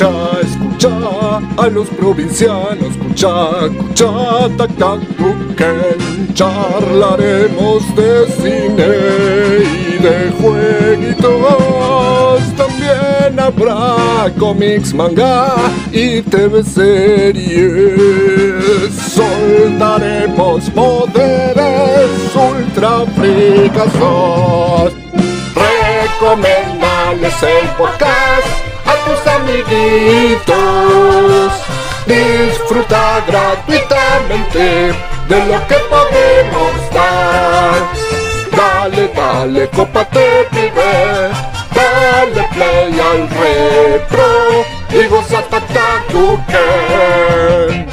Escucha a los provincianos, escucha, tac, tac, Duken. Charlaremos de cine y de jueguitos. También habrá cómics, manga y TV series. Soltaremos poderes ultra fricazos. Recomendales el podcast a tus amiguitos. Disfruta gratuitamente de lo que podemos dar. Dale, cópate, pibe. Dale play al retro y goza tac tac Duken.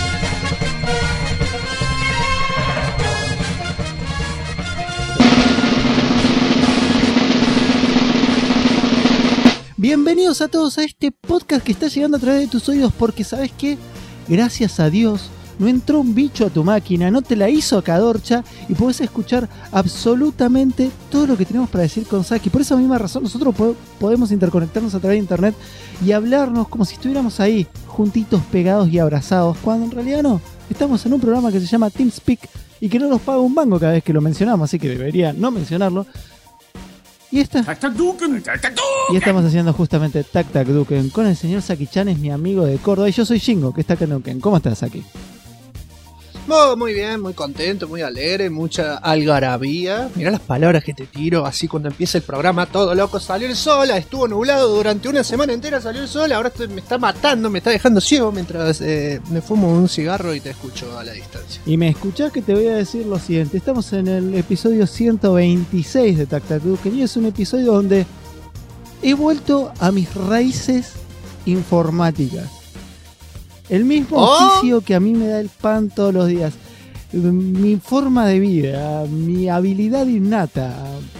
Bienvenidos a todos a este podcast que está llegando a través de tus oídos, porque ¿sabes qué? Gracias a Dios no entró un bicho a tu máquina, no te la hizo Cadorcha y podés escuchar absolutamente todo lo que tenemos para decir con Saki. Por esa misma razón nosotros podemos interconectarnos a través de internet y hablarnos como si estuviéramos ahí, juntitos, pegados y abrazados, cuando en realidad no. Estamos en un programa que se llama TeamSpeak y que no nos paga un mango cada vez que lo mencionamos, así que debería no mencionarlo. Y estamos haciendo justamente Tac Tac Duken con el señor Saki-chan, es mi amigo de Córdoba, y yo soy Shingo, que está acá en Duken. ¿Cómo estás, Saki? Oh, muy bien, muy contento, muy alegre, mucha algarabía. Mirá las palabras que te tiro así cuando empieza el programa, todo loco. Salió el sol, estuvo nublado durante una semana entera, salió el sol, ahora me está matando, me está dejando ciego mientras me fumo un cigarro y te escucho a la distancia. Y me escuchás que te voy a decir lo siguiente. Estamos en el episodio 126 de Tac Tac Duken y es un episodio donde he vuelto a mis raíces informáticas. El mismo oficio que a mí me da el pan todos los días. Mi forma de vida, mi habilidad innata,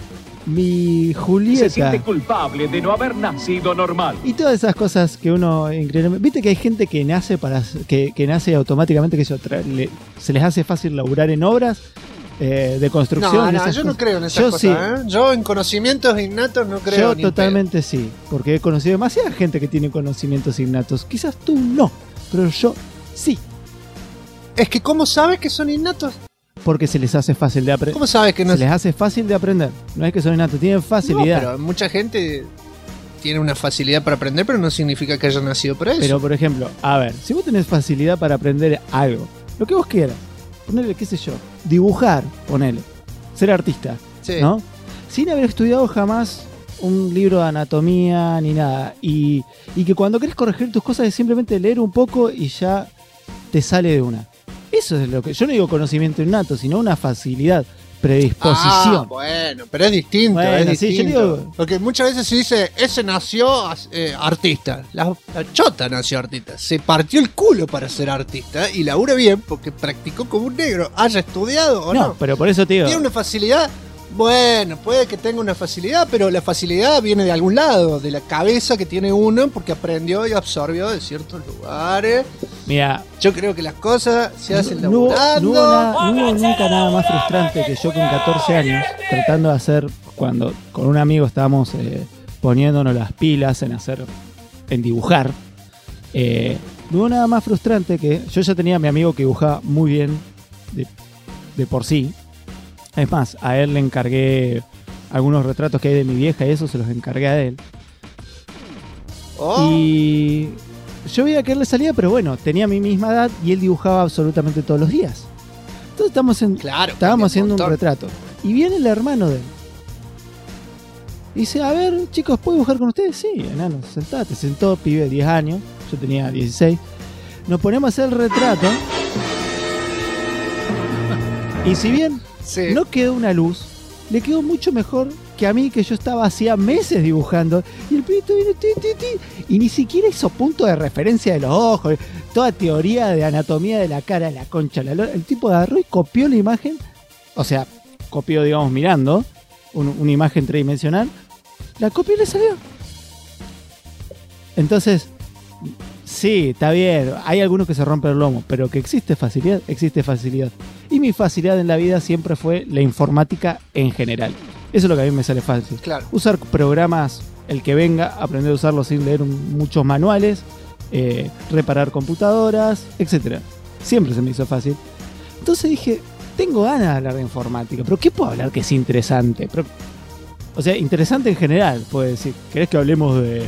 mi Julieta. Se siente culpable de no haber nacido normal. Y todas esas cosas que uno increíble. Viste que hay gente que nace que nace automáticamente, que se les hace fácil laburar en obras de construcción. No, yo no creo en esas cosas. Sí. Yo en conocimientos innatos no creo. Yo totalmente sí, porque he conocido demasiada gente que tiene conocimientos innatos. Quizás tú no, pero yo sí. Es que ¿cómo sabes que son innatos? Porque se les hace fácil de aprender. ¿Cómo sabes que no? Se les hace fácil de aprender. No es que son innatos, tienen facilidad. No, pero mucha gente tiene una facilidad para aprender, pero no significa que haya nacido para eso. Pero por ejemplo, a ver, si vos tenés facilidad para aprender algo, lo que vos quieras, ponele, qué sé yo, dibujar, ponele, ser artista, sí, ¿no? Sin haber estudiado jamás un libro de anatomía ni nada, y que cuando querés corregir tus cosas es simplemente leer un poco y ya te sale de una. Eso es lo que yo no digo conocimiento innato, sino una facilidad, predisposición. Ah, bueno, pero es distinto, bueno, es distinto. Sí, yo digo, porque muchas veces se dice, ese nació artista. La chota nació artista. Se partió el culo para ser artista y labura bien porque practicó como un negro, haya estudiado o no. No, pero por eso te digo. Tiene una facilidad. Bueno, puede que tenga una facilidad, pero la facilidad viene de algún lado, de la cabeza que tiene uno, porque aprendió y absorbió de ciertos lugares. Mira, yo creo que las cosas se hacen laburando. No hubo nunca nada más frustrante que yo con 14 años, tratando de hacer, cuando con un amigo estábamos poniéndonos las pilas en dibujar. No hubo nada más frustrante que yo ya tenía a mi amigo que dibujaba muy bien de por sí. Es más, a él le encargué algunos retratos que hay de mi vieja y eso se los encargué a él. Y yo veía que a él le salía, pero bueno, tenía mi misma edad y él dibujaba absolutamente todos los días. Entonces estábamos haciendo un retrato. Y viene el hermano de él. Y dice, a ver, chicos, ¿puedo dibujar con ustedes? Sí, enano, sentate. Sentó, pibe, 10 años. Yo tenía 16. Nos ponemos a hacer el retrato. Y si bien no quedó una luz, le quedó mucho mejor que a mí, que yo estaba hacía meses dibujando. Y el pibito vino y ni siquiera hizo punto de referencia de los ojos, toda teoría de anatomía de la cara, de la concha. El tipo agarró y copió la imagen. O sea, copió, digamos, mirando una imagen tridimensional. La copió y le salió. Entonces, sí, está bien, hay algunos que se rompen el lomo, pero que existe facilidad, existe facilidad. Y mi facilidad en la vida siempre fue la informática en general. Eso es lo que a mí me sale fácil. Claro. Usar programas el que venga, aprender a usarlo sin leer muchos manuales, reparar computadoras, etc. Siempre se me hizo fácil. Entonces dije, tengo ganas de hablar de informática, pero ¿qué puedo hablar que es interesante? O sea, interesante en general, puedo decir. ¿Querés que hablemos de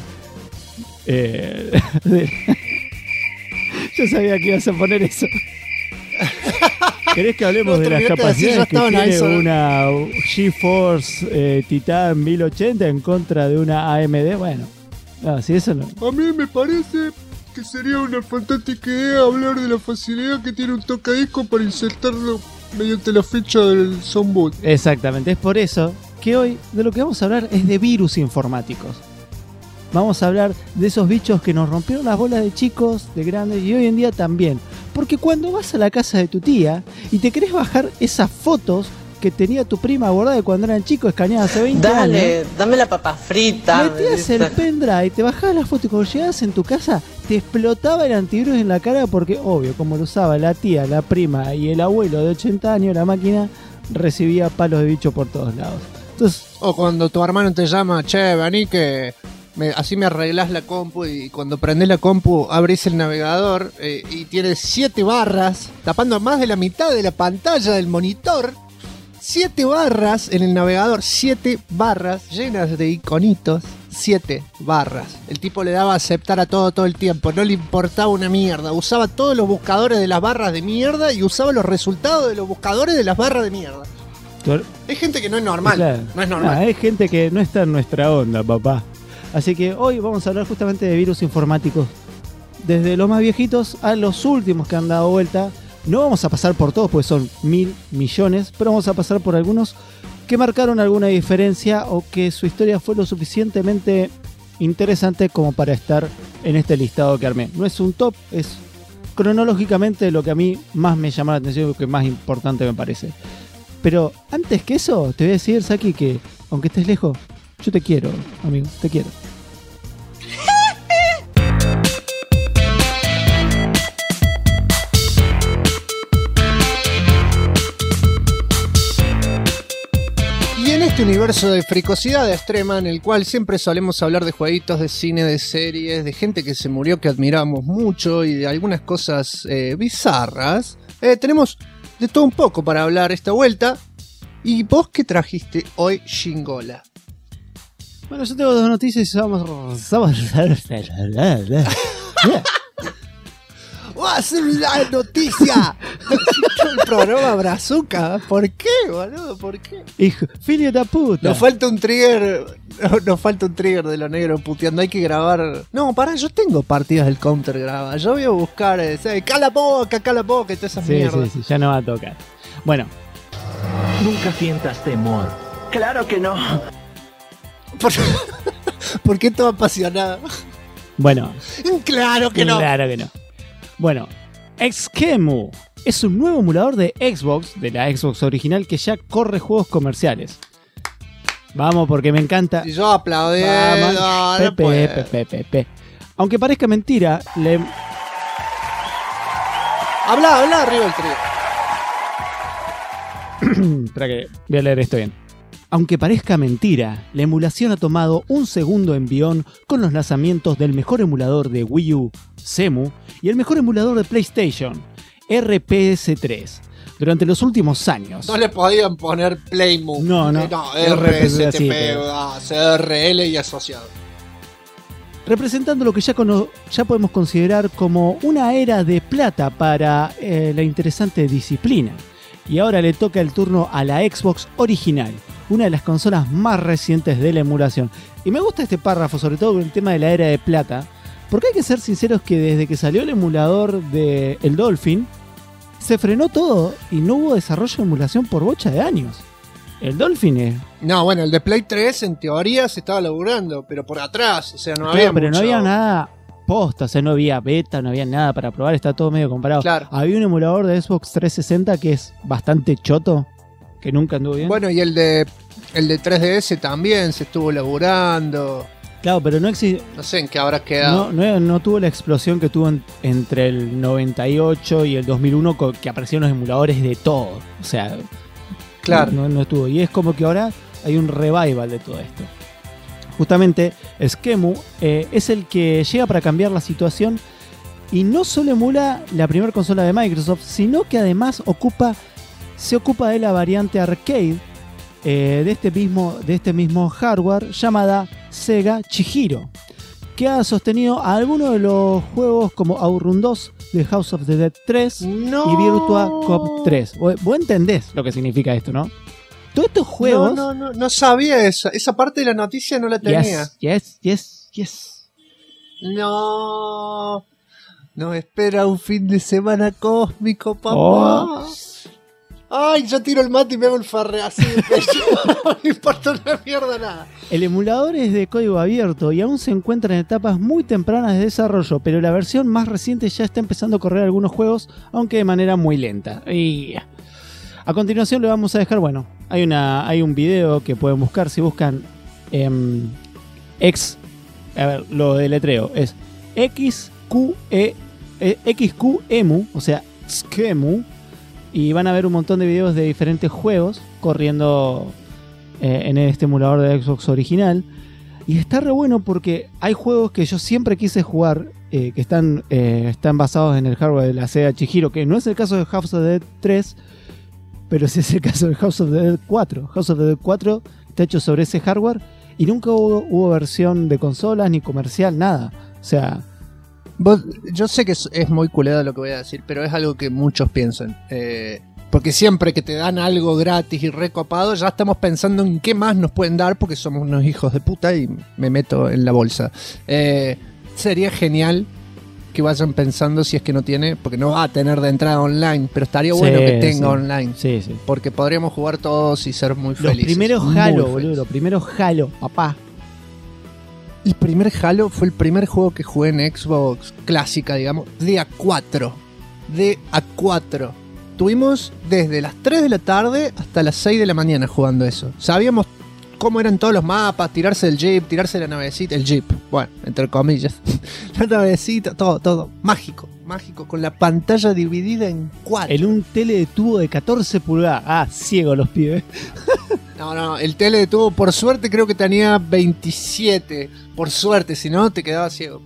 Yo sabía que ibas a poner eso. ¿Querés que hablemos de las capacidades que tiene una GeForce Titan 1080 en contra de una AMD? Bueno, no, si eso no. A mí me parece que sería una fantástica idea hablar de la facilidad que tiene un tocadiscos para insertarlo mediante la fecha del soundboot. Exactamente, es por eso que hoy de lo que vamos a hablar es de virus informáticos. Vamos a hablar de esos bichos que nos rompieron las bolas de chicos, de grandes y hoy en día también. Porque cuando vas a la casa de tu tía y te querés bajar esas fotos que tenía tu prima guardada de cuando eran chicos, escaneadas hace 20 años. Dale, dame la papa frita. Metías el pendrive, te bajabas las fotos y cuando llegabas en tu casa te explotaba el antivirus en la cara porque, obvio, como lo usaba la tía, la prima y el abuelo de 80 años, la máquina recibía palos de bicho por todos lados. Entonces, o cuando tu hermano te llama, che, vení que así me arreglás la compu, y cuando prendés la compu abrís el navegador y tienes 7 barras, tapando más de la mitad de la pantalla del monitor. 7 barras en el navegador, 7 barras llenas de iconitos, 7 barras. El tipo le daba a aceptar a todo el tiempo, no le importaba una mierda. Usaba todos los buscadores de las barras de mierda y usaba los resultados de los buscadores de las barras de mierda. Hay gente que no es normal, claro, no es normal. Hay gente que no está en nuestra onda, papá. Así que hoy vamos a hablar justamente de virus informáticos. Desde los más viejitos a los últimos que han dado vuelta. No vamos a pasar por todos, pues son 1000 millones, pero vamos a pasar por algunos que marcaron alguna diferencia o que su historia fue lo suficientemente interesante como para estar en este listado que armé. No es un top, es cronológicamente lo que a mí más me llama la atención y lo que más importante me parece. Pero antes que eso, te voy a decir, Saki, que aunque estés lejos, yo te quiero, amigo, te quiero. Y en este universo de fricosidad extrema, en el cual siempre solemos hablar de jueguitos, de cine, de series, de gente que se murió que admiramos mucho y de algunas cosas bizarras, tenemos de todo un poco para hablar esta vuelta. ¿Y vos qué trajiste hoy, Shingola? Bueno, yo tengo dos noticias y vamos ¡Va a ser una noticia! El programa Brazuca. ¿Por qué, boludo? ¿Por qué? Hijo, filio de puta. Nos falta un trigger. Nos falta un trigger de los negros puteando. Hay que grabar. No, pará, yo tengo partidas del Counter grabadas. Yo voy a buscar. Cala boca, y todas esas mierdas. Sí, ya no va a tocar. Bueno. Nunca sientas temor. Claro que no. ¿Por qué todo apasionado? Bueno. Claro que no. Claro que no. Bueno, Xemu es un nuevo emulador de Xbox, de la Xbox original, que ya corre juegos comerciales. Vamos, porque me encanta. Y yo aplaudí. Pepe. Aunque parezca mentira, Habla arriba el trío. Espera que voy a leer esto bien. Aunque parezca mentira, la emulación ha tomado un segundo envión con los lanzamientos del mejor emulador de Wii U, Cemu, y el mejor emulador de PlayStation, RPS3, durante los últimos años. No le podían poner Playmo. No, RPSTP, CRL y asociado. Representando lo que ya podemos considerar como una era de plata para la interesante disciplina. Y ahora le toca el turno a la Xbox original, una de las consolas más recientes de la emulación. Y me gusta este párrafo, sobre todo con el tema de la era de plata, porque hay que ser sinceros que desde que salió el emulador de el Dolphin, se frenó todo y no hubo desarrollo de emulación por bocha de años. El Dolphin es... No, bueno, el de Play 3 en teoría se estaba laburando, pero por atrás, o sea, no claro, había pero mucho... no había nada posta, o sea, no había beta, no había nada para probar, está todo medio comparado. Claro. Había un emulador de Xbox 360 que es bastante choto, que nunca anduvo bien. Bueno, y el de 3DS también se estuvo laburando. Claro, pero no existe. No sé en qué habrá quedado. No tuvo la explosión que tuvo entre el 98 y el 2001, que aparecieron los emuladores de todo. O sea, claro. No estuvo. Y es como que ahora hay un revival de todo esto. justamente Skemu, es el que llega para cambiar la situación y no solo emula la primera consola de Microsoft, sino que además se ocupa de la variante arcade de este mismo hardware llamada Sega Chihiro, que ha sostenido a algunos de los juegos como Outrun 2 de House of the Dead 3 y Virtua Cop 3. Vos entendés lo que significa esto, ¿no? Todos estos juegos... No sabía eso. Esa parte de la noticia no la tenía. Yes. No. Nos espera un fin de semana cósmico, papá. Oh. Ay, yo tiro el mate y me hago el farre así de pecho. No me importa una mierda nada. El emulador es de código abierto y aún se encuentra en etapas muy tempranas de desarrollo, pero la versión más reciente ya está empezando a correr algunos juegos, aunque de manera muy lenta. Y a continuación le vamos a dejar, bueno, hay un video que pueden buscar si buscan a ver, lo deletreo es XQEMU, o sea, Skemu, y van a ver un montón de videos de diferentes juegos corriendo en este emulador de Xbox original. Y está re bueno porque hay juegos que yo siempre quise jugar que están basados en el hardware de la Sega Chihiro, que no es el caso de House of the Dead 3, pero sí es el caso de House of the Dead 4. House of the Dead 4 está hecho sobre ese hardware y nunca hubo versión de consolas ni comercial, nada. O sea... Yo sé que es muy culero lo que voy a decir, pero es algo que muchos piensan. Porque siempre que te dan algo gratis y recopado, ya estamos pensando en qué más nos pueden dar porque somos unos hijos de puta y me meto en la bolsa. Sería genial que vayan pensando si es que no tiene, porque no va a tener de entrada online, pero estaría bueno que tenga online. Sí. Porque podríamos jugar todos y ser muy felices. Los primeros Halo, boludo, los primeros Halo, papá. El primer Halo fue el primer juego que jugué en Xbox clásica, digamos, de A4. De A4. Tuvimos desde las 3 de la tarde hasta las 6 de la mañana jugando eso. Sabíamos cómo eran todos los mapas, tirarse el jeep, tirarse la navecita, el jeep, bueno, entre comillas. La navecita, todo. Mágico, con la pantalla dividida en 4. En un tele de tubo de 14 pulgadas. Ah, ciego los pibes. No, el tele de tubo, por suerte creo que tenía 27. Por suerte, si no te quedabas ciego.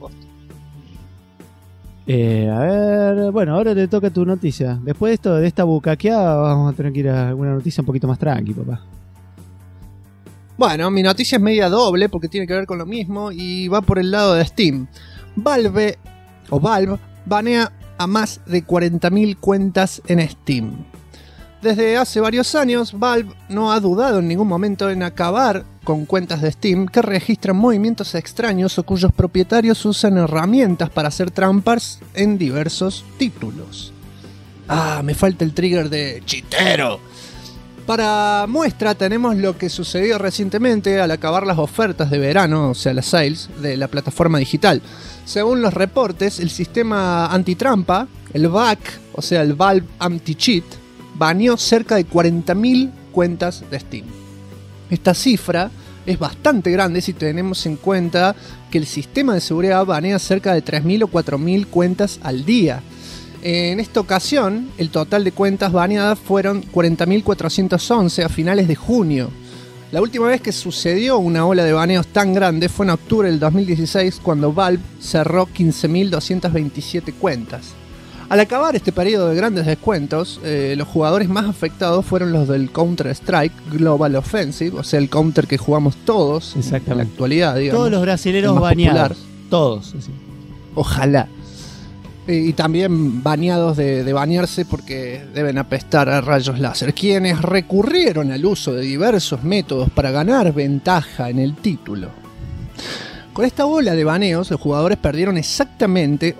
A ver, bueno, ahora te toca tu noticia. Después de esta bucaqueada, vamos a tener que ir a alguna noticia un poquito más tranqui, papá. Bueno, mi noticia es media doble porque tiene que ver con lo mismo y va por el lado de Steam. Valve banea a más de 40.000 cuentas en Steam. Desde hace varios años, Valve no ha dudado en ningún momento en acabar con cuentas de Steam que registran movimientos extraños o cuyos propietarios usan herramientas para hacer trampas en diversos títulos. Ah, me falta el trigger de chitero. Para muestra tenemos lo que sucedió recientemente al acabar las ofertas de verano, o sea las sales, de la plataforma digital. Según los reportes, el sistema antitrampa, el VAC, o sea el Valve Anti-Cheat, baneó cerca de 40.000 cuentas de Steam. Esta cifra es bastante grande si tenemos en cuenta que el sistema de seguridad banea cerca de 3.000 o 4.000 cuentas al día. En esta ocasión, el total de cuentas baneadas fueron 40.411 a finales de junio. La última vez que sucedió una ola de baneos tan grande fue en octubre del 2016, cuando Valve cerró 15.227 cuentas. Al acabar este periodo de grandes descuentos, los jugadores más afectados fueron los del Counter-Strike Global Offensive, o sea, el counter que jugamos todos en la actualidad, digamos. Todos los brasileros baneados. Todos. Así. Ojalá. Y también baneados de banearse porque deben apestar a rayos láser, quienes recurrieron al uso de diversos métodos para ganar ventaja en el título. Con esta ola de baneos, los jugadores perdieron exactamente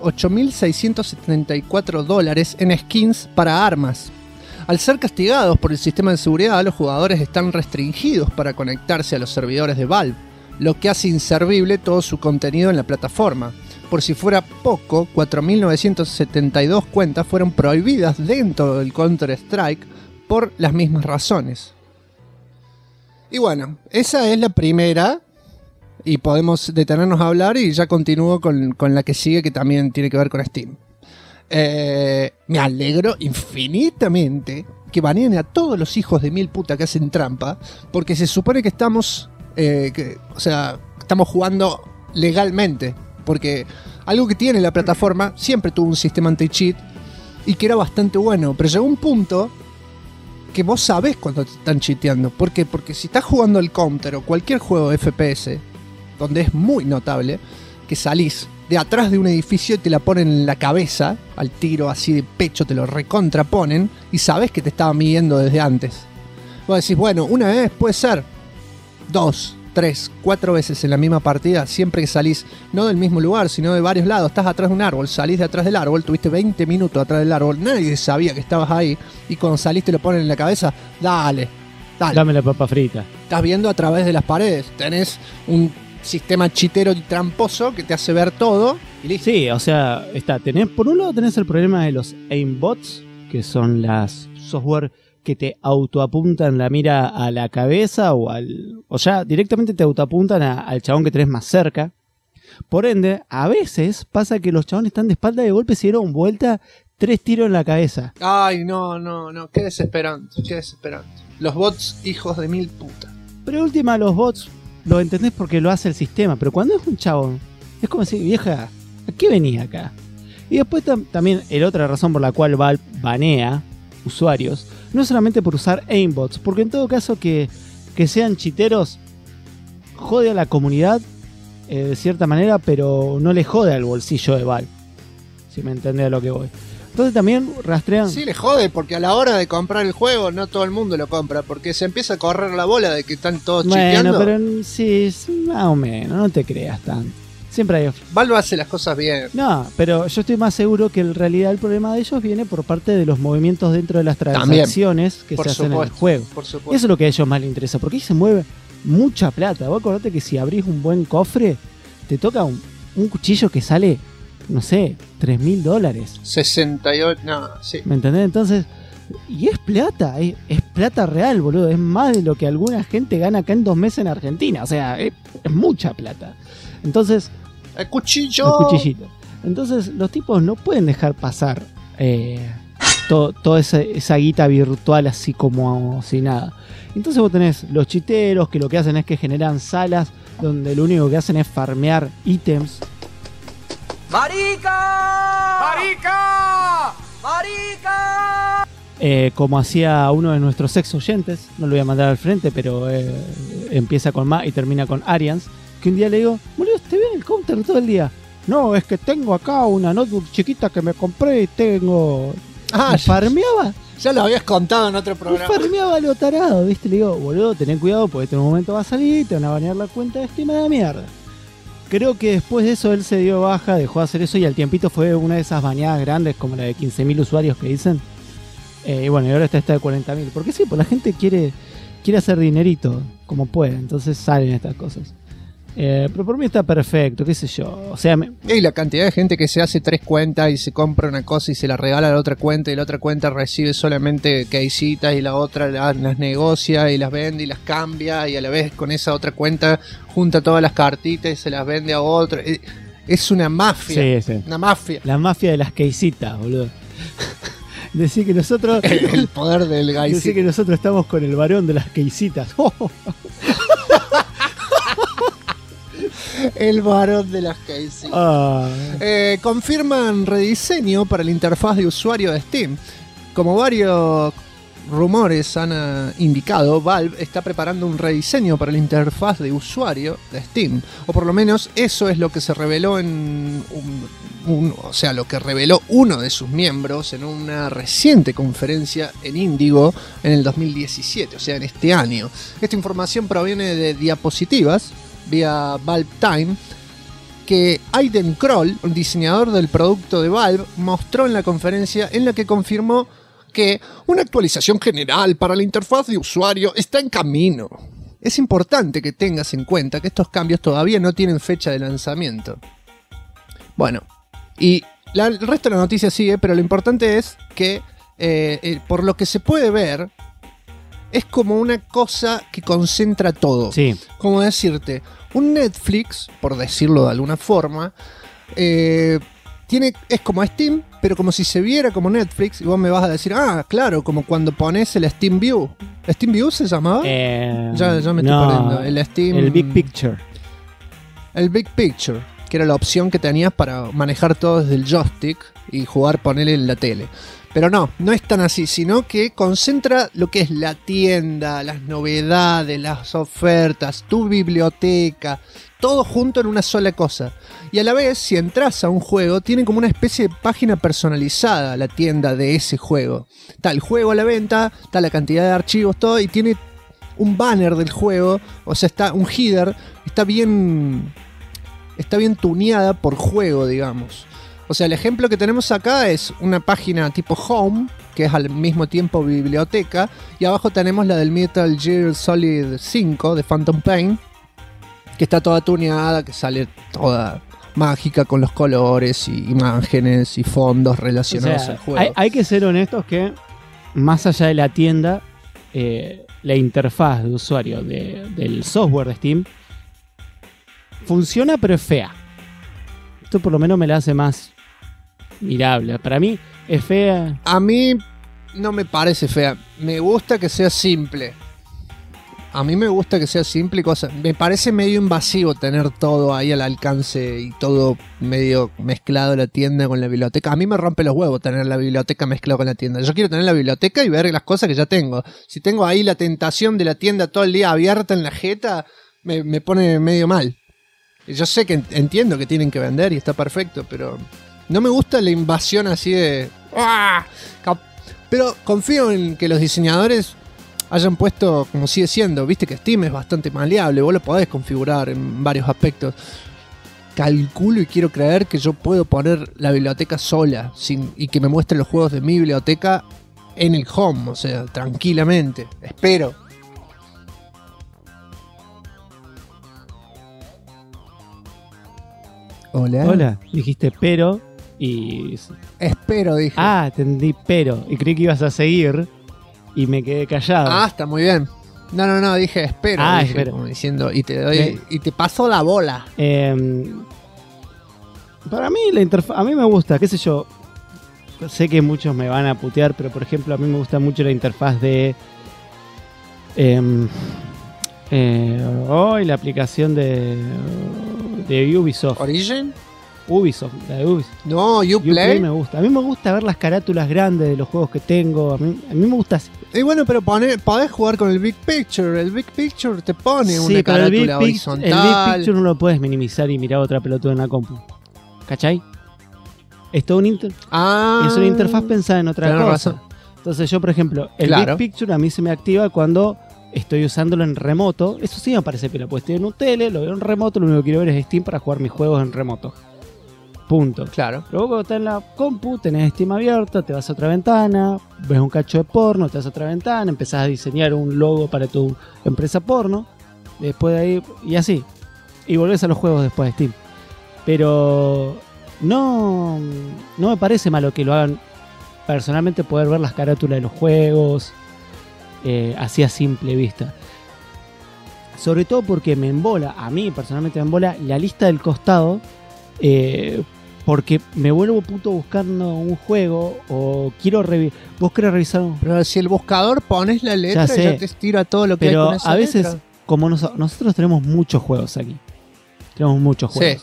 $8.674 en skins para armas. Al ser castigados por el sistema de seguridad, los jugadores están restringidos para conectarse a los servidores de Valve, lo que hace inservible todo su contenido en la plataforma. Por si fuera poco, 4.972 cuentas fueron prohibidas dentro del Counter-Strike por las mismas razones. Y bueno, esa es la primera. Y podemos detenernos a hablar y ya continúo con la que sigue, que también tiene que ver con Steam. Me alegro infinitamente que baneen a todos los hijos de mil puta que hacen trampa, porque se supone que estamos estamos jugando legalmente. Porque algo que tiene la plataforma, siempre tuvo un sistema anti-cheat y que era bastante bueno. Pero llegó un punto que vos sabés cuando te están cheateando. ¿Por qué? Porque si estás jugando el Counter o cualquier juego de FPS, donde es muy notable que salís de atrás de un edificio y te la ponen en la cabeza, al tiro así de pecho, te lo recontraponen y sabés que te estaban midiendo desde antes. Vos decís, bueno, una vez puede ser, 2, 3, 4 veces en la misma partida, siempre que salís no del mismo lugar, sino de varios lados, estás atrás de un árbol, salís de atrás del árbol, tuviste 20 minutos atrás del árbol, nadie sabía que estabas ahí y cuando salís te lo ponen en la cabeza, dale. Dame la papa frita. Estás viendo a través de las paredes, tenés un sistema chitero y tramposo que te hace ver todo y listo. Sí, o sea, por un lado tenés el problema de los aimbots, que son las software que te autoapuntan la mira a la cabeza o ya directamente te autoapuntan al chabón que tenés más cerca. Por ende, a veces pasa que los chabones están de espalda y de golpe se dieron vuelta 3 tiros en la cabeza. Ay, no, qué desesperante. Los bots, hijos de mil putas. Pero de última, los bots lo entendés porque lo hace el sistema, pero cuando es un chabón, es como decir, vieja, ¿a qué venía acá? Y después también la otra razón por la cual Valve banea usuarios, no solamente por usar aimbots, porque en todo caso que sean chiteros jode a la comunidad de cierta manera, pero no le jode al bolsillo de Valve, si me entendés a lo que voy. Entonces también rastrean. Sí, le jode, porque a la hora de comprar el juego no todo el mundo lo compra, porque se empieza a correr la bola de que están todos chiteando. Bueno, pero sí, más o menos, no te creas tanto. Siempre hay... Valve hace las cosas bien. No, pero yo estoy más seguro que en realidad el problema de ellos viene por parte de los movimientos dentro de las transacciones también, que se hacen en el juego. Por supuesto. Eso es lo que a ellos más les interesa, porque ahí se mueve mucha plata. Vos acordate que si abrís un buen cofre, te toca un cuchillo que sale, no sé, $3.000. 68, no, sí. ¿Me entendés? Entonces, y es plata real, boludo. Es más de lo que alguna gente gana acá en 2 meses en Argentina. O sea, es mucha plata. Entonces, el cuchillito. Entonces, los tipos no pueden dejar pasar toda esa guita virtual así como si nada. Entonces vos tenés los chiteros que lo que hacen es que generan salas donde lo único que hacen es farmear ítems. ¡Marica! ¡Marica! ¡Marica! Como hacía uno de nuestros ex oyentes, no lo voy a mandar al frente, pero empieza con Ma y termina con Arians, que un día le digo, boludo, te veo en el counter todo el día. No, es que tengo acá una notebook chiquita que me compré y tengo... farmeaba. Ya lo habías contado en otro programa. Farmeaba lo tarado, ¿viste? Le digo, boludo, ten cuidado porque en un momento va a salir, te van a banear la cuenta de Steam de mierda. Creo que después de eso él se dio baja, dejó de hacer eso y al tiempito fue una de esas baneadas grandes como la de 15.000 usuarios que dicen. Y bueno, y ahora está esta de 40.000. Porque sí, pues la gente quiere hacer dinerito como puede, entonces salen estas cosas. Pero por mí está perfecto, qué sé yo. O sea, y la cantidad de gente que se hace 3 cuentas y se compra una cosa y se la regala a la otra cuenta y la otra cuenta recibe solamente queisitas y la otra las negocia y las vende y las cambia y a la vez con esa otra cuenta junta todas las cartitas y se las vende a otro. Es una mafia. Sí. Una mafia. La mafia de las queisitas, boludo. Decir que nosotros... El poder del gaisito. Decir que nosotros estamos con el varón de las queisitas. El varón de las queisitas. Confirman rediseño para la interfaz de usuario de Steam. Como varios rumores han indicado, Valve está preparando un rediseño para la interfaz de usuario de Steam. O por lo menos eso es lo que se reveló lo que reveló uno de sus miembros en una reciente conferencia en Indigo en el 2017, o sea, en este año. Esta información proviene de diapositivas vía Valve Time que Aiden Kroll, un diseñador del producto de Valve, mostró en la conferencia en la que confirmó que una actualización general para la interfaz de usuario está en camino. Es importante que tengas en cuenta que estos cambios todavía no tienen fecha de lanzamiento. Bueno, y el resto de la noticia sigue, pero lo importante es que, por lo que se puede ver, es como una cosa que concentra todo. Sí. Como decirte, un Netflix, por decirlo de alguna forma, es como Steam, pero como si se viera como Netflix, y vos me vas a decir, claro, como cuando pones el Steam View. ¿Steam View se llamaba? Ya me estoy perdiendo. El Steam... El Big Picture. el Big Picture, que era la opción que tenías para manejar todo desde el joystick y jugar, ponerle en la tele. Pero no es tan así, sino que concentra lo que es la tienda, las novedades, las ofertas, tu biblioteca, todo junto en una sola cosa. Y a la vez, si entras a un juego, tiene como una especie de página personalizada la tienda de ese juego. Está el juego a la venta, está la cantidad de archivos, todo, y tiene un banner del juego, o sea, está un header, está bien tuneada por juego, digamos. O sea, el ejemplo que tenemos acá es una página tipo Home, que es al mismo tiempo biblioteca, y abajo tenemos la del Metal Gear Solid 5 de Phantom Pain, que está toda tuneada, que sale toda mágica con los colores y imágenes y fondos relacionados al juego. Hay que ser honestos que, más allá de la tienda, la interfaz de usuario del software de Steam funciona, pero es fea. Esto por lo menos me la hace más mirable. Para mí es fea. A mí no me parece fea. Me gusta que sea simple. A mí me gusta que sea simple y cosas. Me parece medio invasivo tener todo ahí al alcance y todo medio mezclado, la tienda con la biblioteca. A mí me rompe los huevos tener la biblioteca mezclada con la tienda. Yo quiero tener la biblioteca y ver las cosas que ya tengo. Si tengo ahí la tentación de la tienda todo el día abierta en la jeta, me pone medio mal. Yo sé que entiendo que tienen que vender y está perfecto, pero no me gusta la invasión así de... ¡Ah! Pero confío en que los diseñadores hayan puesto, como sigue siendo, viste que Steam es bastante maleable, vos lo podés configurar en varios aspectos. Calculo y quiero creer que yo puedo poner la biblioteca sola y que me muestre los juegos de mi biblioteca en el home, o sea, tranquilamente. Espero. Hola, dijiste pero y... Espero, dije. Ah, entendí pero. Y creí que ibas a seguir y me quedé callado. Ah, está muy bien. No, dije espero. Ah, dije, espero. como diciendo, y te doy, y te paso la bola. Para mí la interfaz, a mí me gusta, qué sé yo. Sé que muchos me van a putear, pero por ejemplo a mí me gusta mucho la interfaz de... la aplicación de Ubisoft. ¿Origin? Ubisoft, la de Ubisoft. No, Uplay me gusta. A mí me gusta ver las carátulas grandes de los juegos que tengo. A mí me gusta así. Y bueno, pero podés jugar con el Big Picture. El Big Picture te pone una carátula horizontal. El Big Picture no lo puedes minimizar y mirar otra pelotuda en la compu. ¿Cachai? Es todo es una interfaz pensada en otra cosa. Razón. Entonces yo, por ejemplo, el Big Picture a mí se me activa cuando estoy usándolo en remoto. Eso sí me parece pila, pues estoy en un tele, lo veo en remoto, lo único que quiero ver es Steam para jugar mis juegos en remoto. Punto. Claro. Luego cuando estás en la compu, tenés Steam abierta, te vas a otra ventana, ves un cacho de porno, te vas a otra ventana, empezás a diseñar un logo para tu empresa porno, después de ahí, y así. Y volvés a los juegos después de Steam. Pero no me parece malo que lo hagan personalmente, poder ver las carátulas de los juegos, así a simple vista. Sobre todo porque me embola, a mí personalmente me embola la lista del costado, porque me vuelvo puto buscando un juego o quiero vos querés revisar un... Pero si el buscador pones la letra ya te estira todo lo que hay con esa a veces letra. Como nosotros tenemos muchos juegos aquí, tenemos muchos juegos,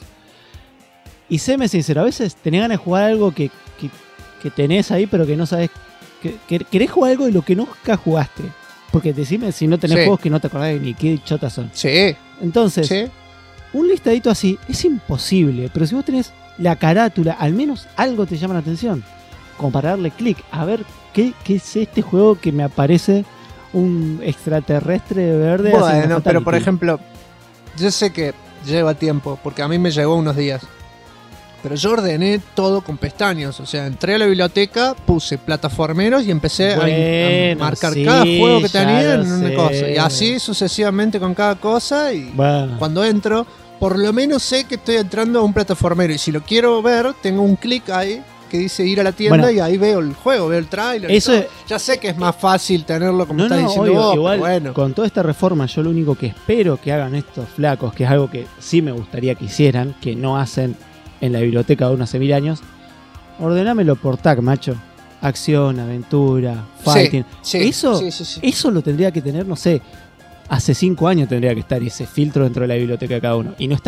y séme sincero, a veces tenés ganas de jugar algo que tenés ahí pero que no sabes, que querés jugar algo de lo que nunca jugaste, porque decime si no tenés juegos que no te acordás de ni qué chotas son. Entonces un listadito así es imposible, pero si vos tenés la carátula, al menos algo te llama la atención, como para darle clic a ver qué es este juego que me aparece un extraterrestre verde. Bueno, pero por ejemplo, yo sé que lleva tiempo, porque a mí me llegó unos días, pero yo ordené todo con pestañas, o sea, entré a la biblioteca, puse plataformeros y empecé a marcar cada juego que tenía en una cosa, y así sucesivamente con cada cosa, y cuando entro, por lo menos sé que estoy entrando a un plataformero, y si lo quiero ver, tengo un clic ahí que dice ir a la tienda, y ahí veo el juego, veo el tráiler. Ya sé que es más fácil tenerlo como está diciendo vos, igual, pero bueno. Con toda esta reforma, yo lo único que espero que hagan estos flacos, que es algo que sí me gustaría que hicieran, que no hacen en la biblioteca de unos hace 1000 años, ordenámelo por tag, macho. Acción, aventura, fighting. Eso lo tendría que tener, no sé, hace 5 años tendría que estar ese filtro dentro de la biblioteca de cada uno. Y no está.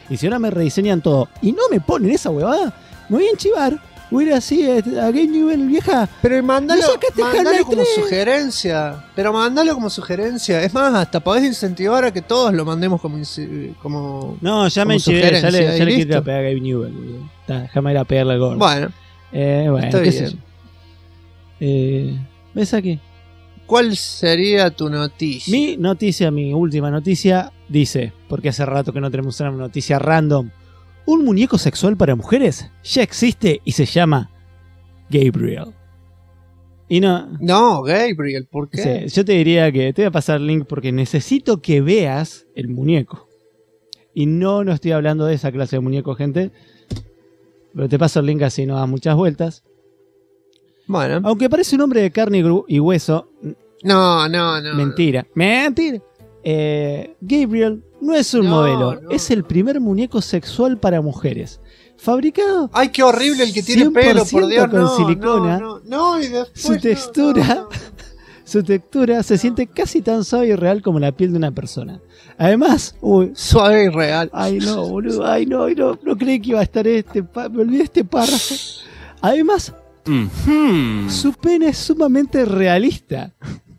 Y si ahora me rediseñan todo y no me ponen esa huevada, me voy a enchivar. Voy a ir así a Game Newell, vieja. Pero mándalo, No sacaste mándalo Half-Life como 3. sugerencia. Pero mándalo como sugerencia. Es más, hasta podés incentivar a que todos lo mandemos como No, ya me como enchivé, ya sugerencia, le y quiero ir listo. a pegar a Game Newell. Boludo. Déjame ir a pegarle al gordo. Bueno, Bueno, está qué sé bien. yo. ¿Ves aquí? ¿cuál sería tu noticia? Mi noticia, mi última noticia, dice, porque hace rato que no tenemos una noticia random, un muñeco sexual para mujeres ya existe y se llama Gabriel. Y no, No, Gabriel, ¿por qué? sí, yo te diría que te voy a pasar el link porque necesito que veas el muñeco. Y no estoy hablando de esa clase de muñeco, gente. Pero te paso el link así no das muchas vueltas. Bueno, Aunque parece un hombre de carne y hueso, no. mentira. Mentira. Gabriel no es un No, modelo, no. es el primer muñeco sexual para mujeres. Fabricado, Ay, qué horrible el que tiene pelo, por 100% Dios. con No, silicona. no, y después su textura, su textura se siente casi tan suave y real como la piel de una persona. Además, uy, suave y real. ay no, boludo, ay no, no creí que iba a estar me olvidé este párrafo. Además, su pene es sumamente realista.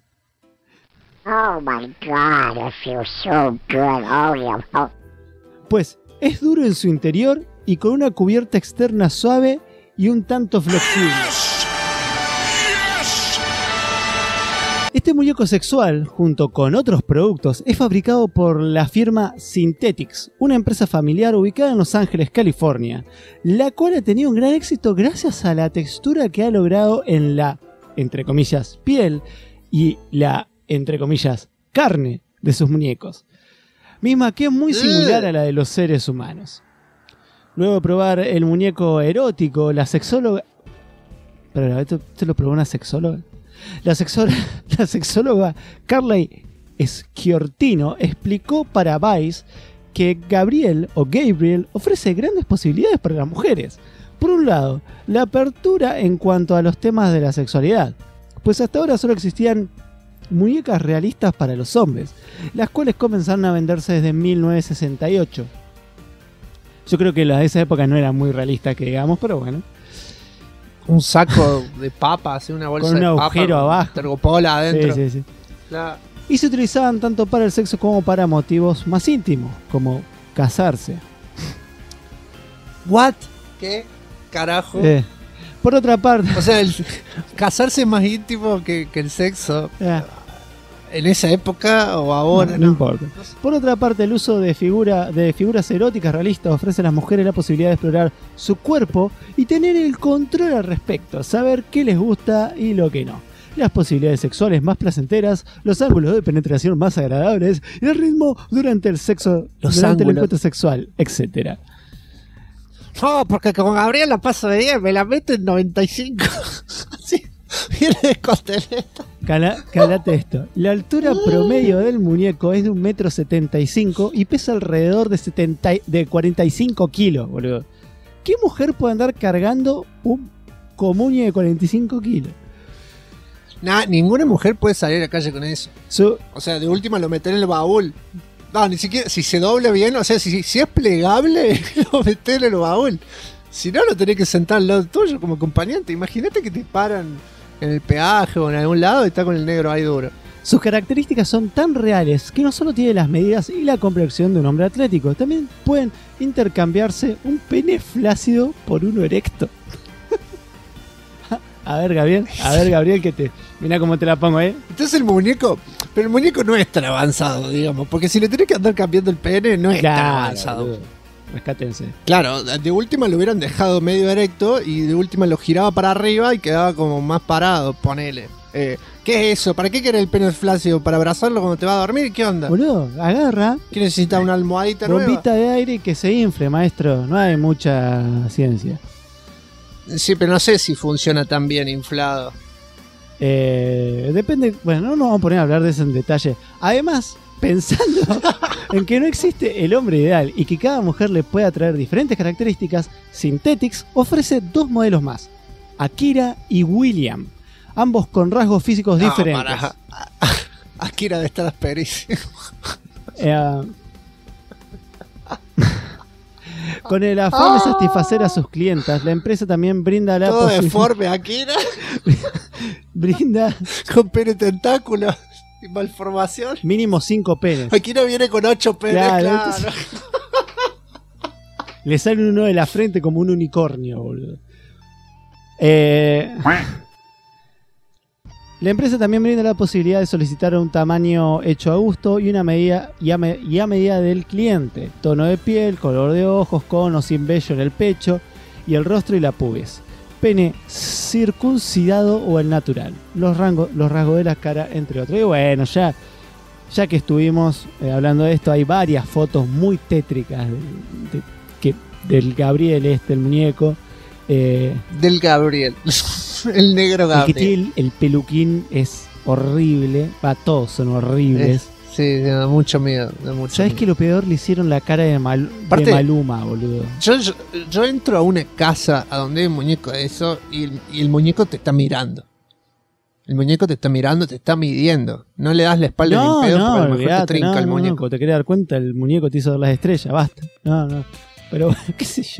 Oh my God, it feels so good. Oh, yeah. Oh. Pues es duro en su interior y con una cubierta externa suave y un tanto flexible. Este muñeco sexual, junto con otros productos, es fabricado por la firma Synthetics, una empresa familiar ubicada en Los Ángeles, California, la cual ha tenido un gran éxito gracias a la textura que ha logrado en la, entre comillas, piel y la, entre comillas, carne de sus muñecos, misma que es muy similar a la de los seres humanos. Luego de probar el muñeco erótico, la sexóloga... Pero ¿esto lo probó una sexóloga? La sexóloga Carly Sciortino explicó para Vice que Gabriel ofrece grandes posibilidades para las mujeres. Por un lado, la apertura en cuanto a los temas de la sexualidad, pues hasta ahora solo existían muñecas realistas para los hombres, las cuales comenzaron a venderse desde 1968. Yo creo que las de esa época no eran muy realistas, que digamos, pero bueno. Un saco de papas, una bolsa Con un de papas. agujero abajo. Tergopola adentro. Sí. La- Y se utilizaban tanto para el sexo como para motivos más íntimos, como casarse. ¿What? ¿Qué carajo? Por otra parte... O sea, casarse es más íntimo que el sexo. ¿En esa época o ahora? No importa. Por otra parte, el uso de figuras eróticas realistas ofrece a las mujeres la posibilidad de explorar su cuerpo y tener el control al respecto, saber qué les gusta y lo que no. Las posibilidades sexuales más placenteras, los ángulos de penetración más agradables, el ritmo durante el sexo, durante el encuentro sexual, etc. No, porque con Gabriel la paso de 10, me la meto en 95. Así, viene de costeleta. Calate esto. La altura promedio del muñeco es de 1,75 m y pesa alrededor de 45 kilos, boludo. ¿Qué mujer puede andar cargando un comuñe de 45 kilos? Ninguna mujer puede salir a la calle con eso. O sea, de última lo meter en el baúl. No, ni siquiera, si se dobla bien, o sea, si es plegable, lo meter en el baúl. Si no, lo tenés que sentar al lado tuyo como acompañante. Imagínate que te paran en el peaje o en algún lado y está con el negro ahí duro. Sus características son tan reales que no solo tiene las medidas y la complexión de un hombre atlético, también pueden intercambiarse un pene flácido por uno erecto. A ver, Gabriel, que te... Mirá cómo te la pongo, Entonces el muñeco... Pero el muñeco no es tan avanzado, digamos. Porque si le tenés que andar cambiando el pene, no es tan avanzado. Boludo. Rescátense. Claro, de última lo hubieran dejado medio erecto y de última lo giraba para arriba y quedaba como más parado, ponele. ¿Qué es eso? ¿Para qué quiere el pene flácido? ¿Para abrazarlo cuando te va a dormir? ¿Qué onda? Boludo, agarra... ¿Qué necesita? ¿Una almohadita nueva? Bombita de aire que se infle, maestro. No hay mucha ciencia. Sí, pero no sé si funciona tan bien inflado. Depende. Bueno, no nos vamos a poner a hablar de eso en detalle. Además, pensando en que no existe el hombre ideal y que cada mujer le puede atraer diferentes características, Synthetics ofrece dos modelos más: Akira y William, ambos con rasgos físicos diferentes. Akira debe estar asperísimo. Con el afán de satisfacer a sus clientas, la empresa también brinda la Todo posibilidad. deforme aquí, ¿no? Brinda Con pene tentáculo y malformación. mínimo 5 penes. Aquí no viene con 8 penes, Claro, claro. entonces- Le sale uno de la frente como un unicornio, boludo. La empresa también brinda la posibilidad de solicitar un tamaño hecho a gusto y una medida y a medida del cliente. Tono de piel, color de ojos, con o sin vello en el pecho y el rostro y la pubis. Pene circuncidado o el natural. Los rasgos de la cara, entre otros. Y bueno, ya que estuvimos hablando de esto, hay varias fotos muy tétricas del Gabriel, el muñeco. Del Gabriel. El negro El que Gabriel. tiene el peluquín es horrible. Todos son horribles. Sí, da mucho miedo. ¿Sabes que lo peor? Le hicieron la cara de Aparte- Maluma, boludo. Yo entro a una casa a donde hay un muñeco de eso y el muñeco te está mirando. El muñeco te está mirando, te está midiendo. No le das la espalda ni en pedo porque a lo mejor te olvidate, trinca el muñeco. Cuando te querés dar cuenta, el muñeco te hizo ver las estrellas, basta. No. Pero, qué sé yo.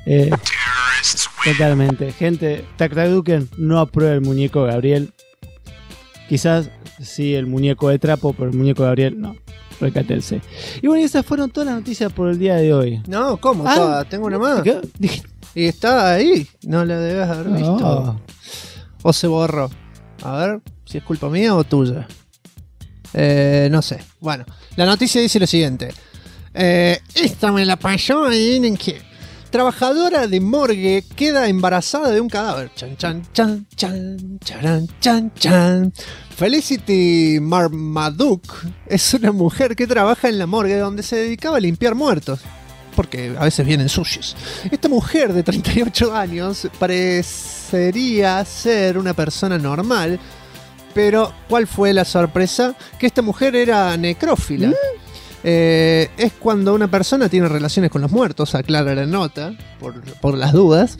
Totalmente. Gente, Tactaduken no aprueba el muñeco Gabriel. Quizás sí el muñeco de trapo, pero el muñeco Gabriel no. Recátense. Y bueno, y esas fueron todas las noticias por el día de hoy. No, ¿cómo? Ah, Toda, tengo una más. ¿Qué? Dije, Y está ahí. No la debes haber visto. no. O se borró. A ver si es culpa mía o tuya. No sé. Bueno, la noticia dice lo siguiente. Esta me la pasó ahí en que trabajadora de morgue queda embarazada de un cadáver. Chan, chan, chan, chan, charan, chan, chan. Felicity Marmaduke es una mujer que trabaja en la morgue donde se dedicaba a limpiar muertos. Porque a veces vienen sucios. Esta mujer de 38 años parecería ser una persona normal. Pero, ¿cuál fue la sorpresa? Que esta mujer era necrófila. Es cuando una persona tiene relaciones con los muertos, aclara la nota, por las dudas.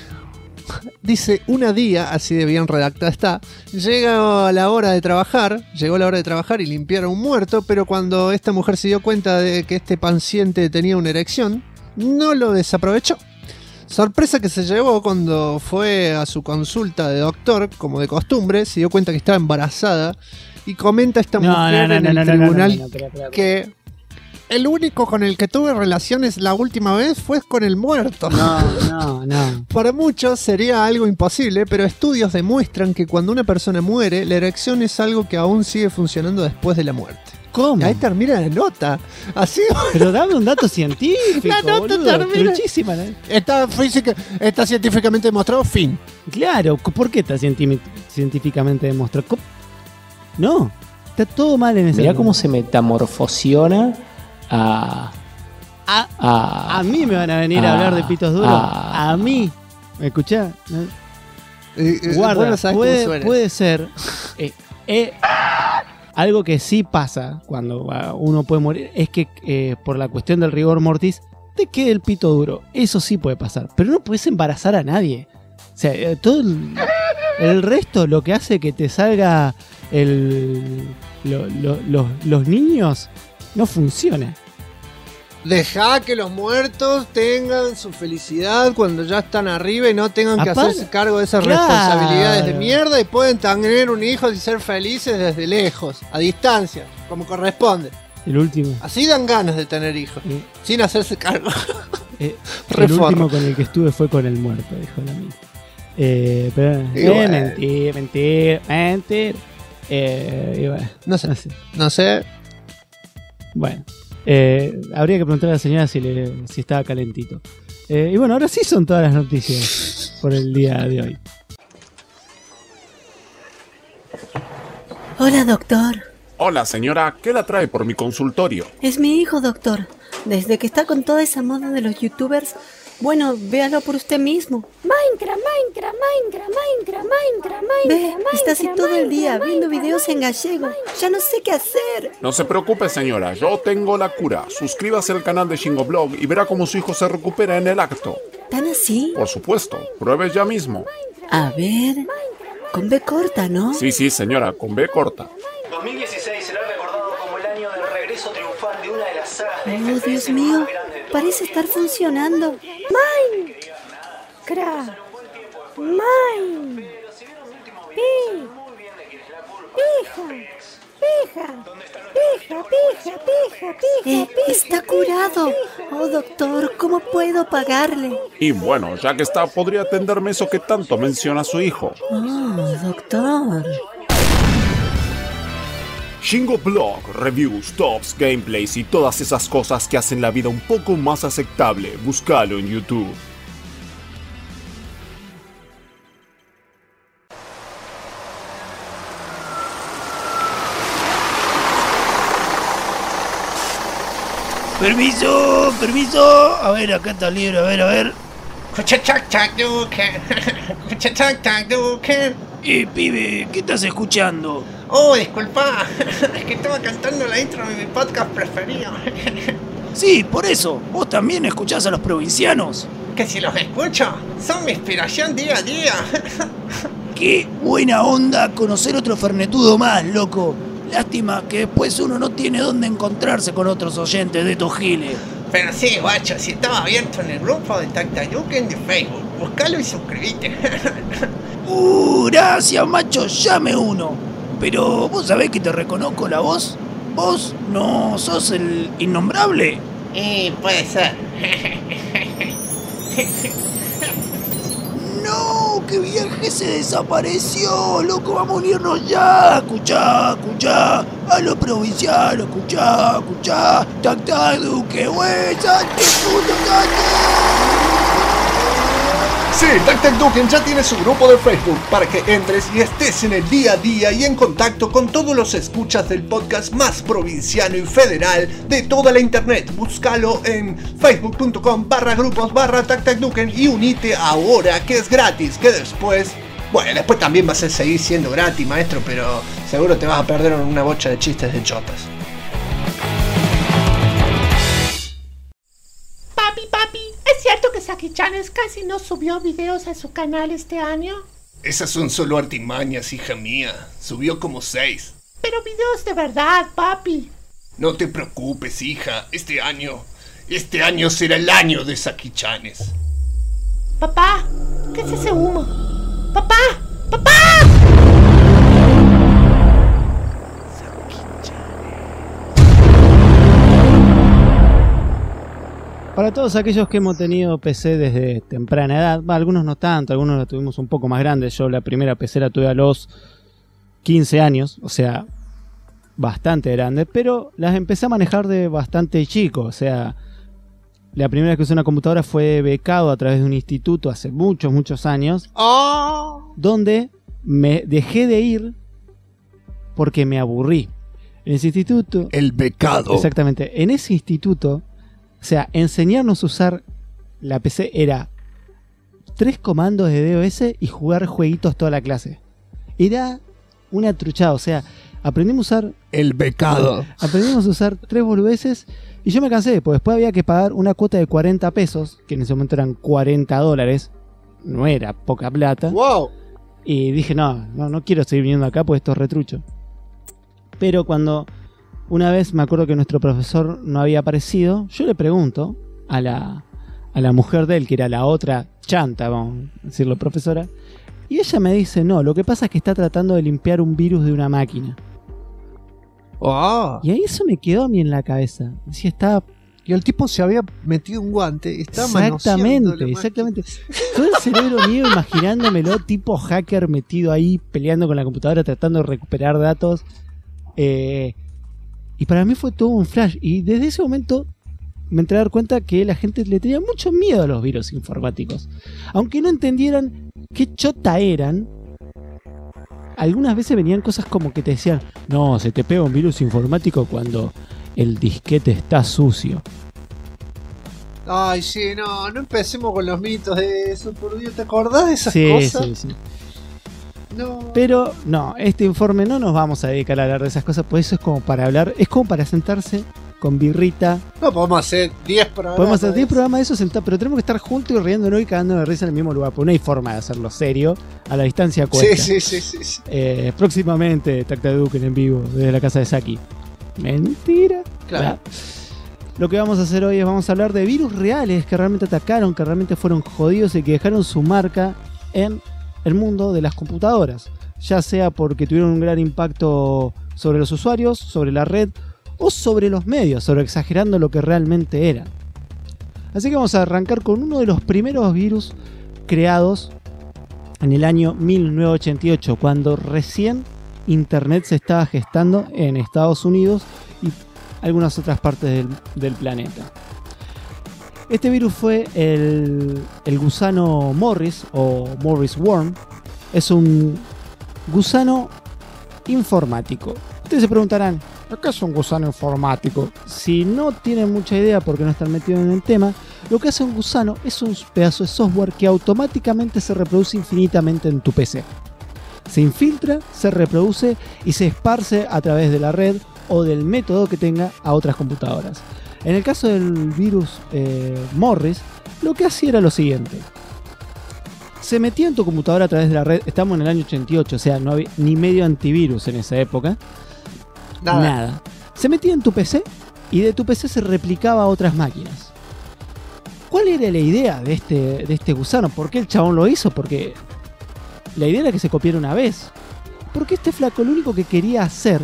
Dice, una día, así de bien redactada está, llegó la hora de trabajar y limpiar a un muerto, pero cuando esta mujer se dio cuenta de que este paciente tenía una erección, no lo desaprovechó. Sorpresa que se llevó cuando fue a su consulta de doctor, como de costumbre, se dio cuenta que estaba embarazada y comenta esta mujer en el tribunal que el único con el que tuve relaciones la última vez fue con el muerto. No. Para muchos sería algo imposible, pero estudios demuestran que cuando una persona muere, la erección es algo que aún sigue funcionando después de la muerte. ¿Cómo? Ahí termina la nota. Así. Pero dame un dato científico, La nota boludo. termina. Truchísima, ¿no? Está científicamente demostrado, fin. Claro, ¿por qué está científicamente demostrado? No, está todo mal en ese Mirá mundo. cómo se metamorfosiona a mí me van a venir a hablar de pitos duros. A mí. ¿Me escuchás? ¿No? Guarda, Vos no sabés cómo suena. puede ser algo que sí pasa cuando uno puede morir, es que por la cuestión del rigor mortis te quede el pito duro. Eso sí puede pasar, pero no puedes embarazar a nadie. O sea, todo el resto, lo que hace que te salga los niños, no funciona. Dejá que los muertos tengan su felicidad cuando ya están arriba y no tengan que hacerse cargo de esas responsabilidades de mierda y pueden tener un hijo y ser felices desde lejos, a distancia, como corresponde. El último. Así dan ganas de tener hijos, sin hacerse cargo. El Reforma. último con el que estuve fue con el muerto, dijo la mía. Pero bueno. mentir. Y bueno, No sé. Bueno, habría que preguntarle a la señora si estaba calentito. Y bueno, ahora sí son todas las noticias por el día de hoy. Hola, doctor. Hola, señora. ¿Qué la trae por mi consultorio? Es mi hijo, doctor. Desde que está con toda esa moda de los youtubers, bueno, véalo por usted mismo. Minecraft. Ve, está así todo el día viendo videos en gallego. Ya no sé qué hacer. No se preocupe, señora. Yo tengo la cura. Suscríbase al canal de Shingoblog y verá cómo su hijo se recupera en el acto. ¿Tan así? Por supuesto. Pruebe ya mismo. A ver, con B corta, ¿no? Sí, señora. Con B corta. 2016 será recordado como el año del regreso triunfal triunfar de una de las sagas de Oh, Dios mío, parece estar funcionando. Mine. Cra. Mine. Pi. Pija. Pija. Pija, pija, pija, pija, pija. Está curado. Oh, doctor, ¿cómo puedo pagarle? Y bueno, ya que está, podría atenderme eso que tanto menciona su hijo. Oh, doctor. Shingo Blog, reviews, tops, gameplays y todas esas cosas que hacen la vida un poco más aceptable. Búscalo en YouTube. Permiso, permiso. A ver, acá está el libro, a ver. Pibe, ¿qué estás escuchando? Oh, disculpa, es que estaba cantando la intro de mi podcast preferido. Sí, por eso. ¿Vos también escuchás a los provincianos? Que si los escucho, son mi inspiración día a día. Qué buena onda conocer otro fernetudo más, loco. Lástima que después uno no tiene dónde encontrarse con otros oyentes de estos giles. Pero sí, guacho, si estaba abierto en el grupo de Tactayuken de Facebook, buscalo y suscríbete. Gracias, macho, llame uno. Pero vos sabés que te reconozco la voz. ¿Vos no sos el innombrable? Puede ser. ¡No! ¡Qué viaje se desapareció! ¡Loco, vamos a unirnos ya! Escuchá. A los provincianos, escuchá. Tactaduque, güey, ¡salte, puto, Sí, Tactaduken ya tiene su grupo de Facebook para que entres y estés en el día a día y en contacto con todos los escuchas del podcast más provinciano y federal de toda la internet. Búscalo en facebook.com/grupos/Tactaduken y unite ahora, que es gratis, que después... Bueno, después también vas a seguir siendo gratis, maestro, pero seguro te vas a perder una bocha de chistes de chotas. Papi, ¿es cierto que Saki-Chanes casi no subió videos a su canal este año? Esas son solo artimañas, hija mía. Subió como 6. Pero videos de verdad, papi. No te preocupes, hija. Este año será el año de Saki-Chanes. Papá, ¿qué es ese humo? ¡Papá! Para todos aquellos que hemos tenido PC desde temprana edad, algunos no tanto, algunos la tuvimos un poco más grande. Yo la primera PC la tuve a los 15 años, o sea, bastante grande, pero las empecé a manejar de bastante chico. O sea, la primera vez que usé una computadora fue becado a través de un instituto hace muchos años, donde me dejé de ir porque me aburrí. En ese instituto... El becado. Exactamente. En ese instituto... O sea, enseñarnos a usar la PC era 3 comandos de DOS y jugar jueguitos toda la clase. Era una truchada, o sea, aprendimos a usar... El becado. Aprendimos a usar 3 boludeces y yo me cansé, porque después había que pagar una cuota de 40 pesos, que en ese momento eran $40, no era poca plata. ¡Wow! Y dije, no quiero seguir viniendo acá, porque esto es retrucho. Pero cuando... Una vez me acuerdo que nuestro profesor no había aparecido. Yo le pregunto a la mujer de él, que era la otra chanta, vamos a decirlo, profesora. Y ella me dice, no, lo que pasa es que está tratando de limpiar un virus de una máquina. Y ahí eso me quedó a mí en la cabeza. Decía, estaba... Y el tipo se había metido un guante. Exactamente. Todo el cerebro mío imaginándomelo, tipo hacker metido ahí, peleando con la computadora, tratando de recuperar datos. Y para mí fue todo un flash. Y desde ese momento me entré a dar cuenta que la gente le tenía mucho miedo a los virus informáticos. Aunque no entendieran qué chota eran, algunas veces venían cosas como que te decían, no, se te pega un virus informático cuando el disquete está sucio. Ay, sí, no empecemos con los mitos de eso, por Dios, ¿te acordás de esas cosas? Sí. No. Pero no, este informe no nos vamos a dedicar a hablar de esas cosas, pues eso es como para hablar, es como para sentarse con birrita. No, podemos hacer 10 programas. Podemos hacer 10 programas de eso sentados, pero tenemos que estar juntos y riéndonos y cagándonos de risa en el mismo lugar, porque no hay forma de hacerlo serio, a la distancia cuesta. Sí. Próximamente, Tactaduken en vivo, desde la casa de Saki. Mentira. Claro. Lo que vamos a hacer hoy es vamos a hablar de virus reales que realmente atacaron, que realmente fueron jodidos y que dejaron su marca en el mundo de las computadoras. Ya sea porque tuvieron un gran impacto sobre los usuarios, sobre la red o sobre los medios, sobre exagerando lo que realmente era. Así que vamos a arrancar con uno de los primeros virus creados en el año 1988, cuando recién Internet se estaba gestando en Estados Unidos y algunas otras partes del planeta. Este virus fue el gusano Morris o Morris Worm. Es un gusano informático. Ustedes se preguntarán, ¿qué es un gusano informático? Si no tienen mucha idea porque no están metidos en el tema, lo que hace un gusano es un pedazo de software que automáticamente se reproduce infinitamente en tu PC. Se infiltra, se reproduce y se esparce a través de la red o del método que tenga a otras computadoras. En el caso del virus Morris, lo que hacía era lo siguiente. Se metía en tu computadora a través de la red. Estamos en el año 88, o sea, no había ni medio antivirus en esa época. Nada. Se metía en tu PC y de tu PC se replicaba a otras máquinas. ¿Cuál era la idea de este gusano? ¿Por qué el chabón lo hizo? Porque la idea era que se copiara una vez. Porque este flaco lo único que quería hacer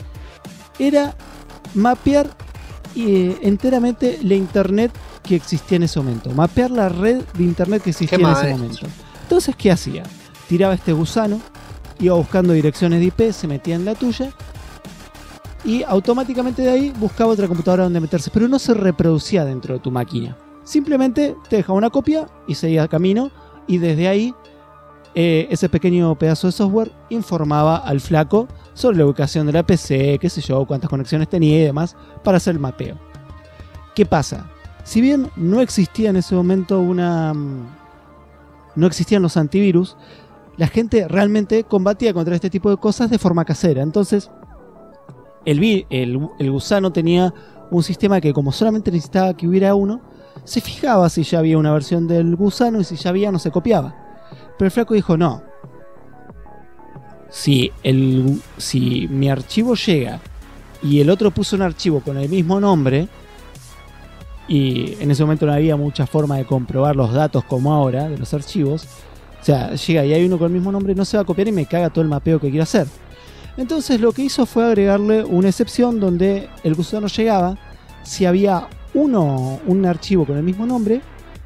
era mapear enteramente la internet que existía en ese momento. Mapear la red de internet que existía en ese momento. Entonces, ¿qué hacía? Tiraba este gusano, iba buscando direcciones de IP, se metía en la tuya y automáticamente de ahí buscaba otra computadora donde meterse, pero no se reproducía dentro de tu máquina. Simplemente te dejaba una copia y seguía camino, y desde ahí ese pequeño pedazo de software informaba al flaco sobre la ubicación de la PC, qué sé yo, cuántas conexiones tenía y demás para hacer el mapeo. ¿Qué pasa? Si bien no existía en ese momento no existían los antivirus, la gente realmente combatía contra este tipo de cosas de forma casera. Entonces el gusano tenía un sistema que, como solamente necesitaba que hubiera uno, se fijaba si ya había una versión del gusano y si ya había no se copiaba. Pero el flaco dijo no. Si mi archivo llega y el otro puso un archivo con el mismo nombre, y en ese momento no había mucha forma de comprobar los datos como ahora de los archivos, o sea, llega y hay uno con el mismo nombre, no se va a copiar y me caga todo el mapeo que quiero hacer. Entonces lo que hizo fue agregarle una excepción donde el gusano llegaba si había un archivo con el mismo nombre,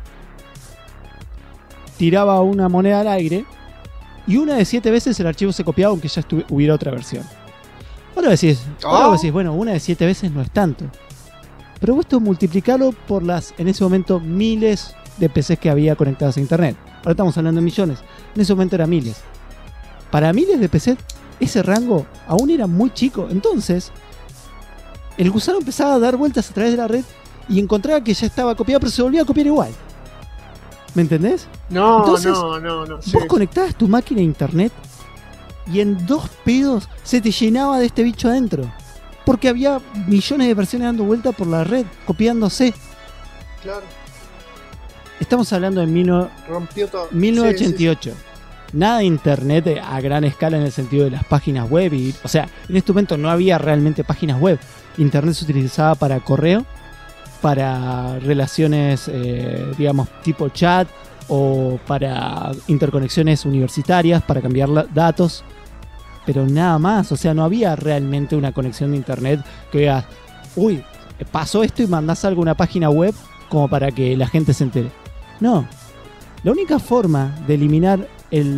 tiraba una moneda al aire y una de 7 veces el archivo se copiaba aunque ya hubiera otra versión. Ahora decís, bueno, una de 7 veces no es tanto. Pero esto multiplicarlo por en ese momento, miles de PCs que había conectados a internet. Ahora estamos hablando de millones. En ese momento eran miles. Para miles de PCs, ese rango aún era muy chico. Entonces, el gusano empezaba a dar vueltas a través de la red y encontraba que ya estaba copiado, pero se volvía a copiar igual. ¿Me entendés? No. Entonces, Sí. Vos conectabas tu máquina a internet y en 2 pedos se te llenaba de este bicho adentro. Porque había millones de versiones dando vuelta por la red, copiándose. Claro. Estamos hablando de Rompió todo. 1988. Sí. Nada de internet a gran escala en el sentido de las páginas web. O sea, en este momento no había realmente páginas web. Internet se utilizaba para correo, para relaciones, digamos, tipo chat, o para interconexiones universitarias, para cambiar datos. Pero nada más, o sea, no había realmente una conexión de internet que veas, uy, pasó esto y mandás algo a una página web como para que la gente se entere. No, la única forma de eliminar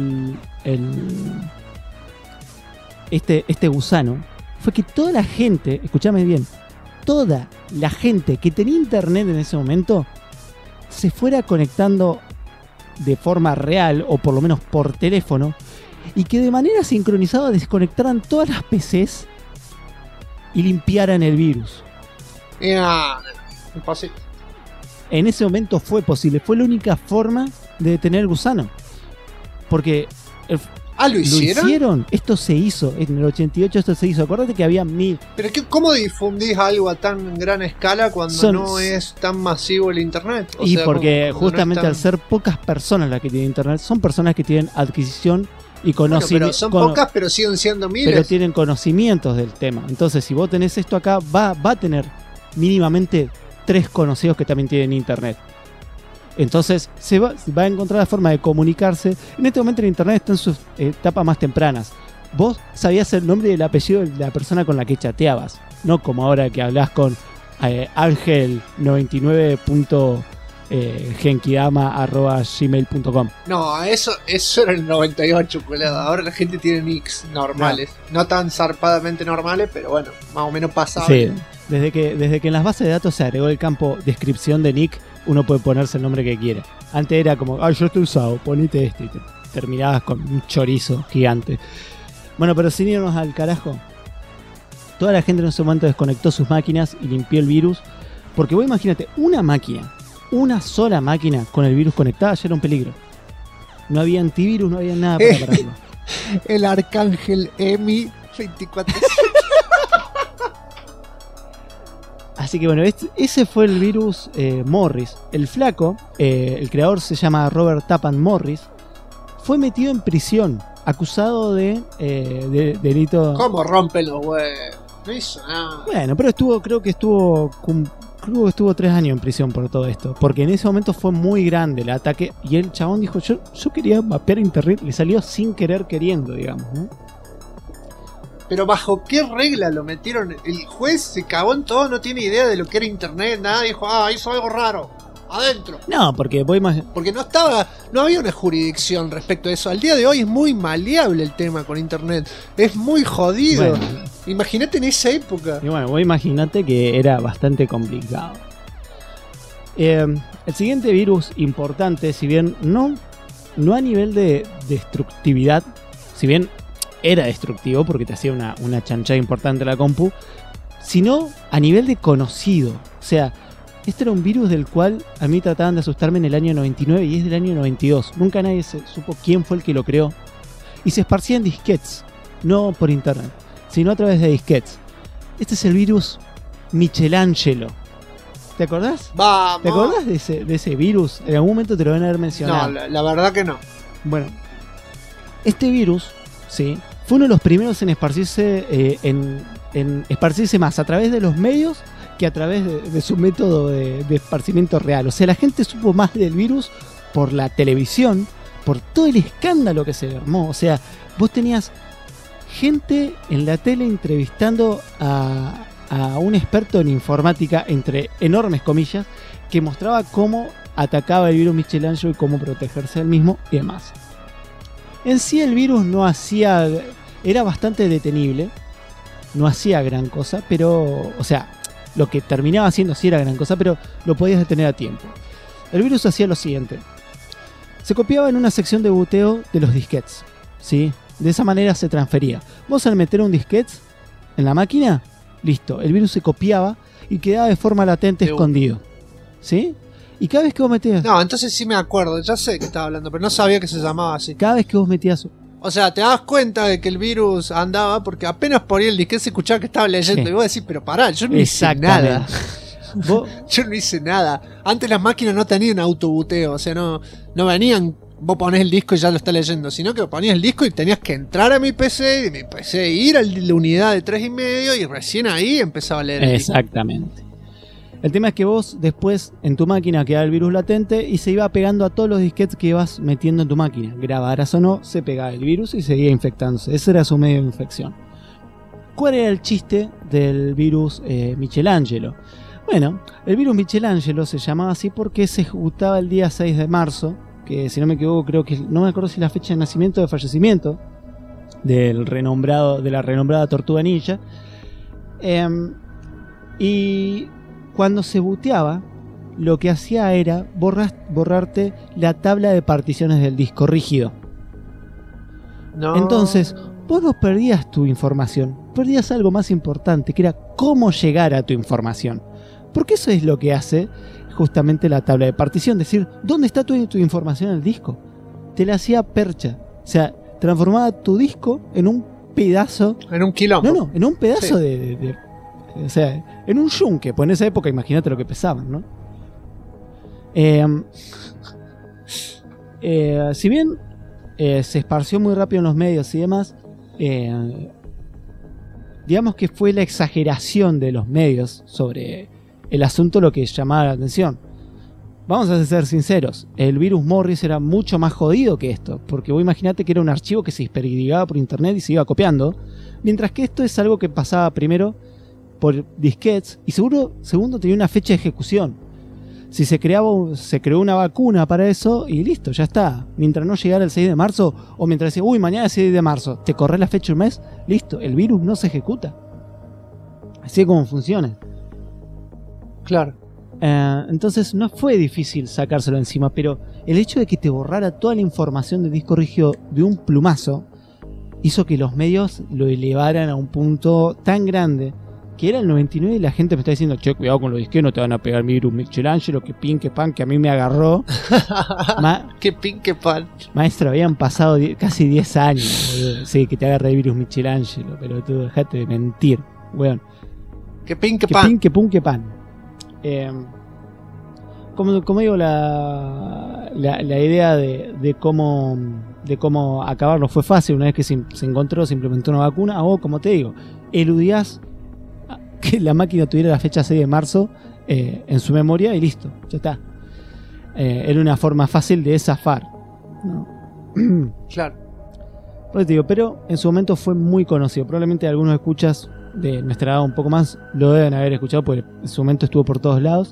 este gusano fue que toda la gente, escúchame bien, toda la gente que tenía internet en ese momento se fuera conectando de forma real o por lo menos por teléfono, y que de manera sincronizada desconectaran todas las PCs y limpiaran el virus. Imposible. En ese momento fue posible, fue la única forma de detener el gusano. Porque ¿lo hicieron? Esto se hizo, en el 88 esto se hizo. Acuérdate que había 1000. Pero ¿cómo difundís algo a tan gran escala cuando no es tan masivo el internet? Porque justamente al ser pocas personas las que tienen internet, son personas que tienen adquisición y conocimiento. Pero son pocas, pero siguen siendo miles. Pero tienen conocimientos del tema. Entonces, si vos tenés esto acá, va a tener mínimamente 3 conocidos que también tienen internet. Entonces se va a encontrar la forma de comunicarse. En este momento el internet está en sus etapas más tempranas. Vos sabías el nombre y el apellido de la persona con la que chateabas, no como ahora que hablas con Ángel 99.genkidama@gmail.com. No, eso era el 98, culado. Ahora la gente tiene nicks normales. No tan zarpadamente normales, pero bueno, más o menos pasable. Sí, desde que en las bases de datos se agregó el campo descripción de nick, uno puede ponerse el nombre que quiera. Antes era como, yo estoy usado, ponete este, y te terminabas con un chorizo gigante. Bueno, pero sin irnos al carajo, toda la gente en ese momento desconectó sus máquinas y limpió el virus, porque vos imagínate, una sola máquina con el virus conectada ya era un peligro. No había antivirus, no había nada para pararlo. El Arcángel EMI 24. Así que bueno, ese fue el virus Morris. El flaco, el creador se llama Robert Tappan Morris, fue metido en prisión, acusado de delito... ¿Cómo rompen los huevos? No hizo nada. Bueno, pero creo que estuvo 3 años en prisión por todo esto, porque en ese momento fue muy grande el ataque y el chabón dijo, yo quería mapear internet, le salió sin querer queriendo, digamos, ¿no? Pero ¿bajo qué regla lo metieron? El juez se cagó en todo, no tiene idea de lo que era internet, nada, dijo, hizo algo raro, adentro. No, porque porque no había una jurisdicción respecto a eso. Al día de hoy es muy maleable el tema con internet, es muy jodido. Bueno, imagínate en esa época. Y bueno, vos imaginate que era bastante complicado. El siguiente virus importante, si bien no a nivel de destructividad, si bien era destructivo porque te hacía una chanchada importante a la compu, sino a nivel de conocido. O sea, este era un virus del cual a mí trataban de asustarme en el año 99 y es del año 92. Nunca nadie supo quién fue el que lo creó. Y se esparcía en disquetes, no por internet, sino a través de disquetes. Este es el virus Michelangelo. ¿Te acordás? ¡Vamos! ¿Te acordás de ese virus? En algún momento te lo van a haber mencionado. No, la verdad que no. Bueno, este virus, sí, fue uno de los primeros en esparcirse, en esparcirse más a través de los medios que a través de su método de esparcimiento real. O sea, la gente supo más del virus por la televisión, por todo el escándalo que se armó. O sea, vos tenías gente en la tele entrevistando a un experto en informática, entre enormes comillas, que mostraba cómo atacaba el virus Michelangelo y cómo protegerse del mismo y demás. En sí el virus era bastante detenible, no hacía gran cosa, pero, o sea, lo que terminaba haciendo sí era gran cosa, pero lo podías detener a tiempo. El virus hacía lo siguiente: se copiaba en una sección de boteo de los disquetes, ¿sí? De esa manera se transfería. Vos al meter un disquete en la máquina, listo, el virus se copiaba y quedaba de forma latente escondido, ¿sí? Y cada vez que vos metías... No, entonces sí me acuerdo, ya sé que estaba hablando, pero no sabía que se llamaba así. Cada vez que vos metías... O sea, te das cuenta de que el virus andaba porque apenas ponía el disquete se escuchaba que estaba leyendo. Sí. Y vos decís, pero pará, yo no hice nada. Yo no hice nada. Antes las máquinas no tenían autobuteo, o sea, no venían, vos ponés el disco y ya lo está leyendo, sino que ponías el disco y tenías que entrar a mi PC, y mi PC ir a la unidad de 3,5 y recién ahí empezaba a leer el disco. Exactamente. El tema es que vos después en tu máquina quedaba el virus latente y se iba pegando a todos los disquetes que ibas metiendo en tu máquina. Grabaras o no, se pegaba el virus y seguía infectándose. Ese era su medio de infección. ¿Cuál era el chiste del virus Michelangelo? Bueno, el virus Michelangelo se llamaba así porque se ejecutaba el día 6 de marzo, que si no me equivoco creo que, no me acuerdo si la fecha de nacimiento o de fallecimiento de la renombrada Tortuga Ninja. Y cuando se booteaba, lo que hacía era borrarte la tabla de particiones del disco rígido. No. Entonces, vos no perdías tu información, perdías algo más importante, que era cómo llegar a tu información. Porque eso es lo que hace justamente la tabla de partición, decir, ¿dónde está tu información en el disco? Te la hacía percha, o sea, transformaba tu disco en un pedazo... En un quilombo. No, en un pedazo sí. O sea, en un yunque, pues en esa época imagínate lo que pesaban, ¿no? Si bien se esparció muy rápido en los medios y demás, digamos que fue la exageración de los medios sobre el asunto lo que llamaba la atención. Vamos a ser sinceros, el virus Morris era mucho más jodido que esto, porque vos imaginate que era un archivo que se hiperdigaba por internet y se iba copiando, mientras que esto es algo que pasaba primero por disquetes y segundo tenía una fecha de ejecución. Si se creó una vacuna para eso y listo, ya está. Mientras no llegara el 6 de marzo o mientras decía, uy, mañana es 6 de marzo, te corres la fecha un mes, listo, el virus no se ejecuta. Así es como funciona. Claro. Entonces no fue difícil sacárselo encima, pero el hecho de que te borrara toda la información del disco rígido de un plumazo hizo que los medios lo elevaran a un punto tan grande que era el 99 y la gente me está diciendo, che, cuidado con los disquetes, no te van a pegar mi virus Michelangelo, que pin, que pan, que a mí me agarró. Que pin, que pan. Maestro, habían pasado casi 10 años, boludo. Sí, que te agarre el virus Michelangelo, pero tú dejate de mentir, weón. Que pin, que pan. Pin, que pun, que pan. Como digo, la idea de cómo acabarlo fue fácil una vez que se encontró, se implementó una vacuna, o como te digo, eludías que la máquina tuviera la fecha 6 de marzo en su memoria y listo, ya está. Era una forma fácil de zafar, ¿no? Claro. Por eso te digo, pero en su momento fue muy conocido. Probablemente algunos escuchas de nuestra edad un poco más lo deben haber escuchado porque en su momento estuvo por todos lados.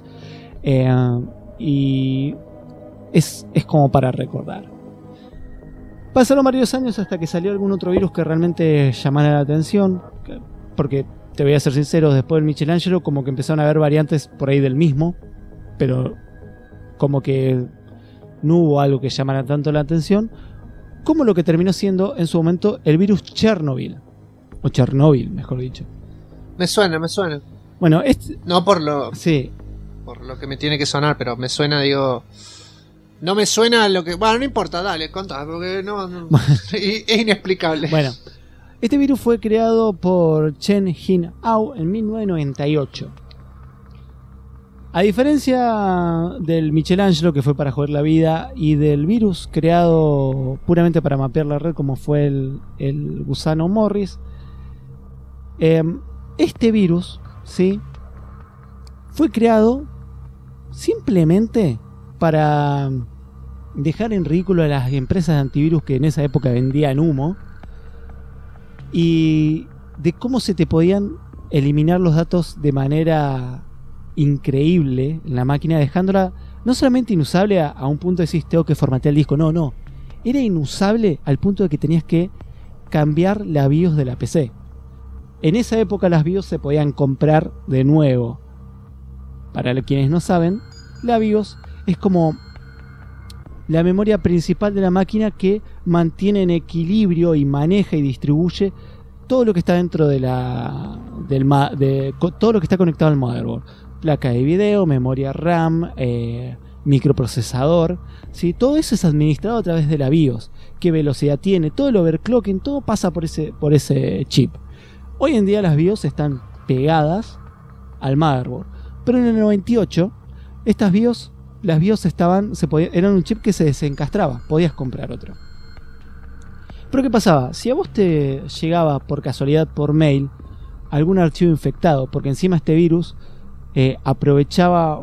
Y es como para recordar. Pasaron varios años hasta que salió algún otro virus que realmente llamara la atención, porque te voy a ser sincero, después del Michelangelo como que empezaron a haber variantes por ahí del mismo, pero como que no hubo algo que llamara tanto la atención como lo que terminó siendo en su momento el virus Chernobyl, o Chernobyl mejor dicho. Me suena. Bueno, no por lo... Sí. Por lo que me tiene que sonar, pero me suena, digo... No me suena lo que... Bueno, no importa, dale, contá, porque no es inexplicable. Bueno, este virus fue creado por Chen Jin Ao en 1998. A diferencia del Michelangelo, que fue para joder la vida, y del virus creado puramente para mapear la red, como fue el gusano Morris, este virus, ¿sí?, fue creado simplemente para dejar en ridículo a las empresas de antivirus que en esa época vendían humo, y de cómo se te podían eliminar los datos de manera increíble en la máquina, dejándola no solamente inusable a un punto de decir tengo que formatear el disco, no, era inusable al punto de que tenías que cambiar la BIOS de la PC. En esa época las BIOS se podían comprar de nuevo. Para quienes no saben, la BIOS es como la memoria principal de la máquina que mantiene en equilibrio y maneja y distribuye todo lo que está dentro de todo lo que está conectado al motherboard. Placa de video, memoria RAM, microprocesador, ¿sí? Todo eso es administrado a través de la BIOS. Qué velocidad tiene, todo el overclocking, todo pasa por ese chip. Hoy en día las BIOS están pegadas al motherboard, pero en el 98 las BIOS eran un chip que se desencastraba, podías comprar otro. Pero ¿qué pasaba? Si a vos te llegaba por casualidad por mail algún archivo infectado, porque encima este virus aprovechaba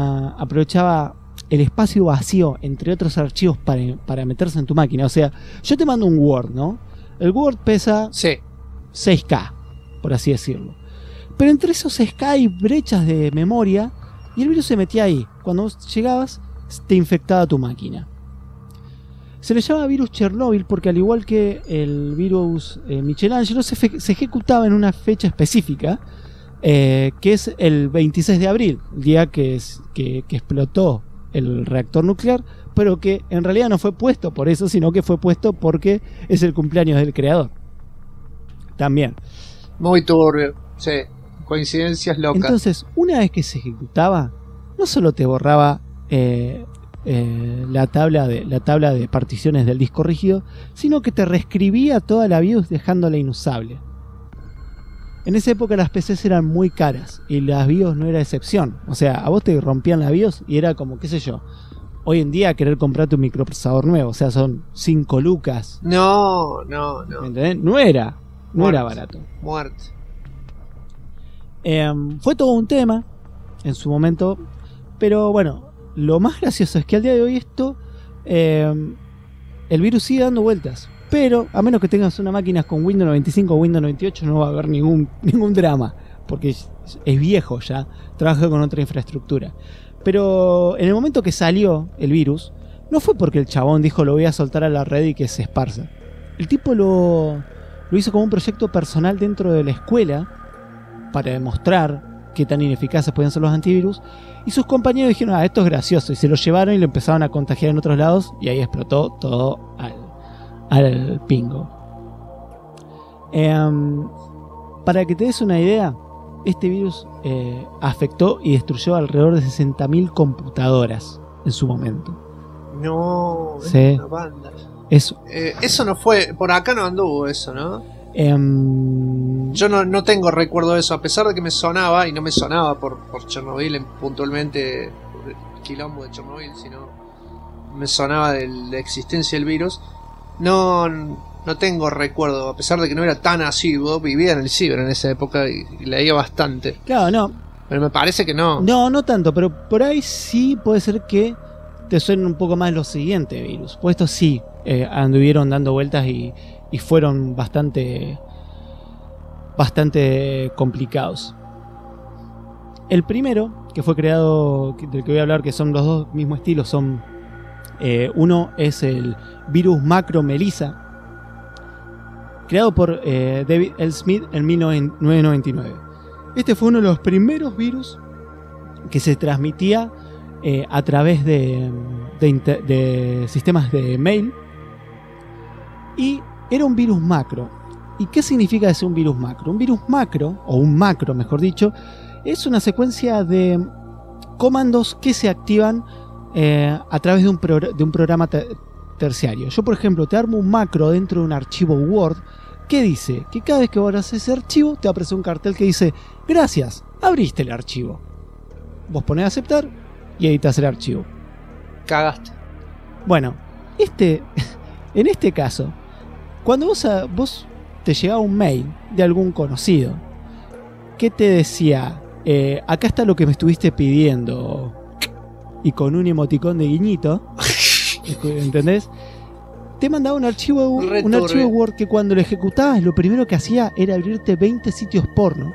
el espacio vacío entre otros archivos para meterse en tu máquina. O sea, yo te mando un Word, ¿no? El Word pesa 6K, por así decirlo. Pero entre esos 6K hay brechas de memoria y el virus se metía ahí. Cuando vos llegabas, te infectaba tu máquina. Se le llama virus Chernobyl porque, al igual que el virus Michelangelo, se ejecutaba en una fecha específica, que es el 26 de abril, el día que explotó el reactor nuclear, pero que en realidad no fue puesto por eso, sino que fue puesto porque es el cumpleaños del creador. También. Muy turbio, sí. Coincidencias locas. Entonces, una vez que se ejecutaba, no solo te borraba la tabla de particiones del disco rígido, sino que te reescribía toda la BIOS dejándola inusable. En esa época las PCs eran muy caras y las BIOS no era excepción. O sea, a vos te rompían la BIOS y era como, qué sé yo, hoy en día querer comprarte un microprocesador nuevo, o sea, son 5 lucas. No. ¿Me entendés? No era barato. Muerte. Fue todo un tema en su momento. Pero bueno, lo más gracioso es que al día de hoy el virus sigue dando vueltas. Pero a menos que tengas una máquina con Windows 95 o Windows 98 no va a haber ningún drama. Porque es viejo ya, trabaja con otra infraestructura. Pero en el momento que salió el virus, no fue porque el chabón dijo lo voy a soltar a la red y que se esparza. El tipo lo hizo como un proyecto personal dentro de la escuela para demostrar qué tan ineficaces podían ser los antivirus. Y sus compañeros dijeron, esto es gracioso. Y se lo llevaron y lo empezaron a contagiar en otros lados. Y ahí explotó todo al pingo. Para que te des una idea, este virus afectó y destruyó alrededor de 60.000 computadoras en su momento. No, sí. Es una banda. Eso no fue, por acá no anduvo eso, ¿no? Yo no tengo recuerdo de eso, a pesar de que me sonaba, y no me sonaba por Chernobyl puntualmente, por el quilombo de Chernobyl, sino me sonaba de la existencia del virus. No tengo recuerdo, a pesar de que no era tan asiduo, vivía en el ciber en esa época y leía bastante. Claro, no. Pero me parece que no. No tanto, pero por ahí sí puede ser que te suenen un poco más los siguientes virus. Pues estos sí anduvieron dando vueltas y fueron bastante complicados. El primero, que fue creado, del que voy a hablar, que son los dos mismos estilos, son uno es el virus Macro Melissa, creado por David L. Smith en 1999. Este fue uno de los primeros virus que se transmitía a través de sistemas de mail, y era un virus macro. ¿Y qué significa ser un virus macro? Un virus macro, o un macro mejor dicho, es una secuencia de comandos que se activan a través de un programa terciario. Yo, por ejemplo, te armo un macro dentro de un archivo Word que dice que cada vez que abras ese archivo te aparece un cartel que dice gracias, abriste el archivo. Vos ponés a aceptar y editas el archivo. Cagaste. Bueno, en este caso, cuando vos te llegaba un mail de algún conocido que te decía acá está lo que me estuviste pidiendo, y con un emoticón de guiñito, ¿entendés? Te mandaba un archivo Word que cuando lo ejecutabas lo primero que hacía era abrirte 20 sitios porno.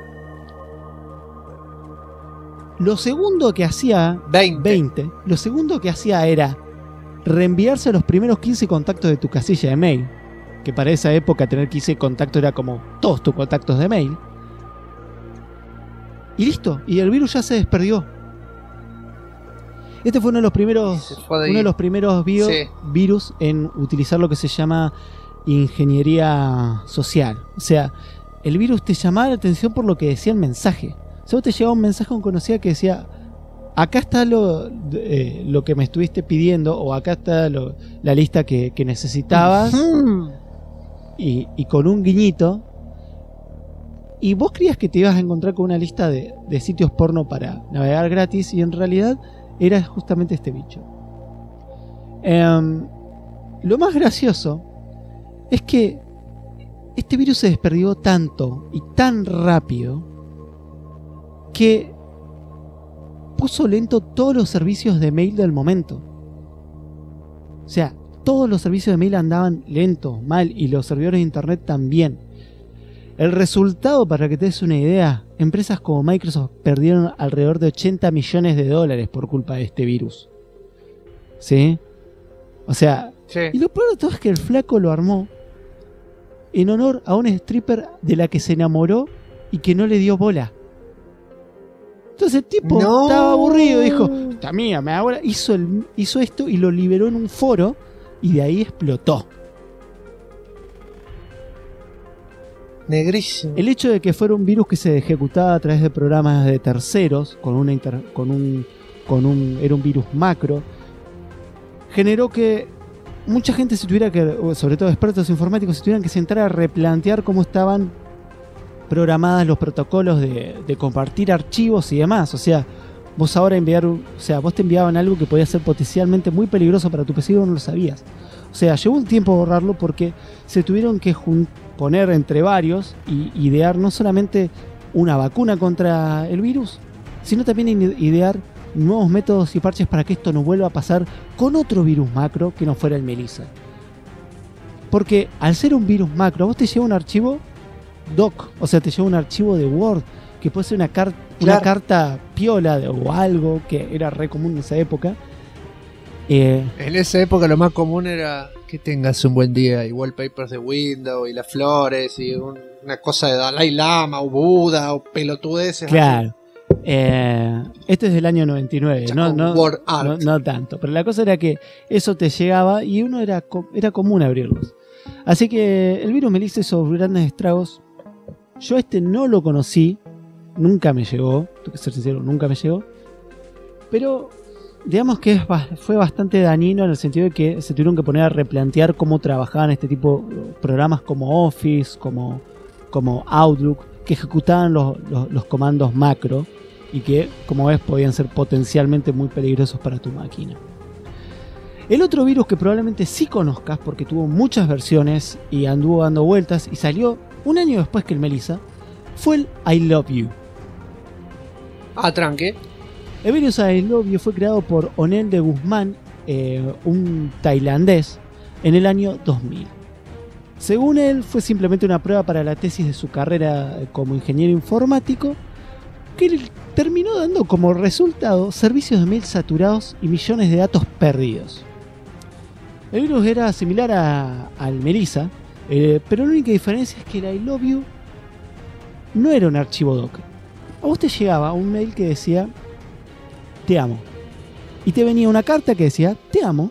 Lo segundo que hacía 20. Lo segundo que hacía era reenviarse a los primeros 15 contactos de tu casilla de mail, que para esa época tener 15 contactos era como todos tus contactos de mail. Y listo, y el virus ya se desperdió. Este fue uno de los primeros virus en utilizar lo que se llama ingeniería social. O sea, el virus te llamaba la atención por lo que decía el mensaje. O sea, vos te llegaba un mensaje a un conocido que decía acá está lo que me estuviste pidiendo, o acá está la lista que necesitabas, y con un guiñito, y vos creías que te ibas a encontrar con una lista de sitios porno para navegar gratis, y en realidad era justamente este bicho. Lo más gracioso es que este virus se desperdigó tanto y tan rápido que puso lento todos los servicios de mail del momento. O sea, todos los servicios de mail andaban lentos, mal, y los servidores de internet también. El resultado, para que te des una idea, empresas como Microsoft perdieron alrededor de $80 millones por culpa de este virus. ¿Sí? O sea, sí. Y lo peor de todo es que el flaco lo armó en honor a una stripper de la que se enamoró y que no le dio bola. Entonces el tipo estaba aburrido, dijo, esta mía, hizo esto y lo liberó en un foro, y de ahí explotó. Negrísimo. El hecho de que fuera un virus que se ejecutaba a través de programas de terceros, era un virus macro, generó que mucha gente se tuviera que, sobre todo expertos informáticos, se tuvieran que sentar a replantear cómo estaban programadas los protocolos de compartir archivos y demás. O sea, vos ahora vos te enviaban algo que podía ser potencialmente muy peligroso para tu PC y vos no lo sabías. O sea, llevó un tiempo borrarlo porque se tuvieron que poner entre varios y idear no solamente una vacuna contra el virus, sino también idear nuevos métodos y parches para que esto no vuelva a pasar con otro virus macro que no fuera el Melissa. Porque al ser un virus macro, vos te lleva un archivo doc, o sea, te lleva un archivo de Word, que puede ser una carta piola o algo que era re común en esa época. En esa época lo más común era que tengas un buen día y wallpapers de Windows y las flores y una cosa de Dalai Lama o Buda o pelotudeces. Claro. Este es del año 99, no tanto. Pero la cosa era que eso te llegaba y uno era común abrirlos. Así que el virus Melissa hizo grandes estragos. Yo no lo conocí, nunca me llegó, tengo que ser sincero, nunca me llegó. Pero digamos que fue bastante dañino en el sentido de que se tuvieron que poner a replantear cómo trabajaban este tipo de programas como Office, como Outlook, que ejecutaban los comandos macro y que, como ves, podían ser potencialmente muy peligrosos para tu máquina. El otro virus que probablemente sí conozcas, porque tuvo muchas versiones y anduvo dando vueltas y salió un año después que el Melissa, fue el I Love You. Tranque. El virus I Love You fue creado por Onel de Guzmán, un tailandés, en el año 2000. Según él, fue simplemente una prueba para la tesis de su carrera como ingeniero informático, que terminó dando como resultado servicios de mail saturados y millones de datos perdidos. El virus era similar al Melissa, pero la única diferencia es que el I Love You no era un archivo doc. A vos te llegaba un mail que decía te amo, y te venía una carta que decía te amo,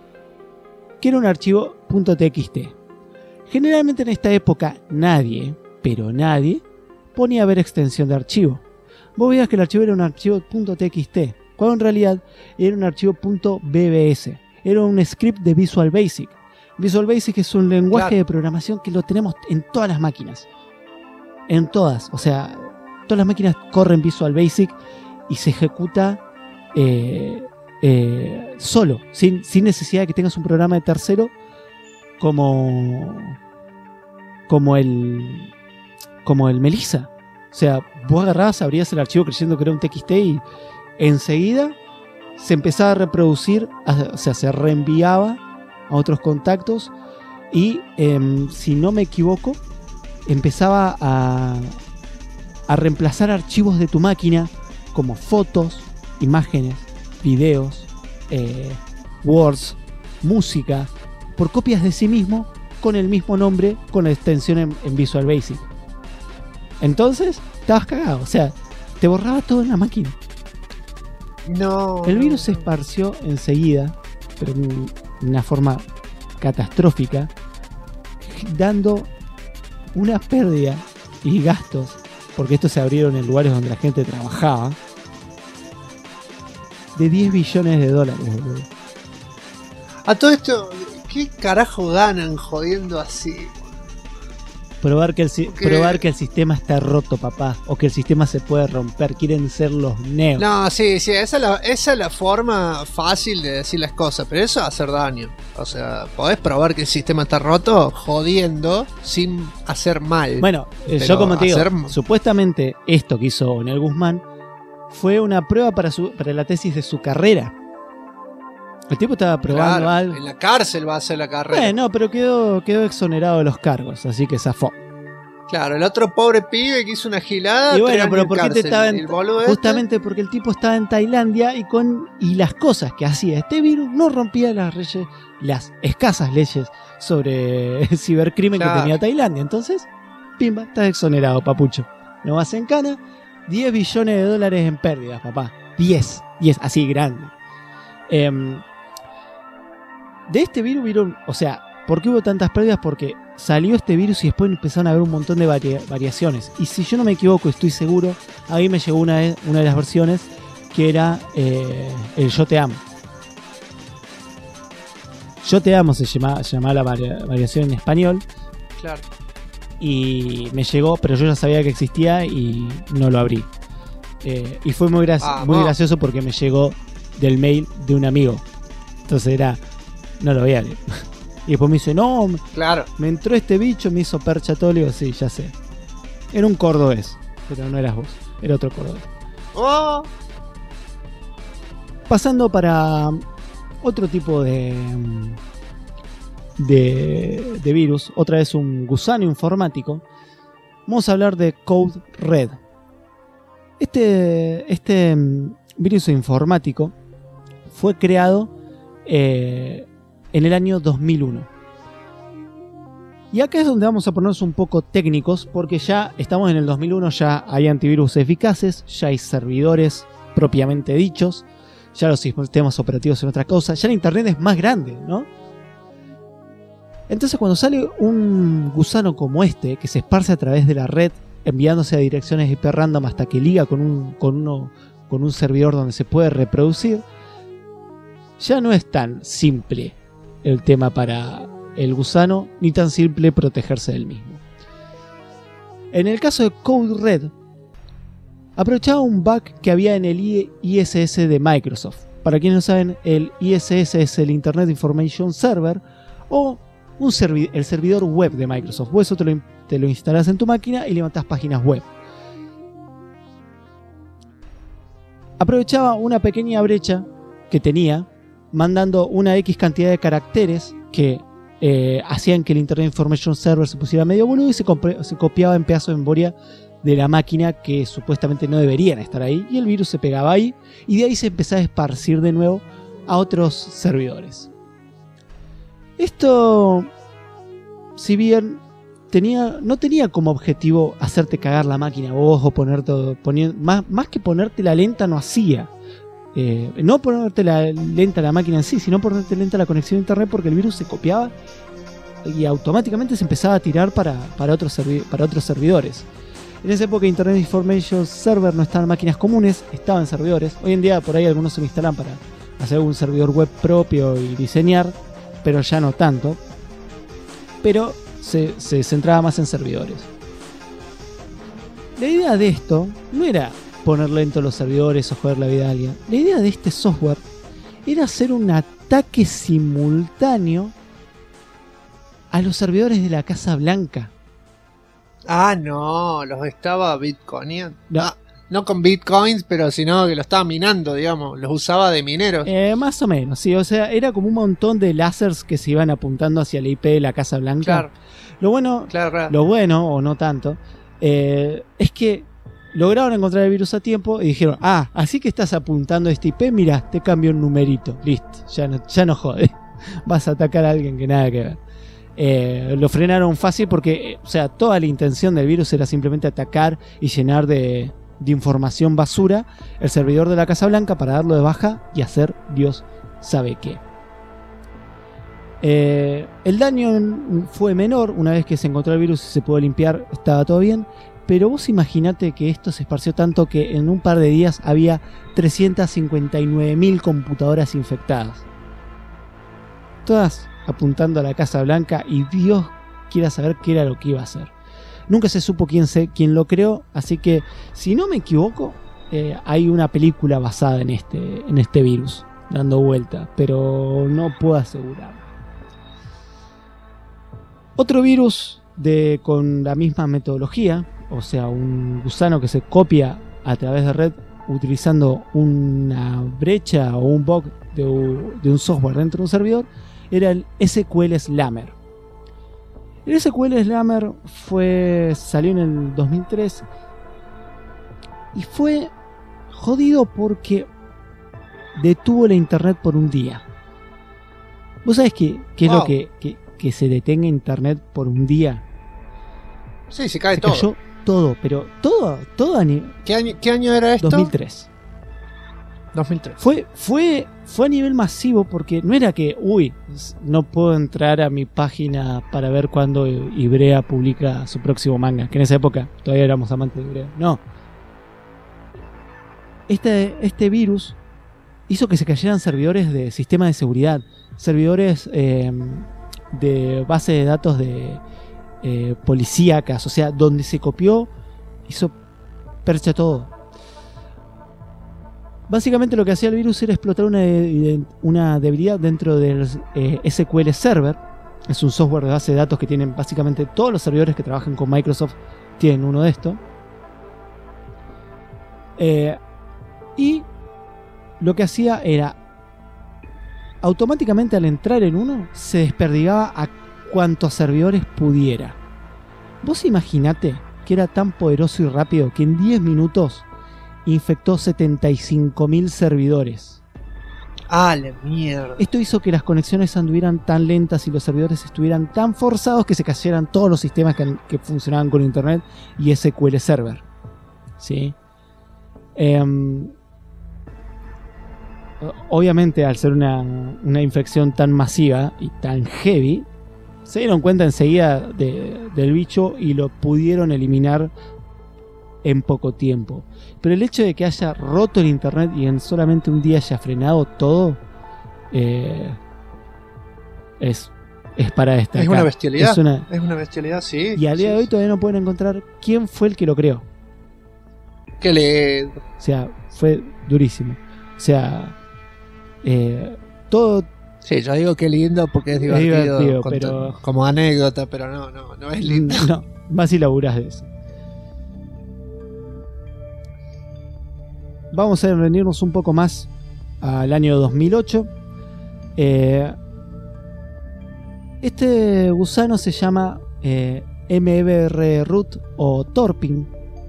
que era un archivo .txt. Generalmente en esta época nadie ponía a ver extensión de archivo. Vos veías que el archivo era un archivo .txt, cuando en realidad era un archivo .bbs. Era un script de Visual Basic. Visual Basic es un lenguaje de programación que lo tenemos en todas las máquinas. En todas. O sea, todas las máquinas corren Visual Basic y se ejecuta solo, sin necesidad de que tengas un programa de tercero como el Melissa. O sea, vos agarrabas, abrías el archivo creyendo que era un TXT y enseguida se empezaba a reproducir, o sea, se reenviaba a otros contactos y, si no me equivoco, empezaba a reemplazar archivos de tu máquina como fotos, imágenes, videos, words, música, por copias de sí mismo con el mismo nombre, con la extensión en Visual Basic. Entonces, estabas cagado, o sea, te borraba todo en la máquina. El virus se esparció enseguida, pero de una forma catastrófica, dando una pérdida y gastos, porque estos se abrieron en lugares donde la gente trabajaba, de $10 billones, boludo. A todo esto, ¿qué carajo ganan jodiendo así? Probar que el sistema está roto, papá, o que el sistema se puede romper. Quieren ser los neos. No, sí, esa es la forma fácil de decir las cosas, pero eso va a hacer daño. O sea, podés probar que el sistema está roto jodiendo sin hacer mal. Bueno, yo como te digo, supuestamente esto que hizo Onel Guzmán fue una prueba para la tesis de su carrera. El tipo estaba probando algo. En la cárcel va a hacer la carrera. No, pero quedó exonerado de los cargos, así que zafó. Claro, el otro pobre pibe que hizo una gilada. Y bueno, pero ¿por qué te estaba justamente porque el tipo estaba en Tailandia y las cosas que hacía este virus no rompía las escasas leyes sobre cibercrimen que tenía Tailandia. Entonces, pimba, estás exonerado, papucho. No vas en cana. $10 billones en pérdidas, papá. 10, así grande. De este virus, o sea, ¿por qué hubo tantas pérdidas? Porque salió este virus y después empezaron a haber un montón de variaciones. Y si yo no me equivoco, estoy seguro, a mí me llegó una de las versiones que era el Yo Te Amo. Yo Te Amo se llamaba la variación en español. Claro. Y me llegó, pero yo ya sabía que existía y no lo abrí. Y fue muy gracioso porque me llegó del mail de un amigo. Entonces no lo voy a leer. Y después me dice, no, claro, me entró este bicho, me hizo percha todo. Le digo, sí, ya sé. Era un cordobés, pero no eras vos, era otro cordobés. Oh. Pasando para otro tipo de virus, otra vez un gusano informático, vamos a hablar de Code Red. Este virus informático fue creado en el año 2001. Y acá es donde vamos a ponernos un poco técnicos, porque ya estamos en el 2001, ya hay antivirus eficaces, ya hay servidores propiamente dichos, ya los sistemas operativos son otra cosa, ya la internet es más grande, ¿no? Entonces cuando sale un gusano como este, que se esparce a través de la red, enviándose a direcciones IP random hasta que liga con un servidor donde se puede reproducir, ya no es tan simple el tema para el gusano, ni tan simple protegerse del mismo. En el caso de Code Red, aprovechaba un bug que había en el ISS de Microsoft. Para quienes no saben, el ISS es el Internet Information Server, o el servidor web de Microsoft. Vos eso te lo instalás en tu máquina y levantás páginas web. Aprovechaba una pequeña brecha que tenía, mandando una X cantidad de caracteres que hacían que el Internet Information Server se pusiera medio boludo y se copiaba en pedazos de memoria de la máquina que supuestamente no deberían estar ahí, y el virus se pegaba ahí y de ahí se empezaba a esparcir de nuevo a otros servidores. Esto, si bien no tenía como objetivo hacerte cagar la máquina vos o más que ponerte la lenta, no hacía. No ponerte lenta la máquina en sí, sino ponerte lenta la conexión a internet, porque el virus se copiaba y automáticamente se empezaba a tirar para otros servidores. En esa época Internet Information Server no estaba en máquinas comunes, estaba en servidores. Hoy en día por ahí algunos se lo instalan para hacer un servidor web propio y diseñar, pero ya no tanto. Pero se centraba más en servidores. La idea de esto no era poner lento los servidores o joder la vida a alguien. La idea de este software era hacer un ataque simultáneo a los servidores de la Casa Blanca. Ah, no, los estaba bitcoineando. No con bitcoins, pero sino que lo estaba minando, digamos, los usaba de mineros. Más o menos, sí, o sea, era como un montón de láseres que se iban apuntando hacia la IP de la Casa Blanca. Claro. Lo bueno, o no tanto, es que lograron encontrar el virus a tiempo y dijeron, así que estás apuntando a este IP, mira, te cambio un numerito, listo, ya no jode, vas a atacar a alguien que nada que ver. Lo frenaron fácil porque, o sea, toda la intención del virus era simplemente atacar y llenar de información basura el servidor de la Casa Blanca para darlo de baja y hacer Dios sabe qué. El daño fue menor una vez que se encontró el virus y se pudo limpiar, estaba todo bien. Pero vos imaginate que esto se esparció tanto que en un par de días había 359.000 computadoras infectadas. Todas apuntando a la Casa Blanca, y Dios quiera saber qué era lo que iba a hacer. Nunca se supo quién lo creó, así que si no me equivoco, hay una película basada en este virus dando vuelta, pero no puedo asegurar. Otro virus con la misma metodología, o sea, un gusano que se copia a través de red utilizando una brecha o un bug de un software dentro de un servidor, era el SQL Slammer. El SQL Slammer salió en el 2003 y fue jodido porque detuvo la internet por un día. ¿Vos sabés qué es lo que se detenga internet por un día? Sí, se cae todo. Cayó todo, pero todo ¿Qué año era esto? 2003. Fue a nivel masivo, porque no era que, no puedo entrar a mi página para ver cuándo Ibrea publica su próximo manga, que en esa época todavía éramos amantes de Ibrea. No. Este virus hizo que se cayeran servidores de sistema de seguridad, servidores de base de datos de policíacas, o sea, donde se copió, hizo percha todo. Básicamente lo que hacía el virus era explotar una debilidad dentro del SQL Server. Es un software de base de datos que tienen básicamente todos los servidores que trabajan con Microsoft, tienen uno de estos. Y lo que hacía era, automáticamente al entrar en uno, se desperdigaba a cuantos servidores pudiera. Vos imaginate que era tan poderoso y rápido que en 10 minutos infectó 75.000 servidores. ¡Ah, la mierda! Esto hizo que las conexiones anduvieran tan lentas y los servidores estuvieran tan forzados que se cayeran todos los sistemas que funcionaban con Internet y SQL Server. ¿Sí? Obviamente, al ser una infección tan masiva y tan heavy, se dieron cuenta enseguida del bicho y lo pudieron eliminar en poco tiempo. Pero el hecho de que haya roto el internet y en solamente un día haya frenado todo, es para destacar. Es una bestialidad. Es una bestialidad, sí. Y al día de hoy todavía no pueden encontrar quién fue el que lo creó. O sea, fue durísimo. O sea, todo. Sí, yo digo que lindo porque es divertido, pero como anécdota, pero no es lindo. No, más si laburás de eso. Vamos a venirnos un poco más al año 2008. Este gusano se llama MBR Root o Torping.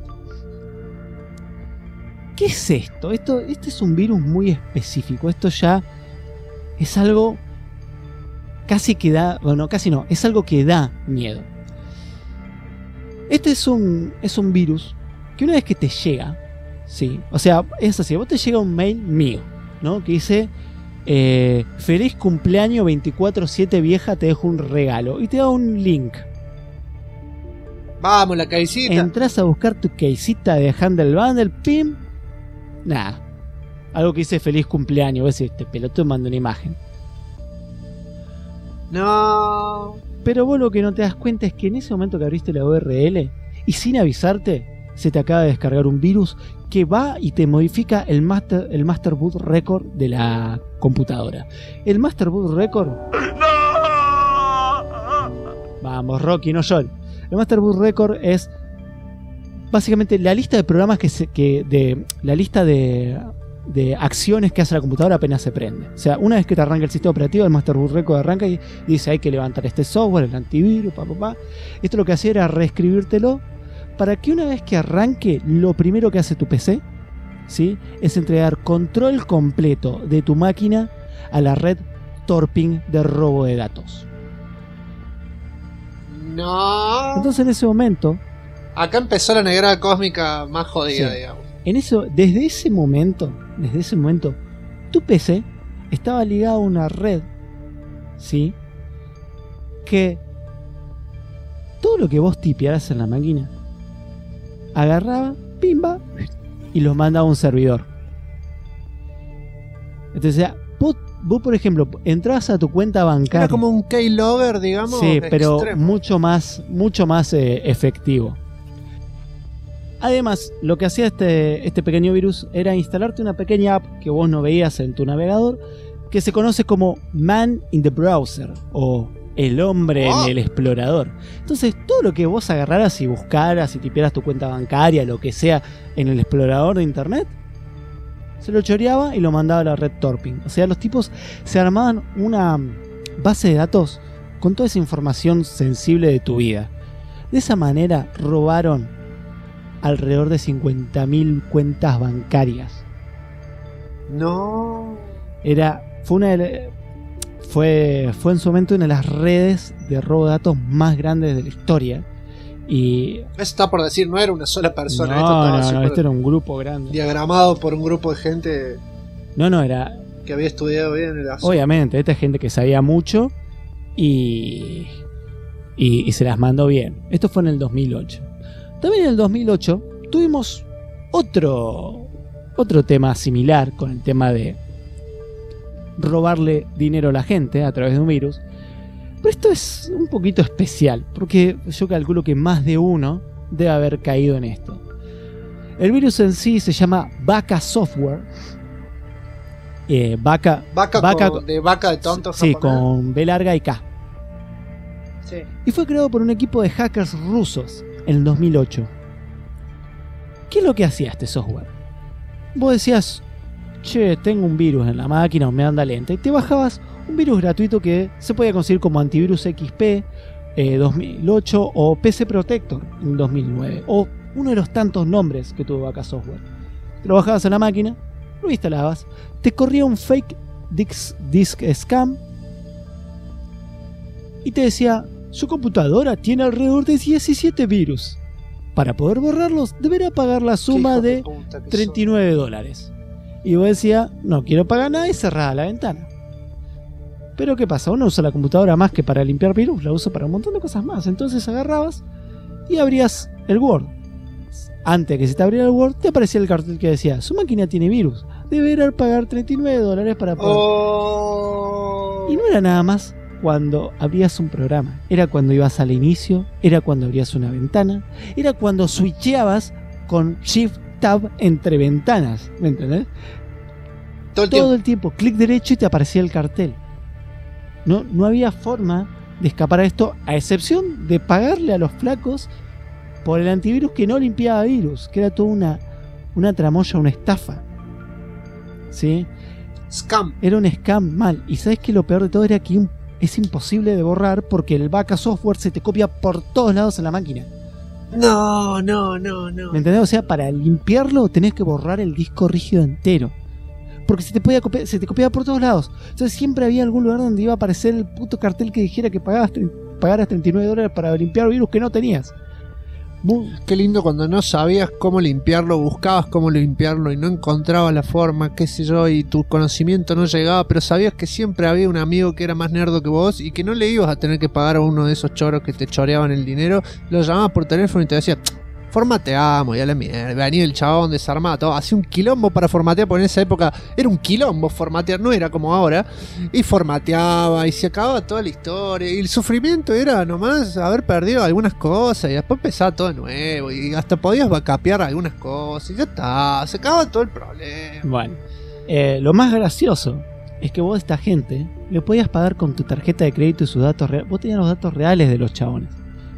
¿Qué es esto? Este es un virus muy específico. Esto ya es algo casi que da... Bueno, casi no. Es algo que da miedo. Este es un virus que una vez que te llega... Sí, o sea, es así. Vos te llega un mail mío, ¿no? Que dice... feliz cumpleaños 24/7 vieja, te dejo un regalo. Y te da un link. Vamos, la caisita. Entrás a buscar tu caisita de Handle Bundle, pim. Nada. Algo que dice feliz cumpleaños. Vos decís, este pelotudo manda una imagen. No. Pero vos lo que no te das cuenta es que en ese momento que abriste la URL y sin avisarte, se te acaba de descargar un virus que va y te modifica el master boot record de la computadora. El master boot record... Vamos, Rocky, no llores. El master boot record es básicamente la lista de programas la lista de acciones que hace la computadora apenas se prende. O sea, una vez que te arranca el sistema operativo, el master boot record arranca y dice hay que levantar este software, el antivirus, Esto lo que hacía era reescribírtelo para que una vez que arranque, lo primero que hace tu PC, ¿sí?, es entregar control completo de tu máquina a la red Torping de robo de datos. No. Entonces en ese momento... Acá empezó la negrada cósmica más jodida, sí, digamos. Desde ese momento, tu PC estaba ligado a una red, ¿sí?, que todo lo que vos tipearas en la máquina agarraba, pimba, y los mandaba a un servidor. Entonces, vos por ejemplo, entrabas a tu cuenta bancaria. Era como un keylogger, digamos. Sí, pero extremo. mucho más efectivo. Además, lo que hacía este pequeño virus era instalarte una pequeña app que vos no veías en tu navegador, que se conoce como Man in the Browser o el hombre en el explorador. Entonces, todo lo que vos agarraras y buscaras y tipearas tu cuenta bancaria, lo que sea, en el explorador de internet, se lo choreaba y lo mandaba a la red Torping. O sea, los tipos se armaban una base de datos con toda esa información sensible de tu vida. De esa manera robaron alrededor de 50.000 cuentas bancarias. No. Fue en su momento una de las redes de robo de datos más grandes de la historia. Y eso está por decir, no era una sola persona. Esto era un grupo grande. Diagramado por un grupo de gente. Era que había estudiado bien el asunto. Obviamente, esta gente que sabía mucho y se las mandó bien. Esto fue en el 2008. También en el 2008 tuvimos otro tema similar con el tema de robarle dinero a la gente a través de un virus. Pero esto es un poquito especial, porque yo calculo que más de uno debe haber caído en esto. El virus en sí se llama Baka Software. Baka de vaca de tonto. Sí, japonés. Con B larga y K. Sí. Y fue creado por un equipo de hackers rusos en el 2008. ¿Qué es lo que hacía este software? vos decías, che, tengo un virus en la máquina o me anda lenta, y te bajabas un virus gratuito que se podía conseguir como Antivirus XP 2008 o PC Protector en 2009, o uno de los tantos nombres que tuvo Vaca Software. Te lo bajabas en la máquina, lo instalabas, te corría un fake disk scam y te decía, su computadora tiene alrededor de 17 virus. Para poder borrarlos deberá pagar la suma de $39. Y vos decías, no quiero pagar nada, y cerraba la ventana. Pero ¿qué pasa? Uno usa la computadora más que para limpiar virus, la usa para un montón de cosas más. Entonces agarrabas y abrías el Word. Antes de que se te abriera el Word, te aparecía el cartel que decía, su máquina tiene virus, deberá pagar $39 para poder... Y no era nada más cuando abrías un programa, era cuando ibas al inicio, era cuando abrías una ventana, era cuando switcheabas con Shift Tab entre ventanas, ¿me entendés? Todo el tiempo, clic derecho y te aparecía el cartel. No había forma de escapar a esto, a excepción de pagarle a los flacos por el antivirus que no limpiaba virus, que era toda una tramoya, una estafa. ¿Sí? Scam. Era un scam mal. Y sabes que lo peor de todo era que es imposible de borrar porque el Vaca Software se te copia por todos lados en la máquina. No. ¿Me entendés? O sea, para limpiarlo tenés que borrar el disco rígido entero. Porque se te copiaba por todos lados. Entonces siempre había algún lugar donde iba a aparecer el puto cartel que dijera que pagaras $39 para limpiar virus que no tenías. Qué lindo cuando no sabías cómo limpiarlo, buscabas cómo limpiarlo y no encontrabas la forma, qué sé yo, y tu conocimiento no llegaba, pero sabías que siempre había un amigo que era más nerdo que vos y que no le ibas a tener que pagar a uno de esos choros que te choreaban el dinero. Lo llamabas por teléfono y te decía, formateamos, y a la mierda. Venía el chabón desarmado, todo. Hacía un quilombo para formatear, porque en esa época era un quilombo formatear, no era como ahora. Y formateaba, y se acababa toda la historia. Y el sufrimiento era nomás haber perdido algunas cosas, y después empezaba todo de nuevo. Y hasta podías backupear algunas cosas, y ya está, se acababa todo el problema. Bueno, lo más gracioso es que vos a esta gente le podías pagar con tu tarjeta de crédito y sus datos reales. Vos tenías los datos reales de los chabones.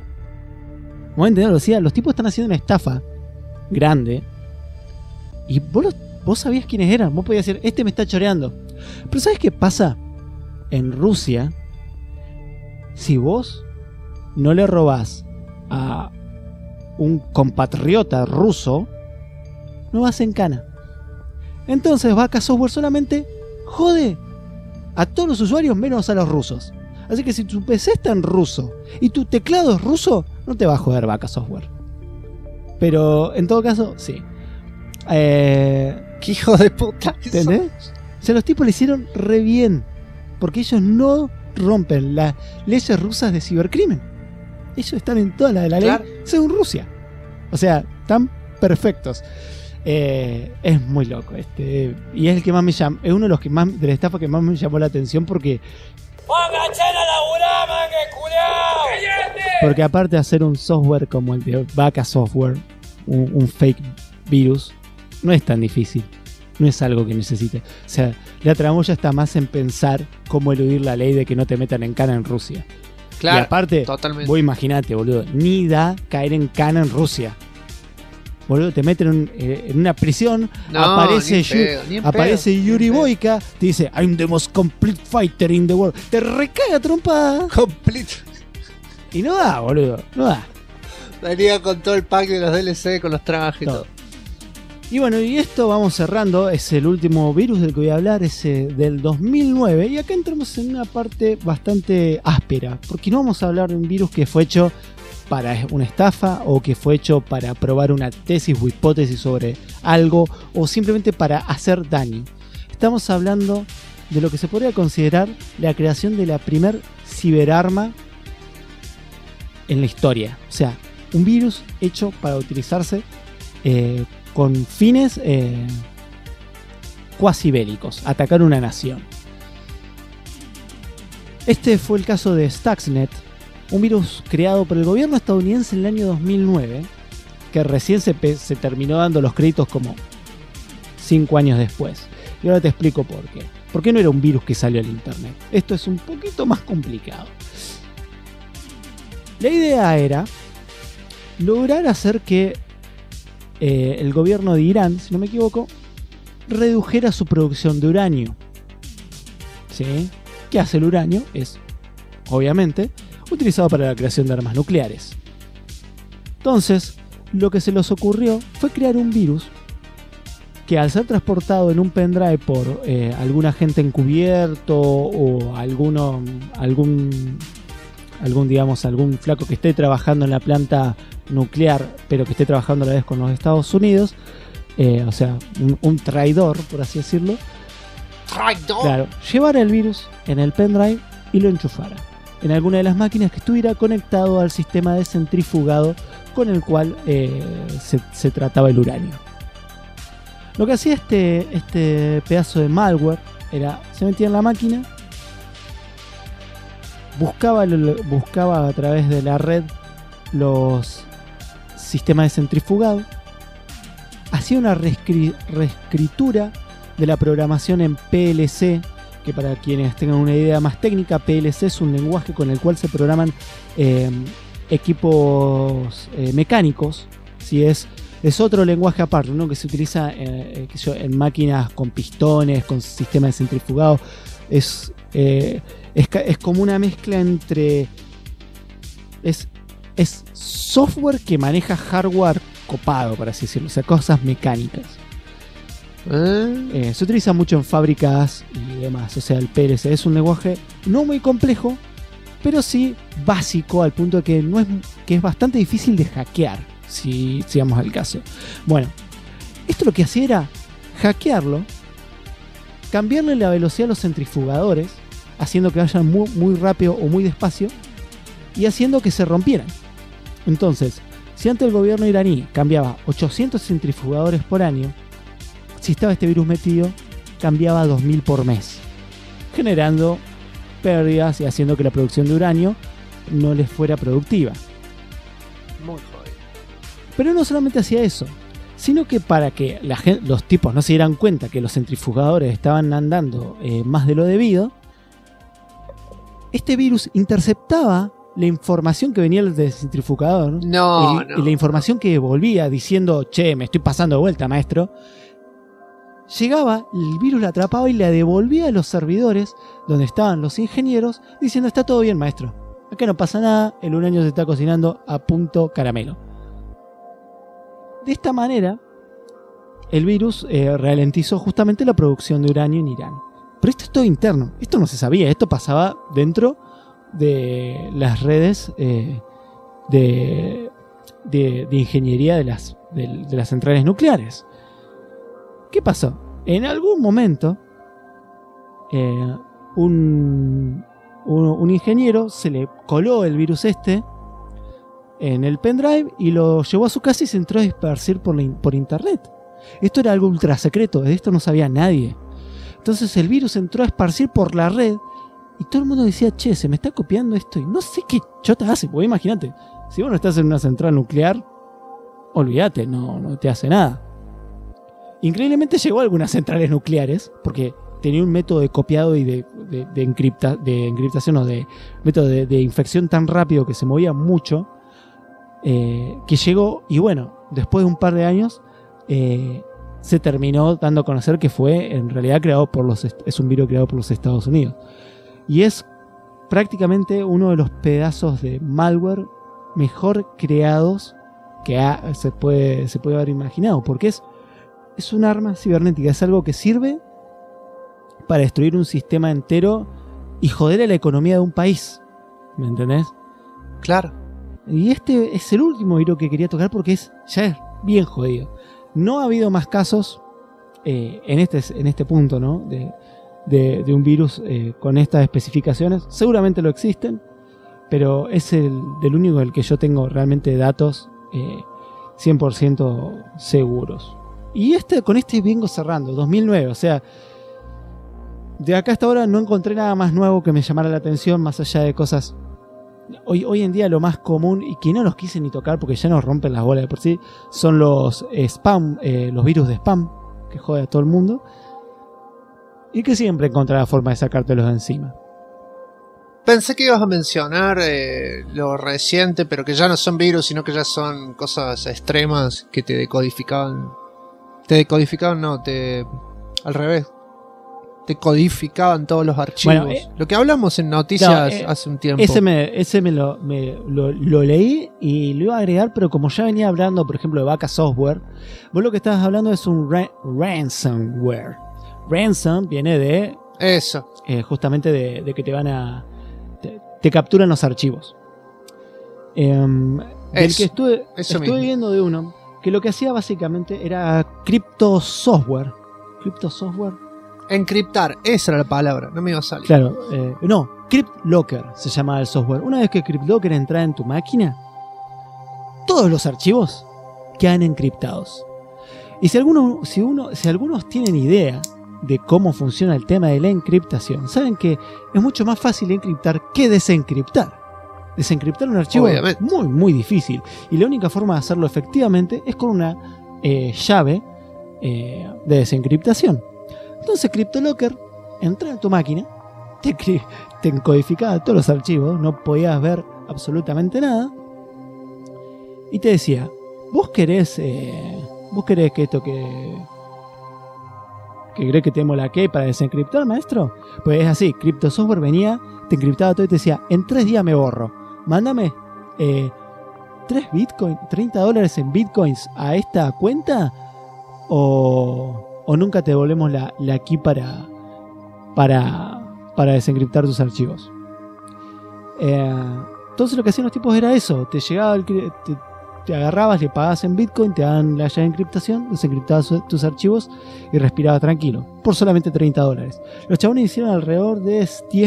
¿Vos entendés? O sea, los tipos están haciendo una estafa grande y vos sabías quiénes eran. Vos podías decir, este me está choreando. Pero ¿sabes qué pasa? En Rusia, si vos no le robás a un compatriota ruso, no vas en cana. Entonces Vaca Software solamente jode a todos los usuarios menos a los rusos. Así que si tu PC está en ruso y tu teclado es ruso, no te va a joder Vaca Software. Pero en todo caso, sí. ¡Qué hijo de puta! ¿Entendés? O sea, los tipos le hicieron re bien. Porque ellos no rompen las leyes rusas de cibercrimen. Ellos están en toda la de la ley según Rusia. O sea, están perfectos. Es muy loco. Y es el que más me llama. Es uno de los que más de la estafa que más me llamó la atención porque. Porque aparte de hacer un software como el de Vaca Software, un fake virus, no es tan difícil. No es algo que necesite. O sea, la tramoya está más en pensar cómo eludir la ley de que no te metan en cana en Rusia. Claro, y aparte, totalmente. Vos imaginate, boludo, ni da caer en cana en Rusia. Boludo, te meten en una prisión, aparece Yuri Boyka, te dice, I'm the most complete fighter in the world. Te recaga trompada. Complete. Y no da, boludo, no da. Venía con todo el pack de los DLC, con los trajes y todo. Y bueno, y esto vamos cerrando. Es el último virus del que voy a hablar, es del 2009. Y acá entramos en una parte bastante áspera, porque no vamos a hablar de un virus que fue hecho para una estafa o que fue hecho para probar una tesis o hipótesis sobre algo o simplemente para hacer daño. Estamos hablando de lo que se podría considerar la creación de la primer ciberarma en la historia. O sea, un virus hecho para utilizarse con fines cuasi bélicos, atacar una nación. Este fue el caso de Stuxnet, un virus creado por el gobierno estadounidense en el año 2009, que recién se terminó dando los créditos como 5 años después. Y ahora te explico por qué. ¿Por qué no era un virus que salió al internet? Esto es un poquito más complicado. La idea era lograr hacer que el gobierno de Irán, si no me equivoco, redujera su producción de uranio. ¿Sí? ¿Qué hace el uranio? Es, obviamente, utilizado para la creación de armas nucleares. Entonces, lo que se les ocurrió fue crear un virus que, al ser transportado en un pendrive por algún agente encubierto o algún flaco que esté trabajando en la planta nuclear, pero que esté trabajando a la vez con los Estados Unidos, o sea, un traidor, por así decirlo. ¿Traidor? Claro, llevara el virus en el pendrive y lo enchufara en alguna de las máquinas que estuviera conectado al sistema de centrifugado con el cual se trataba el uranio. Lo que hacía este pedazo de malware era, se metía en la máquina, buscaba a través de la red los sistemas de centrifugado, hacía una reescritura de la programación en PLC, que para quienes tengan una idea más técnica, PLC es un lenguaje con el cual se programan equipos mecánicos. Si es otro lenguaje aparte, ¿no? Que se utiliza en máquinas con pistones, con sistemas de centrifugado. Es como una mezcla entre... Es software que maneja hardware copado, por así decirlo, o sea, cosas mecánicas. Se utiliza mucho en fábricas y demás. O sea, el PLC es un lenguaje no muy complejo, pero sí básico, al punto de que es bastante difícil de hackear, si vamos al caso. Bueno, esto lo que hacía era hackearlo, cambiarle la velocidad a los centrifugadores, haciendo que vayan muy, muy rápido o muy despacio, y haciendo que se rompieran. Entonces, si antes el gobierno iraní cambiaba 800 centrifugadores por año, si estaba este virus metido, cambiaba 2000 por mes, generando pérdidas y haciendo que la producción de uranio no les fuera productiva. Muy jodido. Pero no solamente hacía eso, sino que para que los tipos no se dieran cuenta que los centrifugadores estaban andando más de lo debido, este virus interceptaba la información que venía del centrifugador y la información que volvía diciendo, che, me estoy pasando de vuelta, maestro. Llegaba, el virus la atrapaba y la devolvía a los servidores donde estaban los ingenieros diciendo, está todo bien, maestro, acá no pasa nada, el uranio se está cocinando a punto caramelo. De esta manera, el virus ralentizó justamente la producción de uranio en Irán. Pero esto es todo interno, esto no se sabía, esto pasaba dentro de las redes de ingeniería de las centrales nucleares. ¿Qué pasó? En algún momento un ingeniero se le coló el virus en el pendrive y lo llevó a su casa y se entró a esparcir por internet. Esto era algo ultra secreto, de esto no sabía nadie. Entonces el virus entró a esparcir por la red y todo el mundo decía, che, se me está copiando esto y no sé qué chota hace, porque imagínate, si vos no estás en una central nuclear, olvídate, no te hace nada. Increíblemente llegó a algunas centrales nucleares, porque tenía un método de copiado y de encriptación o de método de infección tan rápido que se movía mucho, que llegó, y bueno, después de un par de años se terminó dando a conocer que fue en realidad es un virus creado por los Estados Unidos. Y es prácticamente uno de los pedazos de malware mejor creados que se puede haber imaginado, porque es un arma cibernética, es algo que sirve para destruir un sistema entero y joder a la economía de un país, ¿me entendés? Claro. Y este es el último virus que quería tocar porque ya es bien jodido. No ha habido más casos en este punto, ¿no? de un virus con estas especificaciones. Seguramente lo existen, pero es del único del que yo tengo realmente datos 100% seguros. Y con este vengo cerrando, 2009, o sea, de acá hasta ahora no encontré nada más nuevo que me llamara la atención, más allá de cosas. Hoy en día lo más común, y que no los quise ni tocar porque ya nos rompen las bolas de por sí, son los spam, los virus de spam, que jode a todo el mundo, y que siempre encontrará la forma de sacártelos de encima. Pensé que ibas a mencionar lo reciente, pero que ya no son virus, sino que ya son cosas extremas que te decodificaban. Te Al revés. Te codificaban todos los archivos. Bueno, lo que hablamos en noticias hace un tiempo. Ese me lo leí y lo iba a agregar, pero como ya venía hablando, por ejemplo, de Vaca Software, vos lo que estabas hablando es un ransomware. Ransom viene de... Eso. Justamente de que te van a... Te capturan los archivos. Del que estuve viendo de uno, que lo que hacía básicamente era criptosoftware. ¿Criptosoftware? Encriptar, esa era la palabra, no me iba a salir. Claro, no, CryptLocker se llama el software. Una vez que CryptLocker entra en tu máquina, todos los archivos quedan encriptados. Y si algunos tienen idea de cómo funciona el tema de la encriptación, saben que es mucho más fácil encriptar que desencriptar. Desencriptar un archivo es muy, muy difícil. Y la única forma de hacerlo efectivamente es con una llave de desencriptación. Entonces CryptLocker entra en tu máquina, te encodificaba todos los archivos, no podías ver absolutamente nada, y te decía, ¿vos querés que esto que crees que tenemos la key para desencriptar, maestro? Pues es así, CryptoSoftware venía, te encriptaba todo y te decía, en 3 días me borro, mándame 3 bitcoins, $30 en bitcoins a esta cuenta, o nunca te devolvemos la key para desencriptar tus archivos. Entonces lo que hacían los tipos era eso, te llegaba te agarrabas, le pagabas en bitcoin, te daban la llave de encriptación, desencriptabas tus archivos y respirabas tranquilo, por solamente $30. Los chabones hicieron alrededor de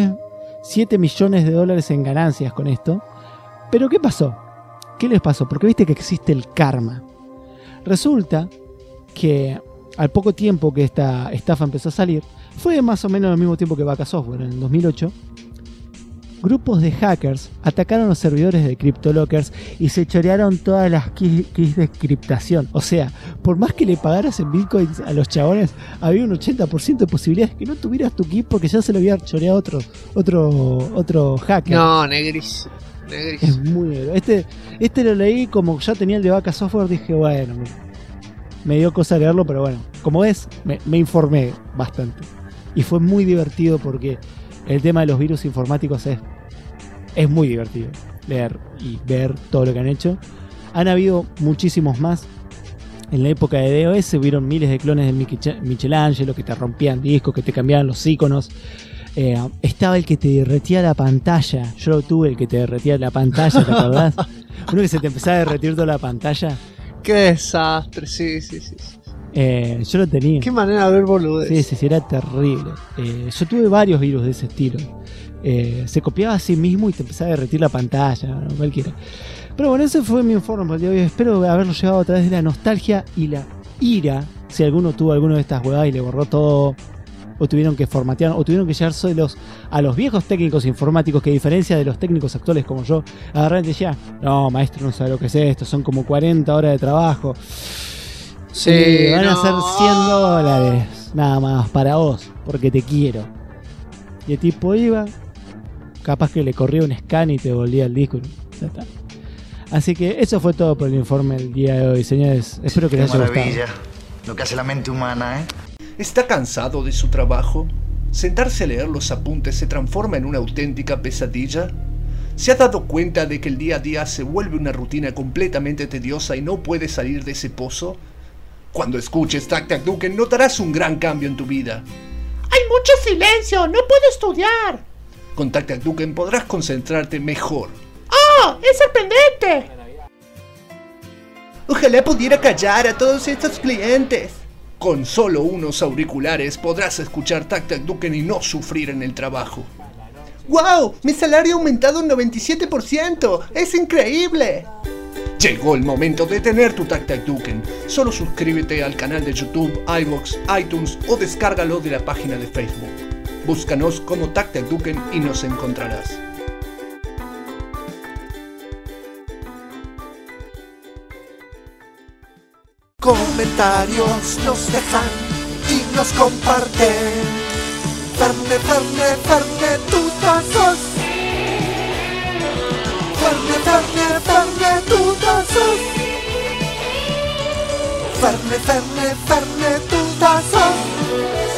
7 millones de dólares en ganancias con esto. Pero ¿qué pasó? ¿Qué les pasó? Porque viste que existe el karma. Resulta que al poco tiempo que esta estafa empezó a salir, fue más o menos al mismo tiempo que Vaca Software, en el 2008, grupos de hackers atacaron los servidores de CryptLockers y se chorearon todas las keys de encriptación. O sea, por más que le pagaras en bitcoins a los chabones, había un 80% de posibilidades que no tuvieras tu key porque ya se lo había choreado otro hacker. No, negris. Es muy negro. Este lo leí como ya tenía el de Vaca Software, dije, bueno, me dio cosa leerlo, pero bueno, como ves, me informé bastante. Y fue muy divertido porque el tema de los virus informáticos es muy divertido. Leer y ver todo lo que han hecho. Han habido muchísimos más. En la época de DOS hubieron miles de clones de Michelangelo que te rompían discos, que te cambiaban los iconos. Estaba el que te derretía la pantalla. Yo lo tuve, el que te derretía la pantalla, ¿te acordás? Uno que se te empezaba a derretir toda la pantalla. Qué desastre, sí. Yo lo tenía. Qué manera de ver boludez. Sí, era terrible. Yo tuve varios virus de ese estilo. Se copiaba a sí mismo y te empezaba a derretir la pantalla, ¿no? Cualquiera. Pero bueno, ese fue mi informe por el día de hoy. Espero haberlo llevado a través de la nostalgia y la ira. Si alguno tuvo alguno de estas huevadas y le borró todo, o tuvieron que formatear, o tuvieron que llegar a los viejos técnicos informáticos que, a diferencia de los técnicos actuales como yo, agarran y decían, no, maestro, no sabe lo que es esto, son como 40 horas de trabajo. Sí, van a ser $100 nada más para vos, porque te quiero. Y el tipo iba, capaz que le corría un scan y te volvía el disco. Ya está. Así que eso fue todo por el informe del día de hoy, señores. Espero que les haya gustado. Lo que hace la mente humana, ¿eh? ¿Está cansado de su trabajo? ¿Sentarse a leer los apuntes se transforma en una auténtica pesadilla? ¿Se ha dado cuenta de que el día a día se vuelve una rutina completamente tediosa y no puede salir de ese pozo? Cuando escuches Tac Tac Duken notarás un gran cambio en tu vida. ¡Hay mucho silencio! ¡No puedo estudiar! Con Tac Tac Duken podrás concentrarte mejor. ¡Oh! ¡Es sorprendente! Ojalá pudiera callar a todos estos clientes. Con solo unos auriculares podrás escuchar Tac Tac Duken y no sufrir en el trabajo. ¡Wow! ¡Mi salario ha aumentado un 97%! ¡Es increíble! Llegó el momento de tener tu Tac Tac Duken. Solo suscríbete al canal de YouTube, iVoox, iTunes o descárgalo de la página de Facebook. Búscanos como Tac Tac Duken y nos encontrarás. Comentarios nos dejan y nos comparten. Ferne, tutazos. Ferne, tutazos. Ferne, tutazos.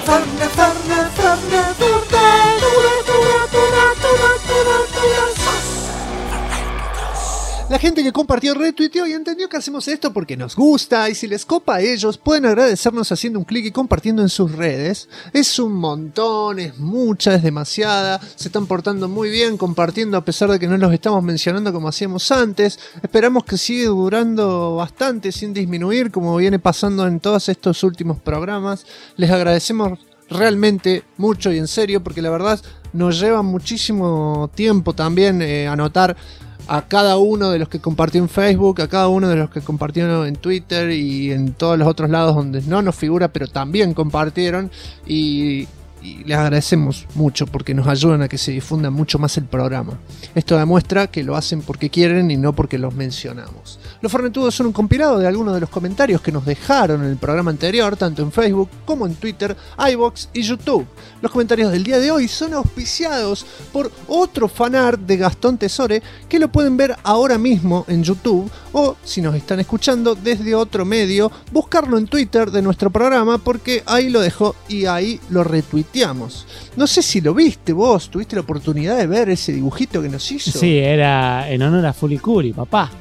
La gente que compartió, retuiteó y entendió que hacemos esto porque nos gusta, y si les copa a ellos pueden agradecernos haciendo un clic y compartiendo en sus redes. Es un montón, es mucha, es demasiada, se están portando muy bien compartiendo a pesar de que no los estamos mencionando como hacíamos antes. Esperamos que siga durando bastante sin disminuir como viene pasando en todos estos últimos programas. Les agradecemos realmente mucho y en serio porque la verdad nos lleva muchísimo tiempo también anotar a cada uno de los que compartió en Facebook, a cada uno de los que compartieron en Twitter y en todos los otros lados donde no nos figura, pero también compartieron, y les agradecemos mucho porque nos ayudan a que se difunda mucho más el programa. Esto demuestra que lo hacen porque quieren y no porque los mencionamos. Los Fornetudos son un compilado de algunos de los comentarios que nos dejaron en el programa anterior, tanto en Facebook como en Twitter, iVoox y YouTube. Los comentarios del día de hoy son auspiciados por otro fanart de Gastón Tesore, que lo pueden ver ahora mismo en YouTube, o si nos están escuchando desde otro medio, buscarlo en Twitter de nuestro programa, porque ahí lo dejó y ahí lo retuiteamos. No sé si lo viste vos, tuviste la oportunidad de ver ese dibujito que nos hizo. Sí, era en honor a Fulicuri, papá.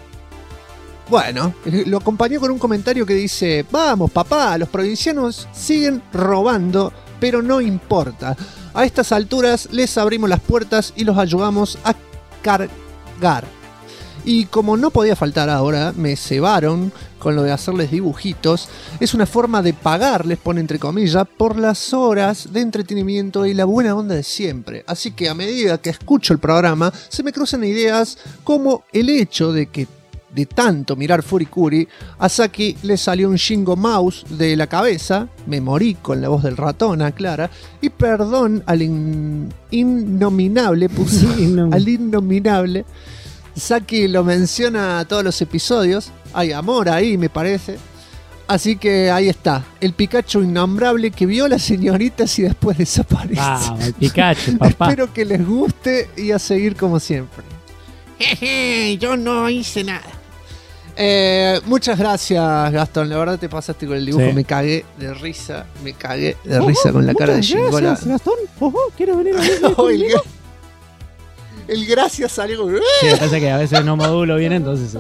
Bueno, lo acompañó con un comentario que dice: vamos papá, los provincianos siguen robando, pero no importa. A estas alturas les abrimos las puertas y los ayudamos a cargar. Y como no podía faltar ahora, me cebaron con lo de hacerles dibujitos. Es una forma de pagarles, pone entre comillas, por las horas de entretenimiento y la buena onda de siempre. Así que a medida que escucho el programa, se me cruzan ideas como el hecho de que de tanto mirar Furikuri, a Saki le salió un Shingo Mouse de la cabeza, me morí con la voz del ratón, aclara, y perdón al innominable, al innominable, Saki lo menciona a todos los episodios, hay amor ahí me parece, así que ahí está, el Pikachu innombrable que vio a las señoritas y después desaparece. El Pikachu, papá. Espero que les guste y a seguir como siempre. Jeje, yo no hice nada. Muchas gracias, Gastón. La verdad te pasaste con el dibujo. Sí. Me cagué de risa con la cara de Shingola. Gracias, Gastón. ¿Quieres venir a ver? El gracias salió. Sí, me parece que a veces no modulo bien, entonces.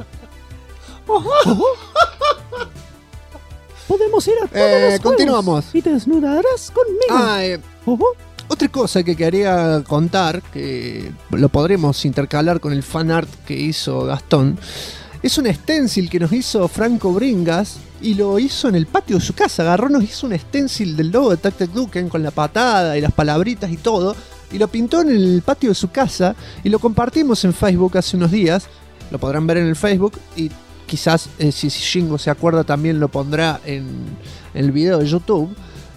Podemos ir a todos los continuamos. Y te desnudarás conmigo. Otra cosa que quería contar, que lo podremos intercalar con el fanart que hizo Gastón, es un stencil que nos hizo Franco Bringas y lo hizo en el patio de su casa. Agarró, nos hizo un stencil del logo de Tac Tac Duken con la patada y las palabritas y todo, y lo pintó en el patio de su casa y lo compartimos en Facebook hace unos días. Lo podrán ver en el Facebook y quizás si Shingo se acuerda también lo pondrá en el video de YouTube.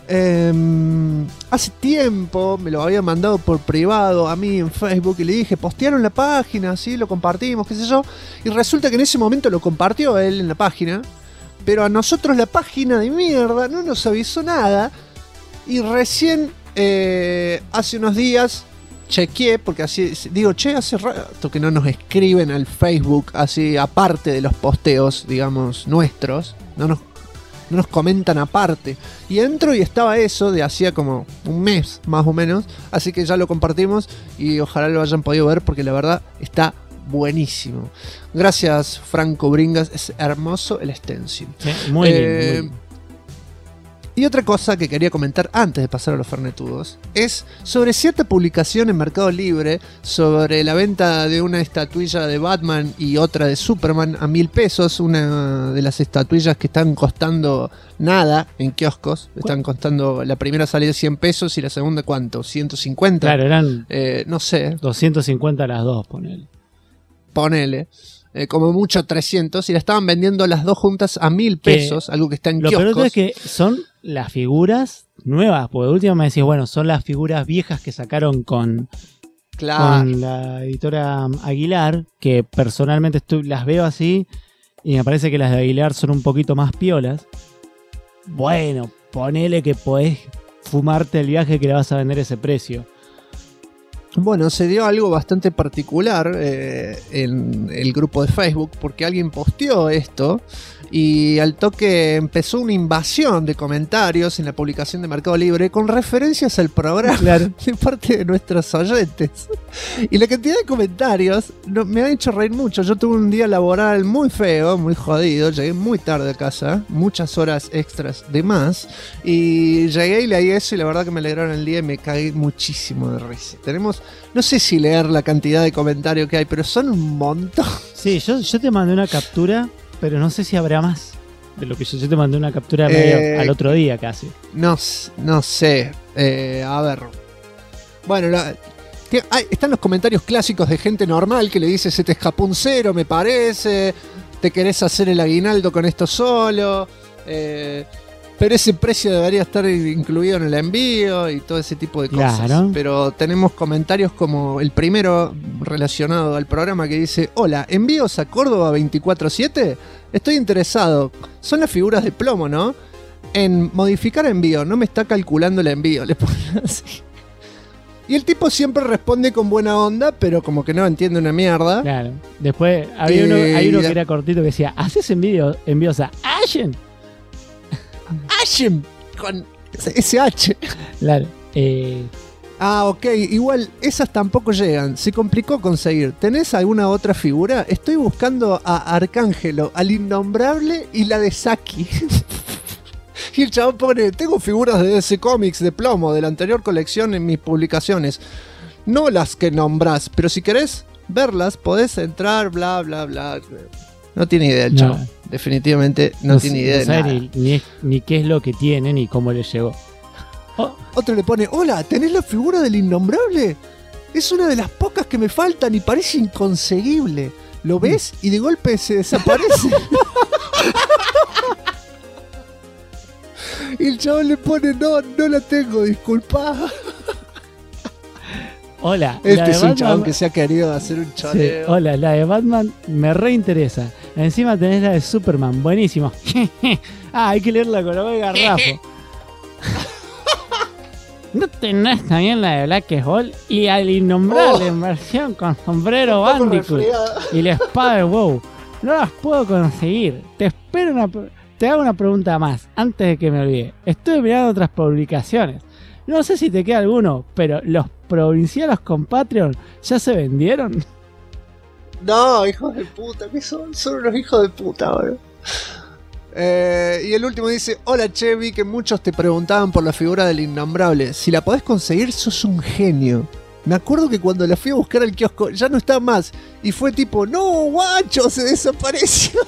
Hace tiempo me lo había mandado por privado a mí en Facebook y le dije, postearon la página, ¿sí? Lo compartimos, qué sé yo, y resulta que en ese momento lo compartió él en la página, pero a nosotros la página de mierda no nos avisó nada, y recién hace unos días chequeé, porque así digo, hace rato que no nos escriben al Facebook así aparte de los posteos, digamos, nuestros, no nos comentan aparte, y entro y estaba eso de hacía como un mes más o menos, así que ya lo compartimos y ojalá lo hayan podido ver porque la verdad está buenísimo. Gracias Franco Bringas, es hermoso el stencil. Sí, muy bien. Y otra cosa que quería comentar antes de pasar a los fernetudos es sobre cierta publicación en Mercado Libre sobre la venta de una estatuilla de Batman y otra de Superman a 1.000 pesos. Una de las estatuillas que están costando nada en kioscos. Están costando, la primera salida 100 pesos y la segunda ¿cuánto? 150. Claro, eran no sé. 250 las dos, ponele. Como mucho 300 y la estaban vendiendo las dos juntas a 1.000 pesos, algo que está en kioscos. Lo peor es que son las figuras nuevas, porque de última me decís, bueno, son las figuras viejas que sacaron con la editora Aguilar, que personalmente las veo así y me parece que las de Aguilar son un poquito más piolas. Bueno, ponele que podés fumarte el viaje que le vas a vender ese precio. Bueno, se dio algo bastante particular en el grupo de Facebook porque alguien posteó esto y al toque empezó una invasión de comentarios en la publicación de Mercado Libre con referencias al programa de parte de nuestros oyentes. Y la cantidad de comentarios me ha hecho reír mucho. Yo tuve un día laboral muy feo, muy jodido, llegué muy tarde a casa, muchas horas extras de más, y llegué y leí eso y la verdad que me alegraron el día y me cagué muchísimo de risa. Tenemos, no sé si leer la cantidad de comentarios que hay, pero son un montón. Sí, yo te mandé una captura, pero no sé si habrá más de lo que yo te mandé una captura medio al otro día casi. No sé. A ver. Bueno, están los comentarios clásicos de gente normal que le dice: se te escapó un cero, me parece. Te querés hacer el aguinaldo con esto solo. Pero ese precio debería estar incluido en el envío y todo ese tipo de cosas. Claro. Pero tenemos comentarios como el primero relacionado al programa que dice: hola, ¿envíos a Córdoba 24/7? Estoy interesado. Son las figuras de plomo, ¿no? En modificar envío, no me está calculando el envío. Le ponen así. Y el tipo siempre responde con buena onda, pero como que no entiende una mierda. Claro. Después hay uno que era cortito que decía: ¿haces envíos a Ashen? Ashen con SH. Claro. Ok, igual esas tampoco llegan. Se complicó conseguir. ¿Tenés alguna otra figura? Estoy buscando a Arcángelo, al Innombrable y la de Saki. Y el chabón pone: tengo figuras de DC Comics de plomo de la anterior colección en mis publicaciones. No las que nombrás, pero si querés verlas, podés entrar, bla, bla, bla. No tiene idea el chabón. Definitivamente no tiene idea de nada. Ni qué es lo que tiene, ni cómo le llegó. Otro le pone: hola, ¿tenés la figura del Innombrable? Es una de las pocas que me faltan y parece inconseguible. ¿Lo ves? Y de golpe se desaparece. Y el chabón le pone: no la tengo, disculpa. Hola. Este es un chabón que se ha querido hacer un choreo. Sí, hola, la de Batman me reinteresa. Encima tenés la de Superman, buenísimo. Hay que leerla con la voz de garrafo. ¿No tenés también la de Black Hole y al Innombrable en versión con sombrero Bandicoot y la espada de WoW? No las puedo conseguir. Te hago una pregunta más antes de que me olvide. Estuve mirando otras publicaciones. No sé si te queda alguno, pero los provincianos con Patreon ya se vendieron. No, hijos de puta, ¿qué son? Son unos hijos de puta, bro. Y el último dice: hola Chevy, que muchos te preguntaban por la figura del Innombrable. Si la podés conseguir, sos un genio. Me acuerdo que cuando la fui a buscar al kiosco ya no está más. Y fue tipo: no, guacho, se desapareció.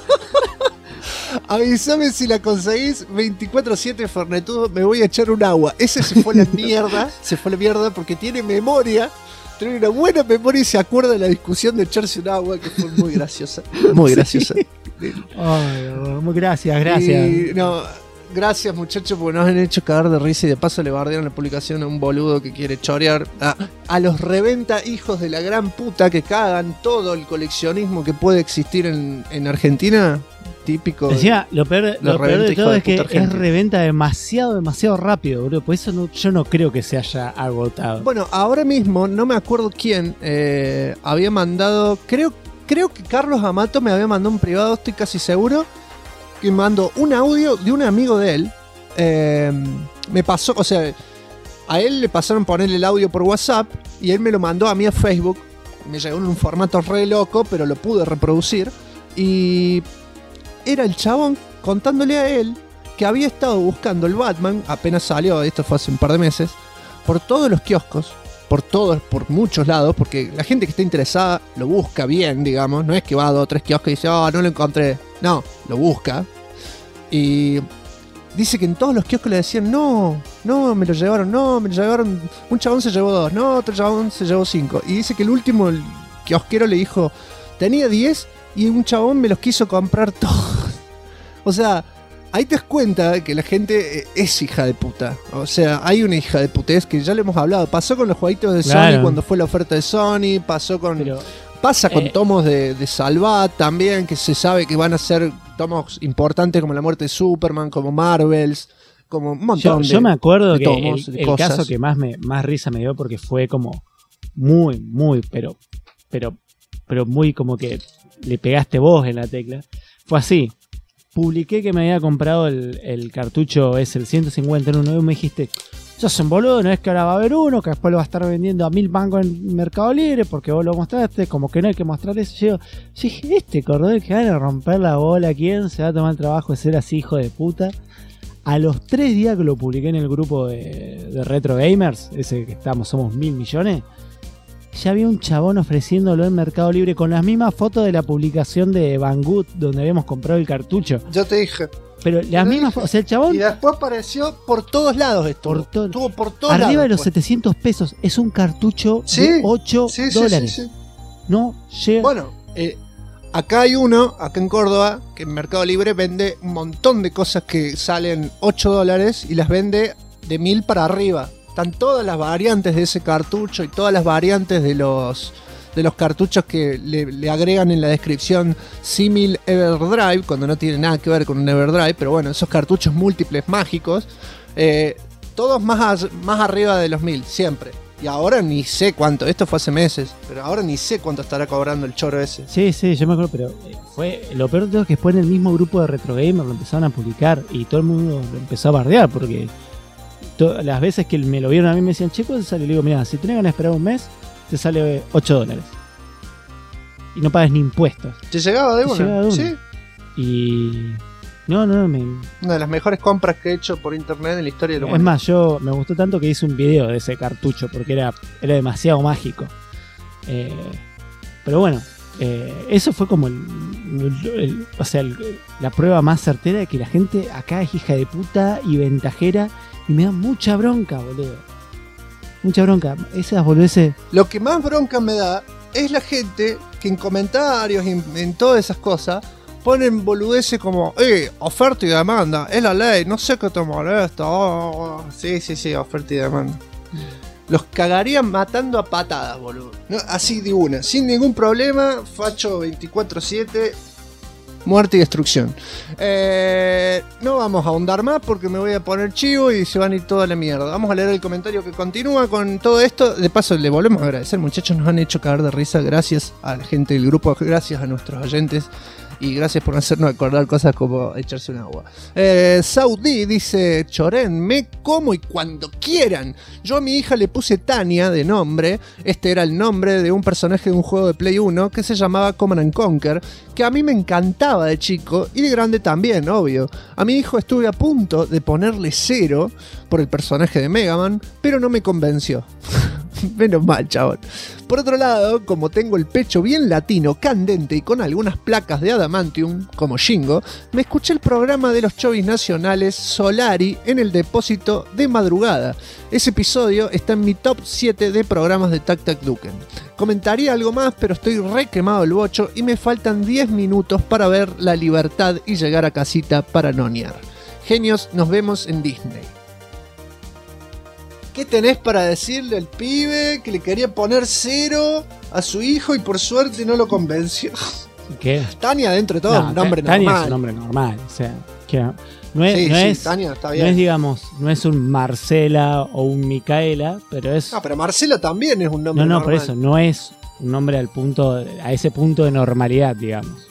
Avísame si la conseguís 24/7, Fernetudo, me voy a echar un agua. Ese se fue a la mierda. Se fue a la mierda porque tiene memoria. Tiene una buena memoria y se acuerda de la discusión de echarse un agua, que fue muy graciosa. Muy graciosa. Ay, muy gracias. Y, no, gracias muchachos, porque nos han hecho cagar de risa y de paso le bardearon la publicación a un boludo que quiere chorear. A los reventa hijos de la gran puta que cagan todo el coleccionismo que puede existir en Argentina. Típico. Decía, lo peor de todo es que es reventa demasiado rápido, boludo. Por eso yo no creo que se haya agotado. Bueno, ahora mismo no me acuerdo quién había mandado. Creo que Carlos Amato me había mandado un privado, estoy casi seguro. Que me mandó un audio de un amigo de él. Me pasó, o sea, a él le pasaron ponerle el audio por WhatsApp y él me lo mandó a mí a Facebook. Me llegó en un formato re loco, pero lo pude reproducir. Y era el chabón contándole a él que había estado buscando el Batman, apenas salió, esto fue hace un par de meses, por todos los kioscos, por muchos lados, porque la gente que está interesada lo busca bien, digamos, no es que va a 2 o 3 kioscos y dice: no lo encontré, no, lo busca. Y dice que en todos los kioscos le decían: no, me lo llevaron, un chabón se llevó 2, no, otro chabón se llevó 5. Y dice que el último, el kiosquero le dijo: tenía 10 y un chabón me los quiso comprar todos. O sea, ahí te das cuenta que la gente es hija de puta. O sea, hay una hija de putez que ya le hemos hablado. Pasó con los jueguitos de Sony cuando fue la oferta de Sony. Pasa con tomos de Salvat también, que se sabe que van a ser tomos importantes como la muerte de Superman, como Marvels, como un montón yo me acuerdo que tomos, el caso que más risa me dio porque fue como muy, pero muy como que le pegaste vos en la tecla. Fue así. Publiqué que me había comprado el cartucho, es el 151, y me dijiste, sos un boludo, no es que ahora va a haber uno, que después lo va a estar vendiendo a 1000 mangos en Mercado Libre, porque vos lo mostraste, como que no hay que mostrar eso. Yo dije, cordón, que van a romper la bola, ¿quién se va a tomar el trabajo de ser así, hijo de puta? A los 3 días que lo publiqué en el grupo de Retro Gamers, ese que somos 1000 millones, ya había un chabón ofreciéndolo en Mercado Libre con las mismas fotos de la publicación de Banggood donde habíamos comprado el cartucho. Yo te dije. Pero las mismas fotos, o sea, el chabón... Y después apareció por todos lados esto. Estuvo por todos lados. Arriba de los 700 pesos. Es un cartucho de $8. Sí. No llega... Bueno, acá hay uno, acá en Córdoba, que en Mercado Libre vende un montón de cosas que salen $8 y las vende de 1000 para arriba. Están todas las variantes de ese cartucho y todas las variantes de los cartuchos que le agregan en la descripción símil Everdrive, cuando no tiene nada que ver con un Everdrive, pero bueno, esos cartuchos múltiples mágicos, todos más arriba de los 1000, siempre. Y ahora ni sé cuánto, esto fue hace meses, pero ahora ni sé cuánto estará cobrando el choro ese. Sí, yo me acuerdo, pero fue lo peor de todo es que después en el mismo grupo de Retro Gamer lo empezaron a publicar y todo el mundo lo empezó a bardear, porque las veces que me lo vieron a mí me decían, che, ¿cuánto sale? Y le digo, mira, si tenés ganas de esperar un mes, te sale $8. Y no pagas ni impuestos. ¿Te llegaba de una? Sí. Y... No, una de las mejores compras que he hecho por internet en la historia de la humanidad. Es más, me gustó tanto que hice un video de ese cartucho, porque era demasiado mágico. Pero bueno, eso fue como la prueba más certera de que la gente acá es hija de puta y ventajera. Y me da mucha bronca, boludo. Mucha bronca. Esas boludeces. Lo que más bronca me da es la gente que en comentarios y en todas esas cosas ponen boludeces como, oferta y demanda, es la ley, no sé qué te molesta. Sí, oferta y demanda. Los cagarían matando a patadas, boludo. No, así de una, sin ningún problema, facho 24/7. Muerte y destrucción. No vamos a ahondar más porque me voy a poner chivo y se van a ir toda la mierda. Vamos a leer el comentario que continúa con todo esto. De paso, le volvemos a agradecer, muchachos. Nos han hecho cagar de risa. Gracias a la gente del grupo, gracias a nuestros oyentes. Y gracias por hacernos acordar cosas como echarse un agua. Saudi dice, Chorén, me como y cuando quieran. Yo a mi hija le puse Tania de nombre. Este era el nombre de un personaje de un juego de Play 1 que se llamaba Command & Conquer, que a mí me encantaba de chico y de grande también, obvio. A mi hijo estuve a punto de ponerle 0 por el personaje de Mega Man, pero no me convenció. Menos mal, chabón. Por otro lado, como tengo el pecho bien latino, candente y con algunas placas de adamantium, como Shingo, me escuché el programa de los chovis nacionales Solari en el depósito de madrugada. Ese episodio está en mi top 7 de programas de Tac Tac Duken. Comentaría algo más, pero estoy re quemado el bocho y me faltan 10 minutos para ver La Libertad y llegar a casita para nonear. Genios, nos vemos en Disney. ¿Qué tenés para decirle al pibe que le quería poner 0 a su hijo y por suerte no lo convenció? ¿Qué? Tania, dentro de todo, un nombre Tania normal. Es un nombre normal, o sea, que no es, Tania está bien. No es, digamos, no es un Marcela o un Micaela, pero es... No, pero Marcela también es un nombre normal. No, por eso, no es un nombre a ese punto de normalidad, digamos.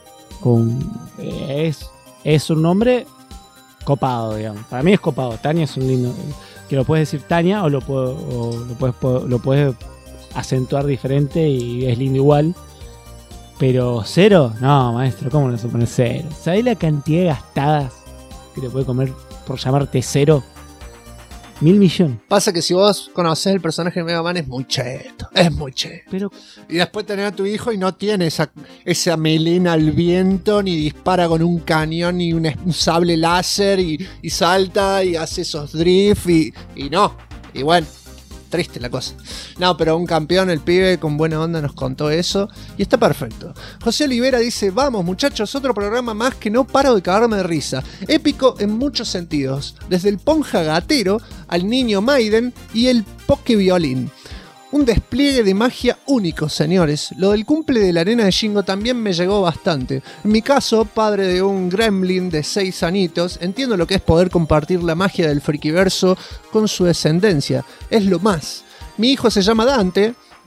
Es un nombre copado, digamos. Para mí es copado. Tania es un lindo... Que lo puedes decir Tania o lo puedes acentuar diferente y es lindo igual. Pero 0, no, maestro, ¿cómo le vas a poner 0? ¿Sabés la cantidad de gastadas que te puede comer por llamarte 0? 1.000 millones. Pasa que si vos conocés el personaje de Mega Man es muy cheto. Es muy cheto. Pero... Y después tenés a tu hijo y no tiene esa melena al viento, ni dispara con un cañón, ni un sable láser, y salta y hace esos drift y no. Y bueno, triste la cosa. No, pero un campeón, el pibe con buena onda nos contó eso y está perfecto. José Olivera dice, vamos muchachos, otro programa más que no paro de cagarme de risa. Épico en muchos sentidos, desde el Ponja Gatero al Niño Maiden y el Poke Violín. Un despliegue de magia único, señores. Lo del cumple de la arena de Shingo también me llegó bastante. En mi caso, padre de un gremlin de 6 añitos, entiendo lo que es poder compartir la magia del frikiverso con su descendencia. Es lo más. Mi hijo se llama Dante,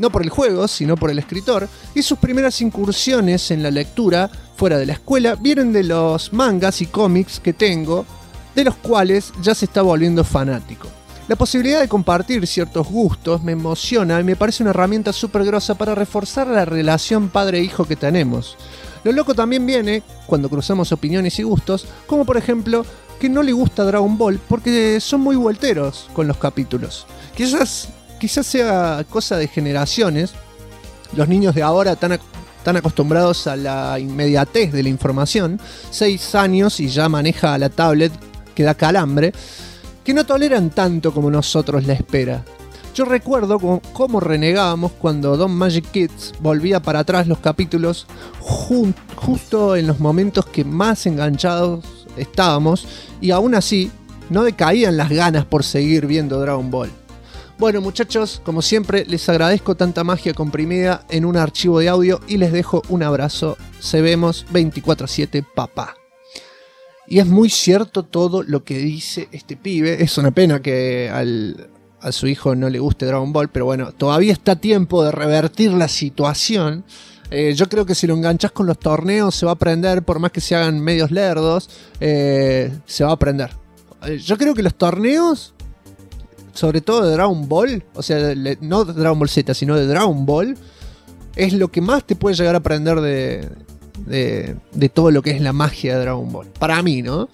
no por el juego, sino por el escritor, y sus primeras incursiones en la lectura fuera de la escuela vienen de los mangas y cómics que tengo, de los cuales ya se está volviendo fanático. La posibilidad de compartir ciertos gustos me emociona y me parece una herramienta súper grosa para reforzar la relación padre-hijo que tenemos. Lo loco también viene cuando cruzamos opiniones y gustos, como por ejemplo que no le gusta Dragon Ball porque son muy vuelteros con los capítulos. Quizás sea cosa de generaciones. Los niños de ahora están acostumbrados a la inmediatez de la información. 6 años y ya maneja la tablet que da calambre, que no toleran tanto como nosotros la espera. Yo recuerdo cómo renegábamos cuando Don Magic Kids volvía para atrás los capítulos justo en los momentos que más enganchados estábamos, y aún así no decaían las ganas por seguir viendo Dragon Ball. Bueno, muchachos, como siempre les agradezco tanta magia comprimida en un archivo de audio y les dejo un abrazo. Se vemos 24/7, papá. Y es muy cierto todo lo que dice este pibe. Es una pena que a su hijo no le guste Dragon Ball, pero bueno, todavía está a tiempo de revertir la situación. Yo creo que si lo enganchás con los torneos se va a aprender, por más que se hagan medios lerdos, se va a aprender. Yo creo que los torneos, sobre todo de Dragon Ball, o sea, no de Dragon Ball Z, sino de Dragon Ball, es lo que más te puede llegar a aprender de todo lo que es la magia de Dragon Ball. Para mí, ¿no?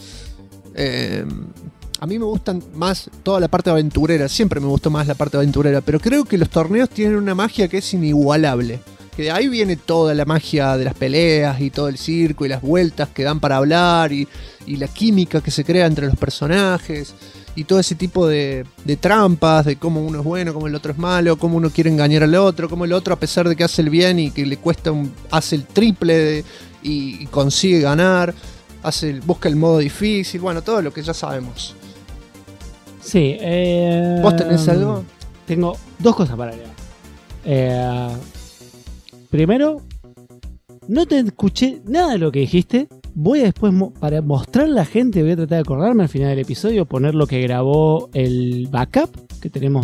A mí me gustan más toda la parte aventurera, siempre me gustó más la parte aventurera, pero creo que los torneos tienen una magia que es inigualable. Que de ahí viene toda la magia de las peleas y todo el circo y las vueltas que dan para hablar y la química que se crea entre los personajes y todo ese tipo de trampas, de cómo uno es bueno, cómo el otro es malo, cómo uno quiere engañar al otro, cómo el otro, a pesar de que hace el bien y que le cuesta hace el triple y consigue ganar, busca el modo difícil, bueno, todo lo que ya sabemos. Sí. ¿Vos tenés algo? Tengo 2 cosas para agregar. Primero, no te escuché nada de lo que dijiste. Voy a después, para mostrarle a la gente, voy a tratar de acordarme al final del episodio, poner lo que grabó el backup que tenemos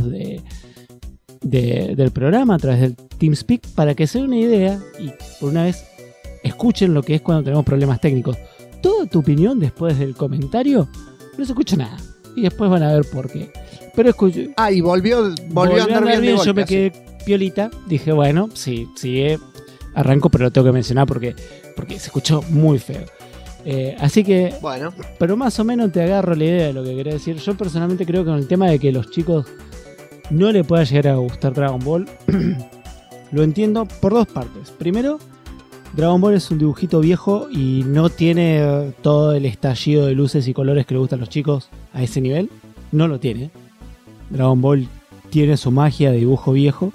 del programa a través del TeamSpeak, para que se den una idea y por una vez escuchen lo que es cuando tenemos problemas técnicos. Toda tu opinión después del comentario no se escucha nada. Y después van a ver por qué. Pero escuché. Y volvió a andar bien. Yo me quedé piolita. Dije, bueno, sí, arranco, pero lo tengo que mencionar porque se escuchó muy feo. Así que, bueno, pero más o menos te agarro la idea de lo que quería decir. Yo personalmente creo que con el tema de que los chicos no le pueda llegar a gustar Dragon Ball, lo entiendo por 2 partes. Primero, Dragon Ball es un dibujito viejo y no tiene todo el estallido de luces y colores que le gustan a los chicos a ese nivel. No lo tiene. Dragon Ball tiene su magia de dibujo viejo.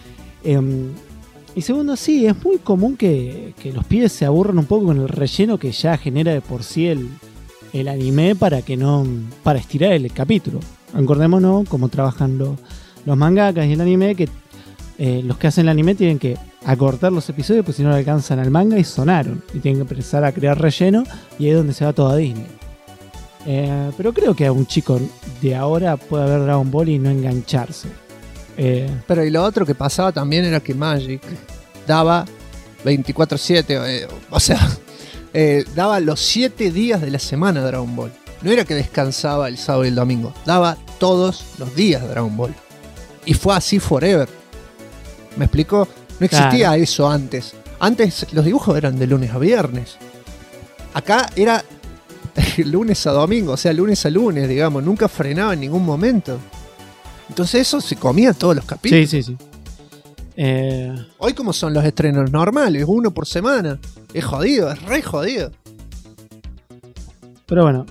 Y segundo, sí, es muy común que los pibes se aburran un poco con el relleno que ya genera de por sí el anime para estirar el capítulo. Acordémonos cómo trabajan los mangakas y el anime, que los que hacen el anime tienen que acortar los episodios, porque si no le alcanzan al manga y sonaron. Y tienen que empezar a crear relleno, y ahí es donde se va toda Disney. Pero creo que a un chico de ahora puede ver Dragon Ball y no engancharse. Pero y lo otro que pasaba también era que Magic daba 24/7, o sea, daba los 7 días de la semana Dragon Ball. No era que descansaba el sábado y el domingo, daba todos los días Dragon Ball. Y fue así forever. ¿Me explicó? No existía eso antes. Antes los dibujos eran de lunes a viernes. Acá era lunes a domingo, o sea, lunes a lunes, digamos. Nunca frenaba en ningún momento. Entonces eso se comía todos los capítulos. Sí. Hoy como son los estrenos normales, 1 por semana. Es jodido, es re jodido. Pero bueno.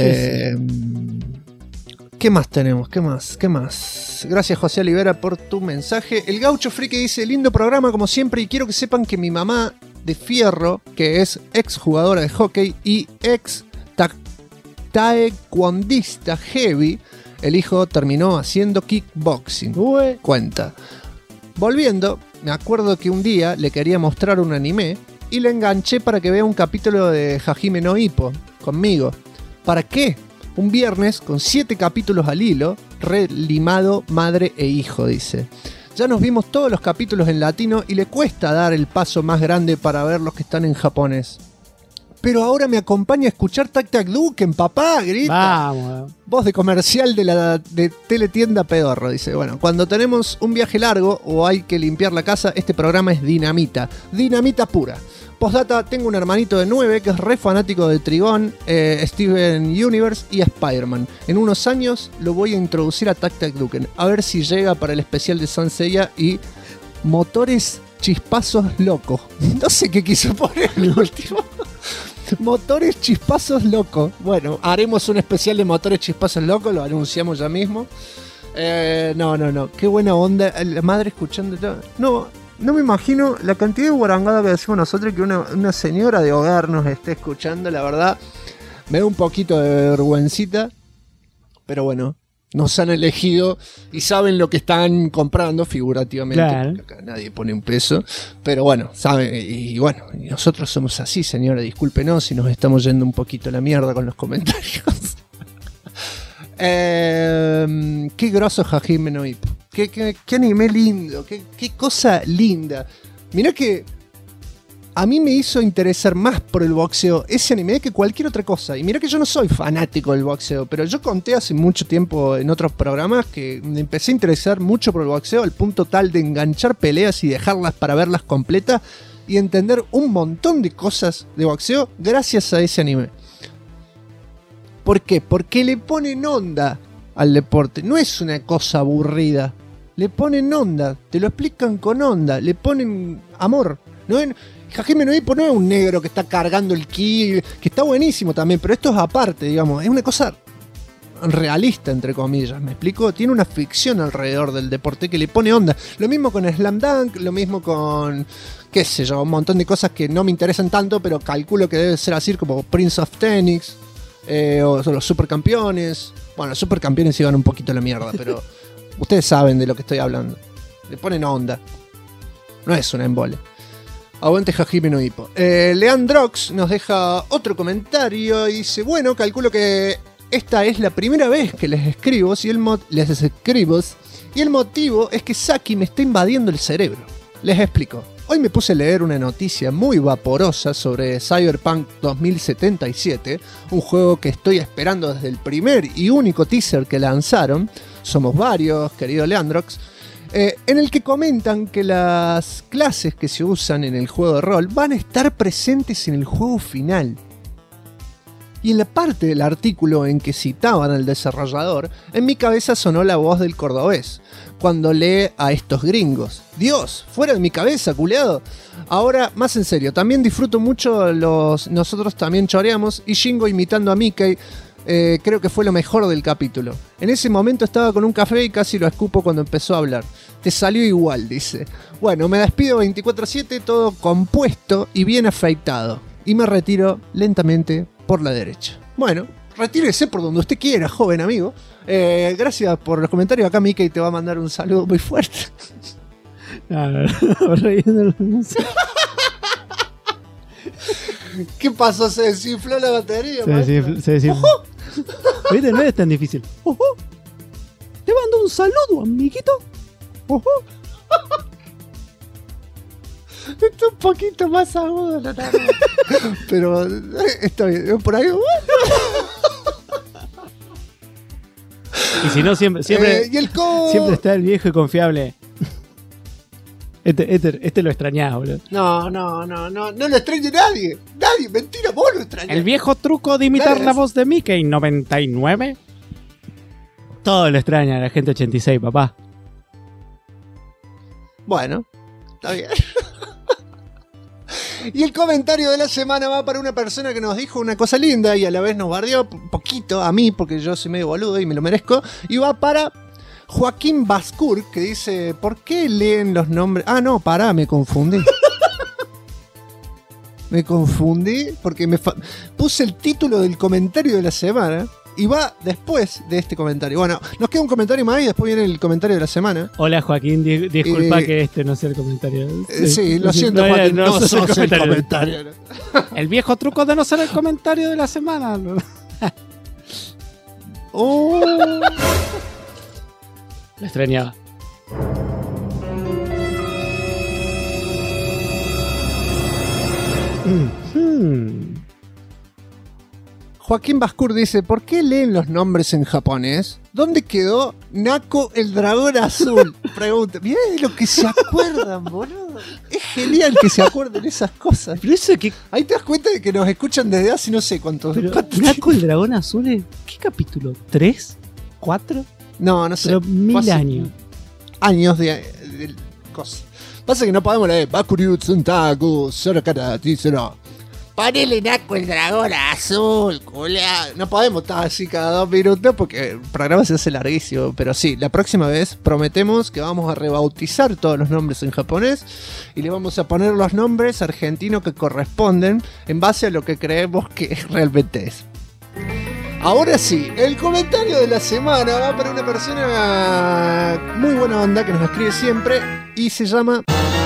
¿Qué más tenemos? ¿Qué más? Gracias, José Olivera, por tu mensaje. El Gaucho Friki dice, lindo programa como siempre, y quiero que sepan que mi mamá de Fierro, que es ex jugadora de hockey y ex taekwondista heavy, el hijo terminó haciendo kickboxing. Cuenta. Volviendo, me acuerdo que un día le quería mostrar un anime y le enganché para que vea un capítulo de Hajime no Ippo conmigo. ¿Para qué? Un viernes con 7 capítulos al hilo, relimado madre e hijo, dice. Ya nos vimos todos los capítulos en latino y le cuesta dar el paso más grande para ver los que están en japonés. Pero ahora me acompaña a escuchar Tac Tac Duken, papá, grita. Vamos. Voz de comercial de teletienda pedorro, dice. Bueno, cuando tenemos un viaje largo o hay que limpiar la casa, este programa es dinamita. Dinamita pura. Postdata, tengo un hermanito de 9 que es re fanático de Trigon, Steven Universe y Spider-Man. En unos años lo voy a introducir a Tac Tac Duken. A ver si llega para el especial de Saint Seiya y motores chispazos locos. No sé qué quiso poner el último. Motores chispazos locos. Bueno, haremos un especial de motores chispazos locos, lo anunciamos ya mismo. No. Qué buena onda. La madre escuchando todo. No me imagino la cantidad de guarangada que decimos nosotros que una señora de hogar nos esté escuchando. La verdad, me da un poquito de vergüencita. Pero bueno, nos han elegido y saben lo que están comprando figurativamente. Claro. Acá nadie pone un peso. Pero bueno, saben. Y bueno, y nosotros somos así, señora. Discúlpenos si nos estamos yendo un poquito a la mierda con los comentarios. Qué grosso Hajime no Ippo. Qué anime lindo. Qué cosa linda. Mirá que a mí me hizo interesar más por el boxeo ese anime que cualquier otra cosa. Y mira que yo no soy fanático del boxeo, pero yo conté hace mucho tiempo en otros programas que me empecé a interesar mucho por el boxeo al punto tal de enganchar peleas y dejarlas para verlas completas y entender un montón de cosas de boxeo gracias a ese anime. ¿Por qué? Porque le ponen onda al deporte. No es una cosa aburrida. Le ponen onda, te lo explican con onda, le ponen amor. Hajime no Ippo no es un negro que está cargando el ki, que está buenísimo también, pero esto es aparte, digamos, es una cosa realista, entre comillas, ¿me explico? Tiene una ficción alrededor del deporte que le pone onda. Lo mismo con Slam Dunk, lo mismo con, qué sé yo, un montón de cosas que no me interesan tanto, pero calculo que debe ser así, como Prince of Tennis, o los Supercampeones. Bueno, los Supercampeones iban un poquito a la mierda, pero ustedes saben de lo que estoy hablando. Le ponen onda. No es una embole. Aguante Hajime no Ippo. Leandrox nos deja otro comentario y dice, bueno, calculo que esta es la primera vez que les escribo y el motivo es que Saki me está invadiendo el cerebro. Les explico. Hoy me puse a leer una noticia muy vaporosa sobre Cyberpunk 2077, un juego que estoy esperando desde el primer y único teaser que lanzaron. Somos varios, querido Leandrox. En el que comentan que las clases que se usan en el juego de rol van a estar presentes en el juego final. Y en la parte del artículo en que citaban al desarrollador, en mi cabeza sonó la voz del cordobés, cuando lee a estos gringos. Dios, fuera de mi cabeza, culeado. Ahora, más en serio, también disfruto mucho Nosotros también choreamos y Shingo imitando a Mickey. Creo que fue lo mejor del capítulo. En ese momento estaba con un café y casi lo escupo cuando empezó a hablar. Te salió igual, dice. Bueno, me despido 24/7, todo compuesto y bien afeitado. Y me retiro lentamente por la derecha. Bueno, retírese por donde usted quiera, joven amigo. Gracias por los comentarios. Acá Mickey te va a mandar un saludo muy fuerte. ¿Qué pasó? ¿Se desinfló la batería? Se desinfló. ¿Viste? No es tan difícil. Te mando un saludo, amiguito. Esto es un poquito más agudo la tarde. Pero está bien, por ahí. Y si no, siempre está el viejo y confiable. Este lo extrañás, boludo. No lo extraña nadie. Nadie, mentira, vos lo extrañás. El viejo truco de imitar la voz de Mickey 99. Todo lo extraña la gente 86, papá. Bueno, está bien. Y el comentario de la semana va para una persona que nos dijo una cosa linda y a la vez nos bardeó un poquito a mí, porque yo soy medio boludo y me lo merezco. Y va para Joaquín Bascur, que dice, ¿por qué leen los nombres? Ah, no, pará, me confundí. Me confundí porque puse el título del comentario de la semana y va después de este comentario. Bueno, nos queda un comentario más y después viene el comentario de la semana. Hola Joaquín, disculpa que este no sea el comentario. Sí, lo siento, Joaquín, no sos el comentario. El viejo truco de no ser el comentario de la semana. Oh. Lo extrañaba. Joaquín Bascur dice, ¿por qué leen los nombres en japonés? ¿Dónde quedó Nako el dragón azul? Pregunta. Mirá de lo que se acuerdan, boludo. Es genial que se acuerden esas cosas. Pero eso que... Ahí te das cuenta de que nos escuchan desde hace no sé cuántos. Pero, Nako el dragón azul, ¿qué capítulo? ¿3? ¿4? No sé. Pero 1000 años. Años de cosas. Pasa que no podemos leer Bakuru Tsuntaku Sorakara Tisero. Ponele Nako el dragón azul, culia. No podemos estar así cada 2 minutos porque el programa se hace larguísimo. Pero sí, la próxima vez prometemos que vamos a rebautizar todos los nombres en japonés y le vamos a poner los nombres argentinos que corresponden en base a lo que creemos que realmente es. Ahora sí, el comentario de la semana va para una persona muy buena onda que nos escribe siempre y se llama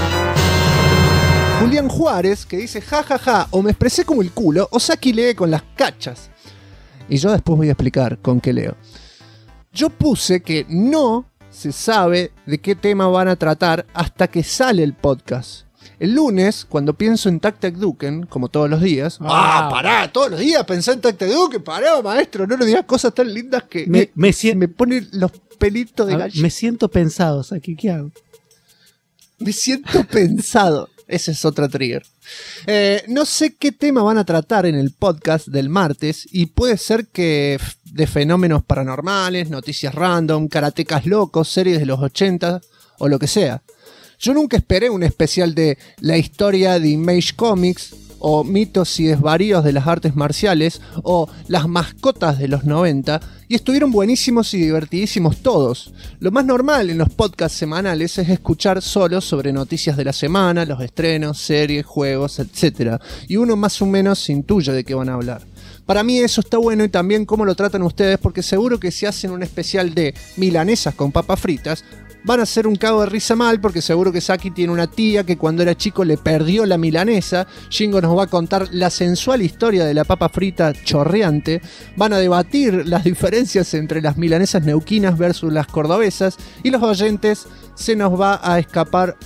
Julián Juárez, que dice jajaja, o me expresé como el culo o Saki lee con las cachas. Y yo después voy a explicar con qué leo. Yo puse que no se sabe de qué tema van a tratar hasta que sale el podcast. El lunes, cuando pienso en Tac Tac Duken, como todos los días... Pará, todos los días pensé en Tac Tac Duken, pará, maestro, no le digas cosas tan lindas que me ponen los pelitos de gallina. Me siento pensado, o sea, ¿qué hago? Me siento pensado. Ese es otro trigger. No sé qué tema van a tratar en el podcast del martes y puede ser que de fenómenos paranormales, noticias random, karatecas locos, series de los 80 o lo que sea. Yo nunca esperé un especial de la historia de Image Comics o mitos y desvaríos de las artes marciales o las mascotas de los 90 y estuvieron buenísimos y divertidísimos todos. Lo más normal en los podcasts semanales es escuchar solo sobre noticias de la semana, los estrenos, series, juegos, etc. Y uno más o menos se intuye de qué van a hablar. Para mí eso está bueno y también cómo lo tratan ustedes porque seguro que si hacen un especial de milanesas con papas fritas van a hacer un cago de risa mal porque seguro que Saki tiene una tía que cuando era chico le perdió la milanesa. Shingo nos va a contar la sensual historia de la papa frita chorreante. Van a debatir las diferencias entre las milanesas neuquinas versus las cordobesas. Y los oyentes se nos va a escapar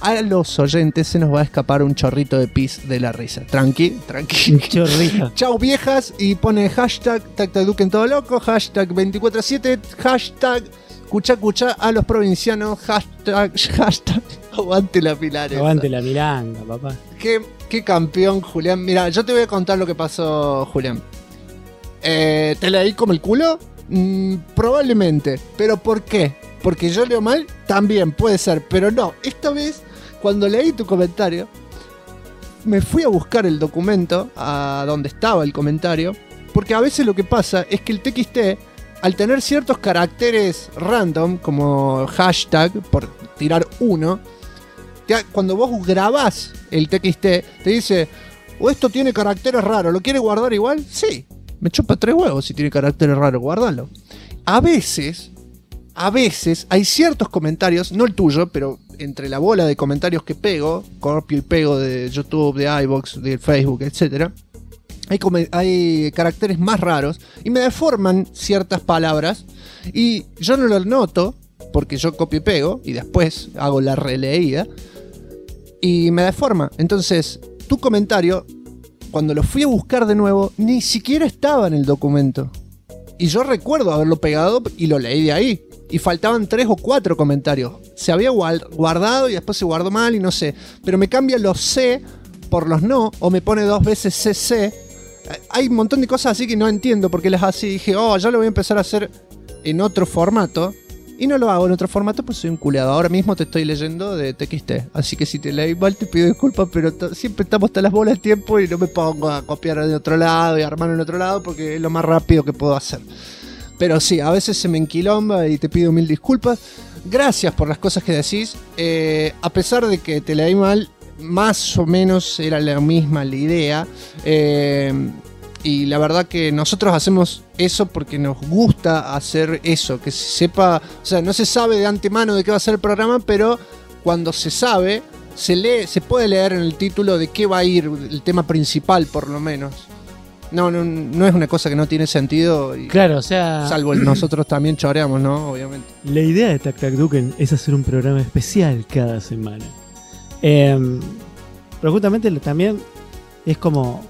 un chorrito de pis de la risa. Tranqui. Un chorrito. Chau viejas y pone hashtag TacTacDuken todo loco, hashtag 24/7, hashtag Cucha a los provincianos, hashtag aguante la milanesa. Aguante la milanga, papá. Qué campeón, Julián. Mira, yo te voy a contar lo que pasó, Julián. ¿Te leí como el culo? Probablemente. ¿Pero por qué? ¿Porque yo leo mal? También puede ser, pero no. Esta vez, cuando leí tu comentario, me fui a buscar el documento a donde estaba el comentario, porque a veces lo que pasa es que el TXT, al tener ciertos caracteres random, como hashtag, por tirar uno, cuando vos grabás el TXT, te dice, esto tiene caracteres raros, ¿lo quiere guardar igual? Sí, me chupa 3 huevos si tiene caracteres raros, guardalo. A veces hay ciertos comentarios, no el tuyo, pero entre la bola de comentarios que pego, copio y pego de YouTube, de iVoox, de Facebook, etc., hay caracteres más raros y me deforman ciertas palabras y yo no lo noto porque yo copio y pego y después hago la releída y me deforma. Entonces tu comentario, cuando lo fui a buscar de nuevo, ni siquiera estaba en el documento y yo recuerdo haberlo pegado y lo leí de ahí y faltaban 3 o 4 comentarios. Se había guardado y después se guardó mal y no sé, pero me cambia los C por los no o me pone 2 veces CC. Hay un montón de cosas así que no entiendo por qué las hace. Y dije, ya lo voy a empezar a hacer en otro formato. Y no lo hago en otro formato, pues soy un culeado. Ahora mismo te estoy leyendo de TXT. Así que si te leí mal te pido disculpas, pero siempre estamos hasta las bolas de tiempo y no me pongo a copiar de otro lado y armarlo en otro lado porque es lo más rápido que puedo hacer. Pero sí, a veces se me enquilomba y te pido 1000 disculpas. Gracias por las cosas que decís. A pesar de que te leí mal, más o menos era la misma la idea. Y la verdad que nosotros hacemos eso porque nos gusta hacer eso, que se sepa, o sea, no se sabe de antemano de qué va a ser el programa, pero cuando se sabe, se puede leer en el título de qué va a ir el tema principal, por lo menos. No es una cosa que no tiene sentido. Y, claro, o sea, salvo nosotros también choreamos, ¿no? Obviamente. La idea de Tac Tac Duken es hacer un programa especial cada semana. Pero justamente también es como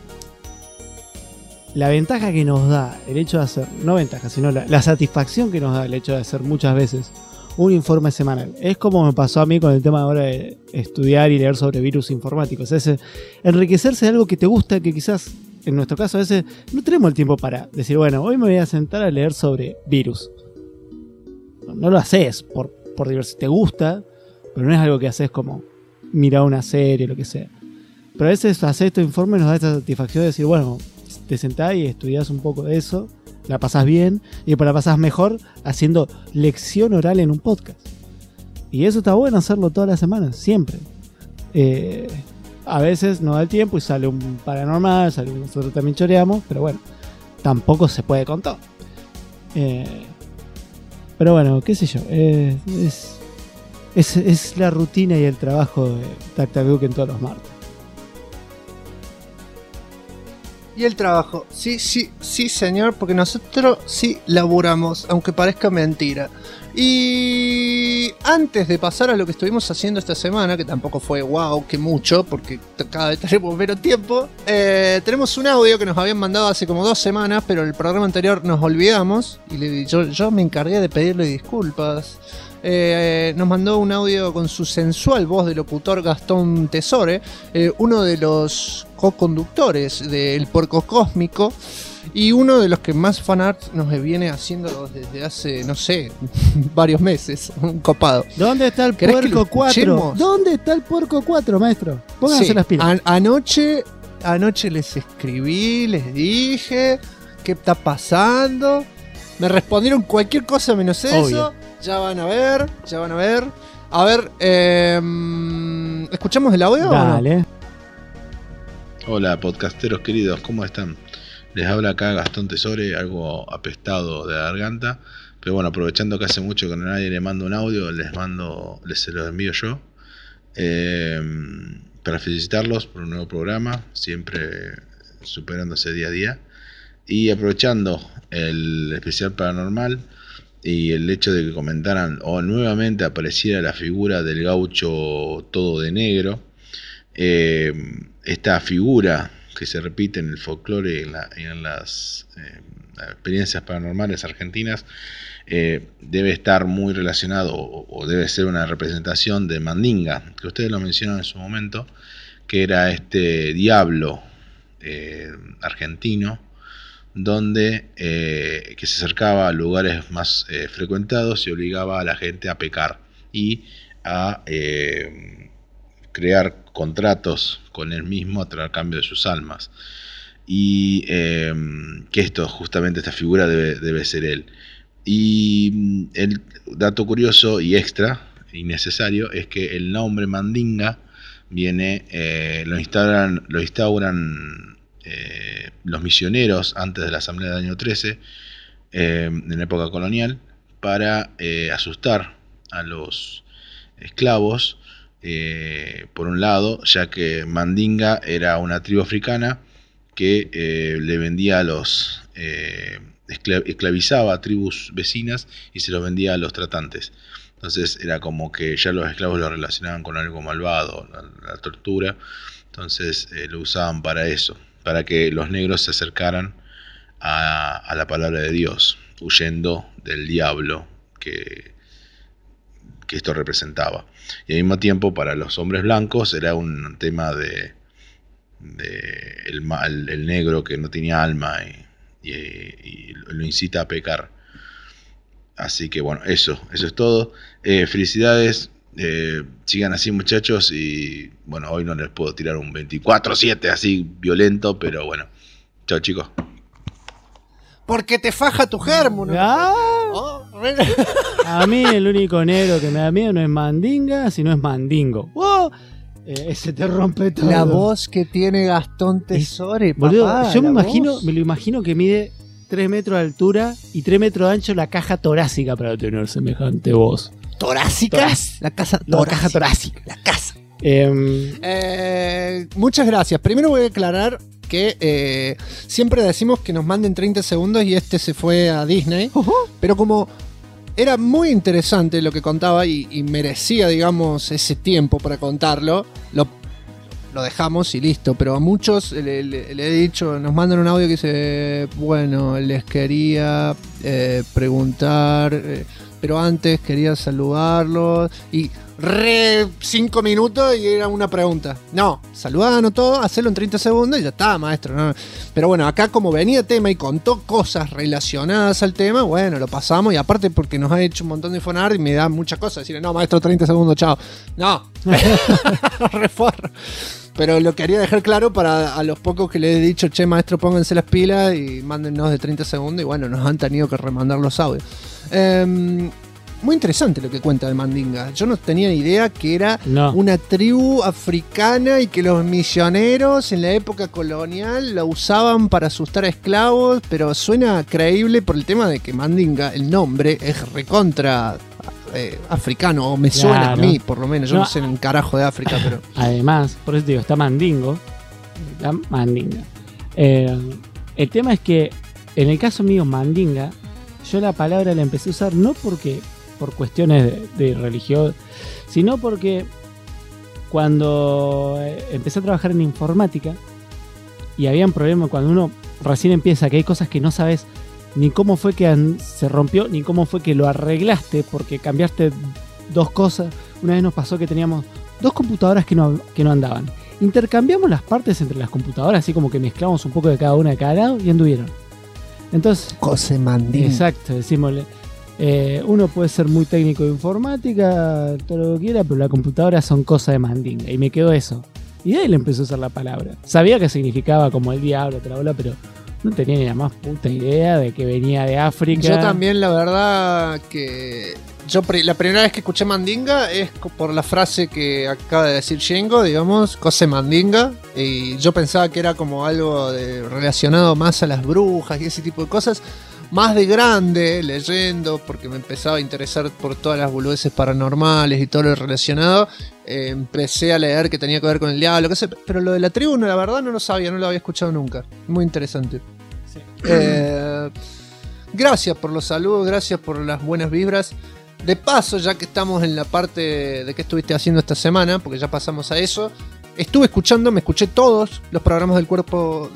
la ventaja que nos da el hecho de hacer, no ventaja, sino la satisfacción que nos da el hecho de hacer muchas veces un informe semanal. Es como me pasó a mí con el tema ahora de estudiar y leer sobre virus informáticos. Es enriquecerse de algo que te gusta, que quizás en nuestro caso a veces no tenemos el tiempo para decir, bueno, hoy me voy a sentar a leer sobre virus. No lo haces por diversión, te gusta, pero no es algo que haces como mirar una serie o lo que sea. Pero a veces hacer este informe nos da esta satisfacción de decir, bueno, te sentás y estudiás un poco de eso, la pasás bien y después la pasás mejor haciendo lección oral en un podcast. Y eso está bueno hacerlo todas las semanas, siempre. A veces no da el tiempo y sale un paranormal, sale un, nosotros también choreamos, pero bueno, tampoco se puede con todo. Pero bueno, qué sé yo, es la rutina y el trabajo de TacTacDuken todos los martes. Y el trabajo, sí señor, porque nosotros sí laburamos, aunque parezca mentira. Y antes de pasar a lo que estuvimos haciendo esta semana, que tampoco fue wow, que mucho, porque cada vez tenemos menos tiempo, tenemos un audio que nos habían mandado hace como 2 semanas, pero en el programa anterior nos olvidamos, y yo me encargué de pedirle disculpas. Nos mandó un audio con su sensual voz de locutor Gastón Tesore, uno de los co-conductores del Puerco Cósmico y uno de los que más fanart nos viene haciendo desde hace, no sé, varios meses. Un copado. ¿Dónde está el Puerco 4? ¿Dónde está el Puerco 4, maestro? Pónganse las pilas. Anoche les escribí, les dije qué está pasando. Me respondieron cualquier cosa menos eso. Obvio. Ya van a ver. A ver, ¿escuchamos el audio? Dale. ¿O no? Hola, podcasteros queridos, ¿cómo están? Les habla acá Gastón Tesore, algo apestado de la garganta. Pero bueno, aprovechando que hace mucho que nadie le manda un audio, se los envío yo. Para felicitarlos por un nuevo programa, siempre superándose día a día. Y aprovechando el especial paranormal y el hecho de que comentaran o nuevamente apareciera la figura del gaucho todo de negro, esta figura que se repite en el folclore y en las experiencias paranormales argentinas, debe estar muy relacionado o debe ser una representación de Mandinga, que ustedes lo mencionaron en su momento, que era este diablo argentino, donde que se acercaba a lugares más frecuentados y obligaba a la gente a pecar y a crear contratos con él mismo a cambio de sus almas. Y que esta figura debe ser él. Y el dato curioso y extra y necesario es que el nombre Mandinga viene, lo instauran los misioneros antes de la asamblea del año 13, en época colonial, para asustar a los esclavos, por un lado, ya que Mandinga era una tribu africana que le vendía a los esclavizaba a tribus vecinas y se los vendía a los tratantes. Entonces era como que ya los esclavos lo relacionaban con algo malvado, la tortura. Entonces lo usaban para eso, para que los negros se acercaran a la palabra de Dios, huyendo del diablo que esto representaba. Y al mismo tiempo para los hombres blancos era un tema de el negro que no tenía alma y lo incita a pecar. Así que bueno, eso es todo. Felicidades, sigan así muchachos, y bueno, hoy no les puedo tirar un 24/7 así violento, pero bueno, chao chicos. Porque te faja tu germo, ¿no? A mí el único negro que me da miedo no es Mandinga, sino es Mandingo. ¡Wow! Ese te rompe todo. La voz que tiene Gastón Tesore, papá. Boludo, yo me lo imagino que mide 3 metros de altura y 3 metros de ancho la caja torácica para tener semejante voz. ¿Torácicas? La caja torácica. La casa. Muchas gracias. Primero voy a aclarar que siempre decimos que nos manden 30 segundos y este se fue a Disney. Pero como era muy interesante lo que contaba y merecía, digamos, ese tiempo para contarlo, lo lo dejamos y listo. Pero a muchos le he dicho, nos mandan un audio que dice, bueno, les quería preguntar, pero antes quería saludarlos. Y 5 minutos y era una pregunta. No, saludanos todo, hacerlo en 30 segundos y ya está, maestro. ¿No? Pero bueno, acá como venía tema y contó cosas relacionadas al tema, bueno, lo pasamos. Y aparte porque nos ha hecho un montón de Infonar y me da muchas cosas. Decirle, no, maestro, 30 segundos, chao. No, reforro. Pero lo quería dejar claro para a los pocos que le he dicho, che, maestro, pónganse las pilas y mándennos de 30 segundos. Y bueno, nos han tenido que remandar los audios. Muy interesante lo que cuenta de Mandinga. Yo no tenía idea que era una tribu africana y que los misioneros en la época colonial la usaban para asustar a esclavos, pero suena creíble por el tema de que Mandinga, el nombre, es recontra africano, o me suena a mí, por lo menos. Yo no sé en carajo de África, pero... Además, por eso te digo, está Mandingo. Está Mandinga. El tema es que, en el caso mío, Mandinga, yo la palabra la empecé a usar no porque... por cuestiones de religión, sino porque cuando empecé a trabajar en informática y había un problema cuando uno recién empieza, que hay cosas que no sabes ni cómo fue que se rompió, ni cómo fue que lo arreglaste, porque cambiaste dos cosas. Una vez nos pasó que teníamos 2 computadoras que no andaban. Intercambiamos las partes entre las computadoras, así como que mezclamos un poco de cada una de cada lado y anduvieron. Entonces, Cose Mandinga. Exacto, decímosle. Uno puede ser muy técnico de informática, todo lo que quiera, pero la computadora son cosas de Mandinga. Y me quedó eso. Y de ahí le empezó a usar la palabra. Sabía que significaba como el diablo, pero no tenía ni la más puta idea de que venía de África. Yo también, la verdad, que la primera vez que escuché Mandinga es por la frase que acaba de decir Shingo, digamos, Cose Mandinga. Y yo pensaba que era como algo relacionado más a las brujas y ese tipo de cosas. Más de grande, leyendo, porque me empezaba a interesar por todas las boludeces paranormales y todo lo relacionado, empecé a leer que tenía que ver con el diablo, pero lo de la tribu, la verdad no lo sabía, no lo había escuchado nunca. Muy interesante. Sí. Gracias por los saludos, gracias por las buenas vibras. De paso, ya que estamos en la parte de qué estuviste haciendo esta semana, porque ya pasamos a eso, me escuché todos los programas del puerco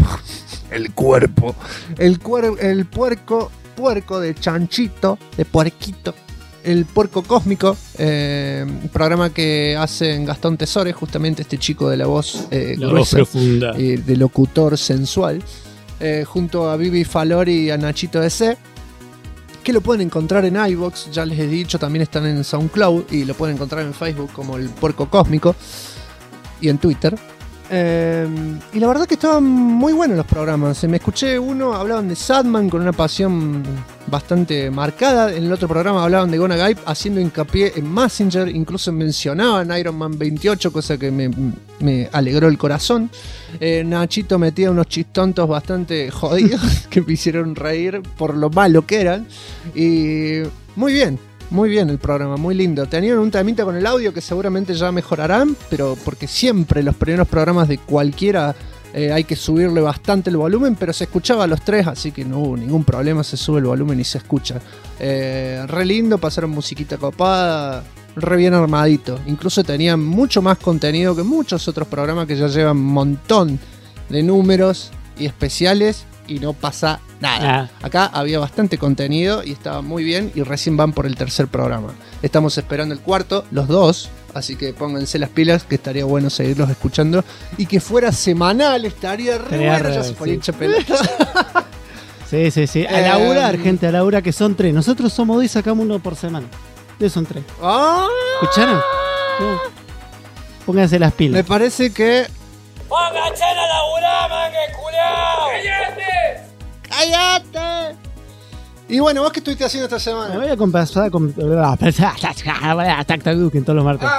de Chanchito, de Puerquito, el Puerco Cósmico, un programa que hacen Gastón Tesores, justamente este chico de la voz gruesa, profunda, de locutor sensual, junto a Vivi Falori y a Nachito DC, que lo pueden encontrar en iVoox, ya les he dicho, también están en SoundCloud y lo pueden encontrar en Facebook como el Puerco Cósmico y en Twitter. Y la verdad que estaban muy buenos los programas. Me escuché uno, hablaban de Sadman con una pasión bastante marcada. En el otro programa hablaban de Gona Gaip haciendo hincapié en Messenger. Incluso mencionaban Iron Man 28, cosa que me alegró el corazón. Nachito metía unos chistontos bastante jodidos que me hicieron reír por lo malo que eran. Y muy bien el programa, muy lindo. Tenían un temita con el audio que seguramente ya mejorarán, pero porque siempre los primeros programas de cualquiera hay que subirle bastante el volumen, pero se escuchaba a los 3, así que no hubo ningún problema, se sube el volumen y se escucha. Re lindo, pasaron musiquita copada, re bien armadito. Incluso tenían mucho más contenido que muchos otros programas que ya llevan un montón de números y especiales y no pasa nada. Acá había bastante contenido y estaba muy bien y recién van por el 3er programa. Estamos esperando el 4, los 2, así que pónganse las pilas, que estaría bueno seguirlos escuchando y que fuera semanal, estaría re bueno. Ya se fue hincha pelota. Sí. A laburar, gente, a laburar, que son 3. Nosotros somos 2 y sacamos 1 por semana. Ustedes son 3. ¿Escucharon? Pónganse las pilas. Me parece que... ¡Pónganse a laburar, man, que culiao! ¡Cállate! Y bueno, ¿vos qué estuviste haciendo esta semana? Me voy a compasar con Tactac Duke en todos los martes.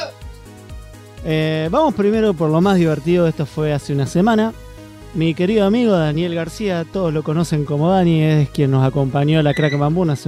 Vamos primero por lo más divertido. Esto fue hace una semana. Mi querido amigo Daniel García, todos lo conocen como Dani, es quien nos acompañó a la Crack Bamboo hace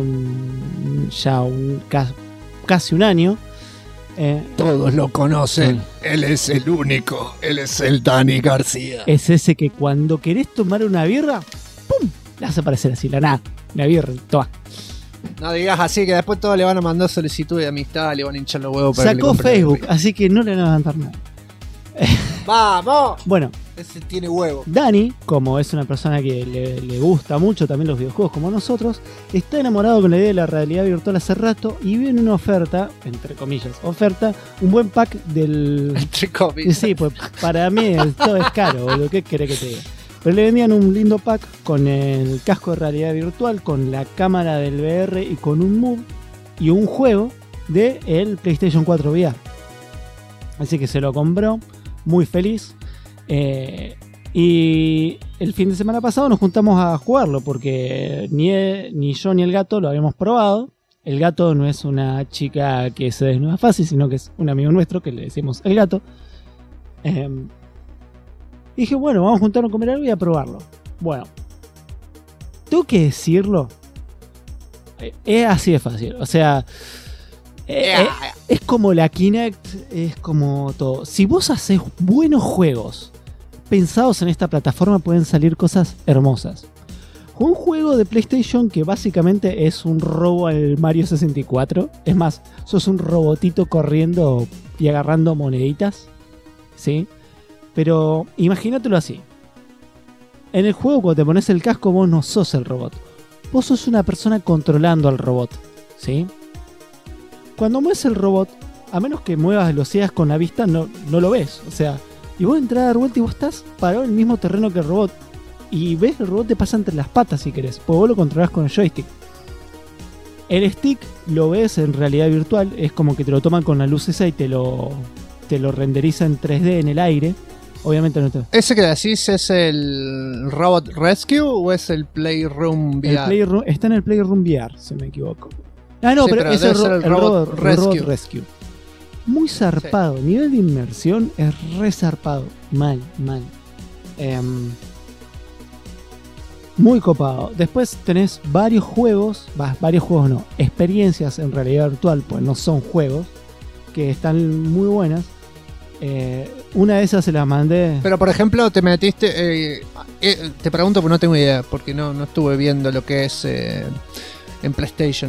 casi un año. Todos lo conocen. Él es el único. Él es el Dani García. Es ese que cuando querés tomar una birra, ¡pum!, la hace aparecer así, la nada. La birra, toma. No digas así, que después todos le van a mandar solicitud de amistad, le van a hinchar los huevos para Sacó Facebook, así que no le van a levantar nada. ¡Vamos! Bueno, ese tiene huevo. Dani, como es una persona que le gusta mucho también los videojuegos como nosotros, está enamorado con la idea de la realidad virtual hace rato y vio en una oferta, entre comillas, un buen pack del... Entre comillas. Sí, pues para mí todo es caro, boludo, ¿qué querés que te diga? Pero le vendían un lindo pack con el casco de realidad virtual, con la cámara del VR y con un Move y un juego de el PlayStation 4 VR. Así que se lo compró, muy feliz. Y el fin de semana pasado nos juntamos a jugarlo porque ni yo ni el gato lo habíamos probado. El gato no es una chica que se desnuda fácil, sino que es un amigo nuestro que le decimos el gato. Dije, bueno, vamos a juntarnos a comer algo y a probarlo. Bueno, tengo que decirlo, es así de fácil. O sea, es como la Kinect, es como todo. Si vos haces buenos juegos pensados en esta plataforma, pueden salir cosas hermosas. Un juego de PlayStation que básicamente es un robo al Mario 64. Es más, sos un robotito corriendo y agarrando moneditas, ¿sí? Pero imagínatelo así. En el juego, cuando te pones el casco, vos no sos el robot. Vos sos una persona controlando al robot, ¿sí? Cuando mueves el robot, a menos que muevas velocidades con la vista, no lo ves. O sea, y vos entras a dar vuelta y vos estás parado en el mismo terreno que el robot. Y ves, el robot te pasa entre las patas si querés, porque vos lo controlás con el joystick. El stick lo ves en realidad virtual, es como que te lo toman con la luz esa y te lo renderiza en 3D en el aire. Obviamente no te... ¿Ese que decís es el Robot Rescue o es el Playroom VR? Está en el Playroom VR, si me equivoco. Ah, no, sí, pero es el Robot Rescue. Muy zarpado. Sí. Nivel de inmersión es re zarpado. Mal. Muy copado. Después tenés varios juegos no, experiencias en realidad virtual, pues no son juegos, que están muy buenas. Una de esas se las mandé. Pero por ejemplo, te metiste. Te pregunto porque no tengo idea, porque no estuve viendo lo que es en PlayStation.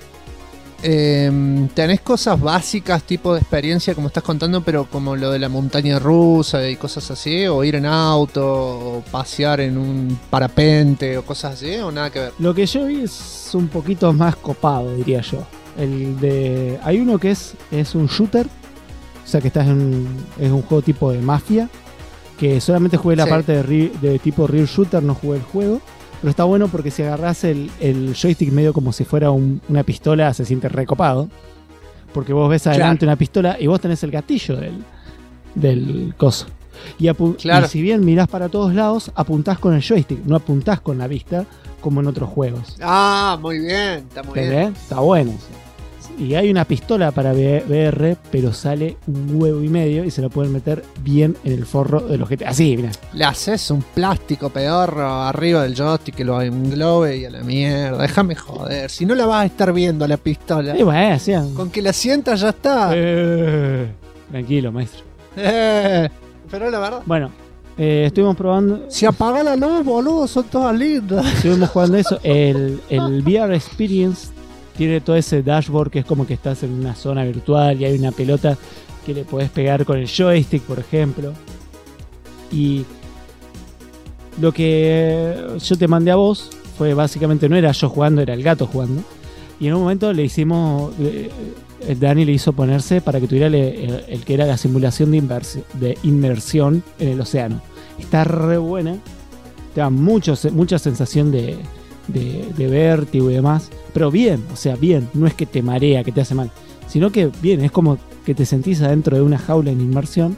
¿Tenés cosas básicas tipo de experiencia como estás contando, pero como lo de la montaña rusa y cosas así? ¿O ir en auto, o pasear en un parapente o cosas así? ¿O nada que ver? Lo que yo vi es un poquito más copado, diría yo. Hay uno que es un shooter. O sea que es un juego tipo de mafia. Que solamente jugué la parte de tipo real shooter, no jugué el juego. Pero está bueno porque si agarrás el joystick medio como si fuera una pistola, se siente recopado. Porque vos ves adelante una pistola y vos tenés el gatillo del coso. Y si bien mirás para todos lados, apuntás con el joystick, no apuntás con la vista como en otros juegos. Ah, muy bien, está muy bien. Está bueno. Y hay una pistola para VR, pero sale un huevo y medio y se lo pueden meter bien en el forro de los GTA. Así, mirá. Le haces un plástico pedorro arriba del joystick que lo englobe y a la mierda. Déjame joder. Si no la vas a estar viendo la pistola. Con que la sientas ya está. Tranquilo, maestro. Pero la verdad. Bueno, estuvimos probando. Si apaga la luz, boludo, son todas lindas. Estuvimos jugando eso. El VR Experience tiene todo ese dashboard que es como que estás en una zona virtual y hay una pelota que le podés pegar con el joystick, por ejemplo. Y lo que yo te mandé a vos fue básicamente, no era yo jugando, era el gato jugando. Y en un momento le hicimos, Dani le hizo ponerse para que tuviera el que era la simulación de inmersión en el océano. Está re buena, te da mucha sensación de vértigo y demás, pero bien, o sea, bien, no es que te marea, que te hace mal, sino que bien, es como que te sentís adentro de una jaula en inmersión.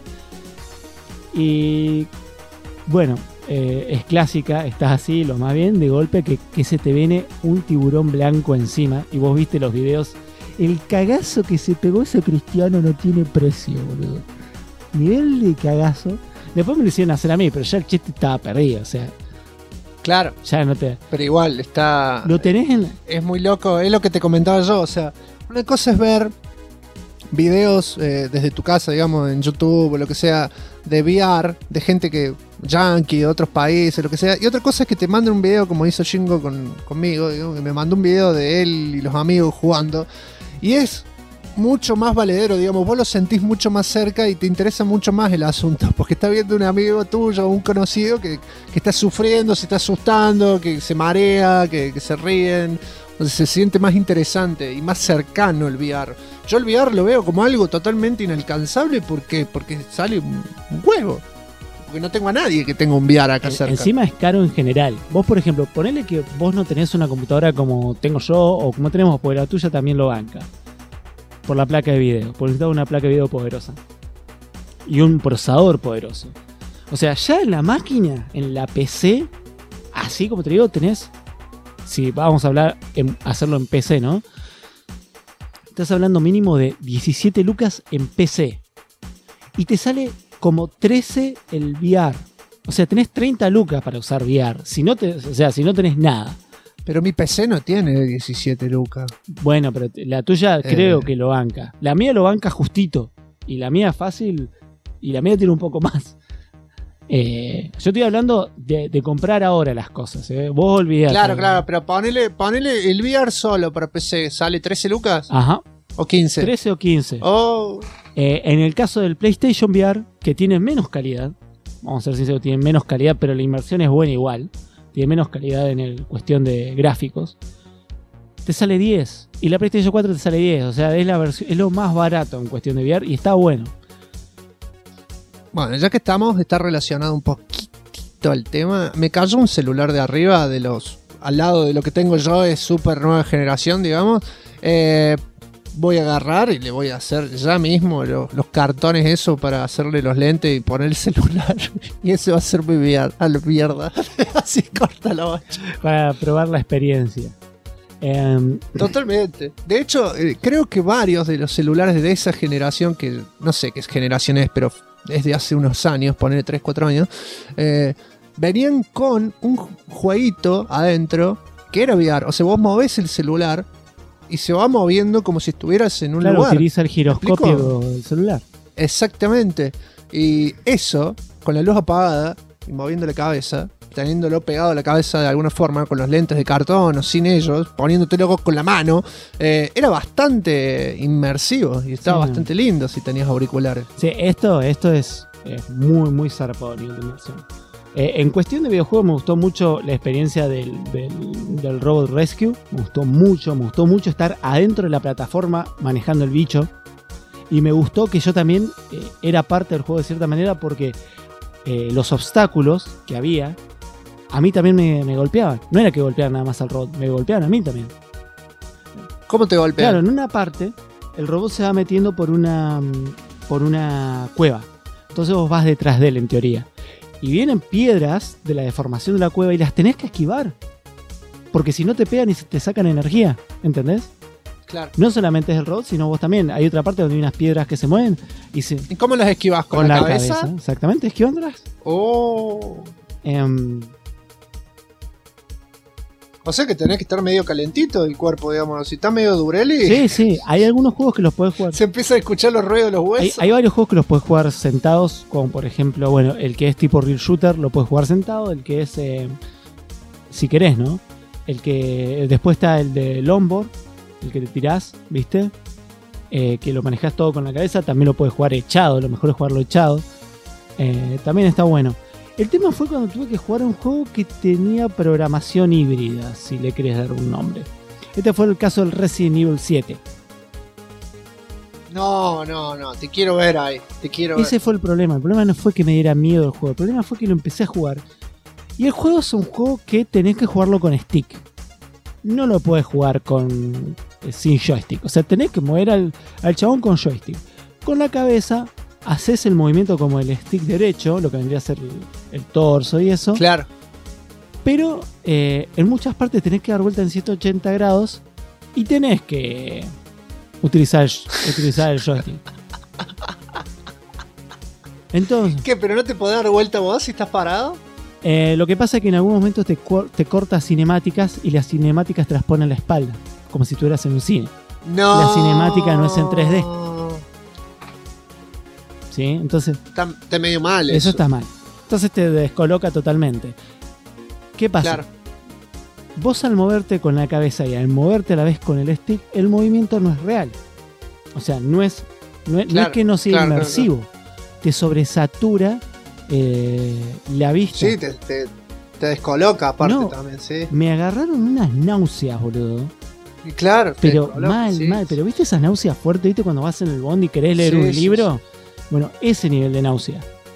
Y bueno, es clásica, estás así, lo más bien, de golpe que se te viene un tiburón blanco encima, y vos viste los videos, el cagazo que se pegó ese cristiano no tiene precio, boludo. Nivel de cagazo. Después me lo hicieron hacer a mí, pero ya el chiste estaba perdido, o sea. Claro, ya no te... pero igual está... Lo tenés es muy loco, es lo que te comentaba yo, o sea, una cosa es ver videos desde tu casa, digamos, en YouTube o lo que sea, de VR, de gente que yankee, de otros países, lo que sea, y otra cosa es que te manden un video como hizo Shingo conmigo, digamos, que me mandó un video de él y los amigos jugando, y es mucho más valedero, digamos, vos lo sentís mucho más cerca y te interesa mucho más el asunto, porque estás viendo un amigo tuyo, un conocido que está sufriendo, se está asustando, que se marea, que se ríen, entonces se siente más interesante y más cercano el VR. Yo el VR lo veo como algo totalmente inalcanzable porque sale un huevo. Porque no tengo a nadie que tenga un VR acá cerca. Encima es caro en general. Vos, por ejemplo, ponele que vos no tenés una computadora como tengo yo o como tenemos, porque la tuya también lo banca. Por la placa de video. Porque necesitas una placa de video poderosa. Y un procesador poderoso. O sea, ya en la máquina, en la PC, así como te digo, tenés... Si vamos a hablar, hacerlo en PC, ¿no? Estás hablando mínimo de 17 lucas en PC. Y te sale como 13 el VR. O sea, tenés 30 lucas para usar VR. Si no tenés nada. Pero mi PC no tiene 17 lucas. Bueno, pero la tuya creo que lo banca. La mía lo banca justito. Y la mía fácil. Y la mía tiene un poco más. Yo estoy hablando de comprar ahora las cosas. Vos olvidate. Claro, pero ponele el VR solo para PC. ¿Sale 13 lucas? Ajá. ¿O 15? 13 o 15. Oh. En el caso del PlayStation VR, que tiene menos calidad, vamos a ser sinceros, tiene menos calidad, pero la inmersión es buena igual. Tiene menos calidad en cuestión de gráficos. Te sale 10. Y la PlayStation 4 te sale 10. O sea, es lo más barato en cuestión de VR y está bueno. Bueno, ya que está relacionado un poquitito al tema. Me cayó un celular de arriba al lado de lo que tengo yo, es súper nueva generación, digamos. Voy a agarrar y le voy a hacer ya mismo los cartones eso para hacerle los lentes y poner el celular. Y ese va a ser mi VR, a la mierda. Así corta la bacha. Para probar la experiencia. Totalmente. De hecho, creo que varios de los celulares de esa generación, que no sé qué generación es, pero es de hace unos años, poner 3, 4 años, venían con un jueguito adentro que era VR. O sea, vos movés el celular y se va moviendo como si estuvieras en un lugar. Utiliza el giroscopio del celular. Exactamente. Y eso, con la luz apagada y moviendo la cabeza, teniéndolo pegado a la cabeza de alguna forma, con los lentes de cartón o sin ellos, poniéndotelo con la mano, era bastante inmersivo y estaba bastante lindo si tenías auriculares. Sí, esto es muy, muy zarpado a nivel de inmersión. En cuestión de videojuegos me gustó mucho la experiencia del Robot Rescue. Me gustó mucho estar adentro de la plataforma manejando el bicho. Y me gustó que yo también era parte del juego de cierta manera, porque los obstáculos que había a mí también me golpeaban. No era que golpeaban nada más al robot, me golpeaban a mí también. ¿Cómo te golpean? Claro, en una parte el robot se va metiendo por una cueva. Entonces vos vas detrás de él, en teoría. Y vienen piedras de la deformación de la cueva y las tenés que esquivar. Porque si no te pegan y te sacan energía. ¿Entendés? Claro. No solamente es el robot, sino vos también. Hay otra parte donde hay unas piedras que se mueven. ¿Y cómo las esquivas? ¿Con la cabeza? Exactamente, esquivándolas. Oh. O sea que tenés que estar medio calentito el cuerpo, digamos. Si está medio dureli. Sí. Hay algunos juegos que los podés jugar. Se empieza a escuchar los ruidos de los huesos. Hay varios juegos que los podés jugar sentados. Como por ejemplo, bueno, el que es tipo Real Shooter lo podés jugar sentado. El que es, si querés, ¿no? El que después está el de longboard, el que te tirás, ¿viste? Que lo manejás todo con la cabeza. También lo podés jugar echado. Lo mejor es jugarlo echado. También está bueno. El tema fue cuando tuve que jugar un juego que tenía programación híbrida, si le querés dar un nombre. Este fue el caso del Resident Evil 7. No, te quiero ver ahí, Ese fue el problema. El problema no fue que me diera miedo el juego, el problema fue que lo empecé a jugar. Y el juego es un juego que tenés que jugarlo con stick. No lo podés jugar sin joystick. O sea, tenés que mover al chabón con joystick. Con la cabeza haces el movimiento como el stick derecho, lo que vendría a ser el torso y eso. Claro. Pero en muchas partes tenés que dar vuelta en 180 grados y tenés que utilizar el joystick. Entonces, ¿qué? ¿Pero no te podés dar vuelta vos si estás parado? Lo que pasa es que en algunos momentos te cortas cinemáticas y las cinemáticas te las ponen en la espalda, como si estuvieras en un cine. No. La cinemática no es en 3D. ¿Sí? Entonces está medio mal eso. Eso está mal. Entonces te descoloca totalmente. ¿Qué pasa? Claro. Vos al moverte con la cabeza y al moverte a la vez con el stick, el movimiento no es real. O sea, no es Claro, que no sea claro, inmersivo. Te sobresatura la vista. Sí, te descoloca aparte No, también, sí. Me agarraron unas náuseas, boludo. Y claro, te Pero descoloca, mal, sí. mal. Pero ¿viste esas náuseas fuertes? ¿Viste cuando vas en el bondi y querés leer Sí, un sí, libro? Bueno, ese nivel de náusea.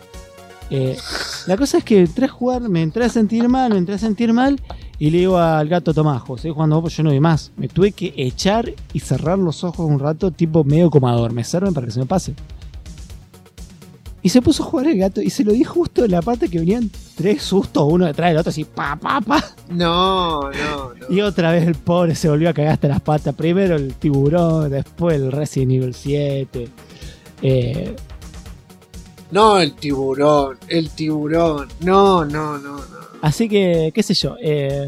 La cosa es que entré a jugar, me entré a sentir mal y le digo al gato Tomás, José, cuando vos yo no vi más. Me tuve que echar y cerrar los ojos un rato, tipo medio como adormecerme para que se me pase. Y se puso a jugar el gato y se lo di justo en la parte que venían 3 sustos, uno detrás del otro, así, pa. No. Y otra vez el pobre se volvió a cagar hasta las patas. Primero el tiburón, después el Resident Evil 7. No, el tiburón. No. Así que, qué sé yo.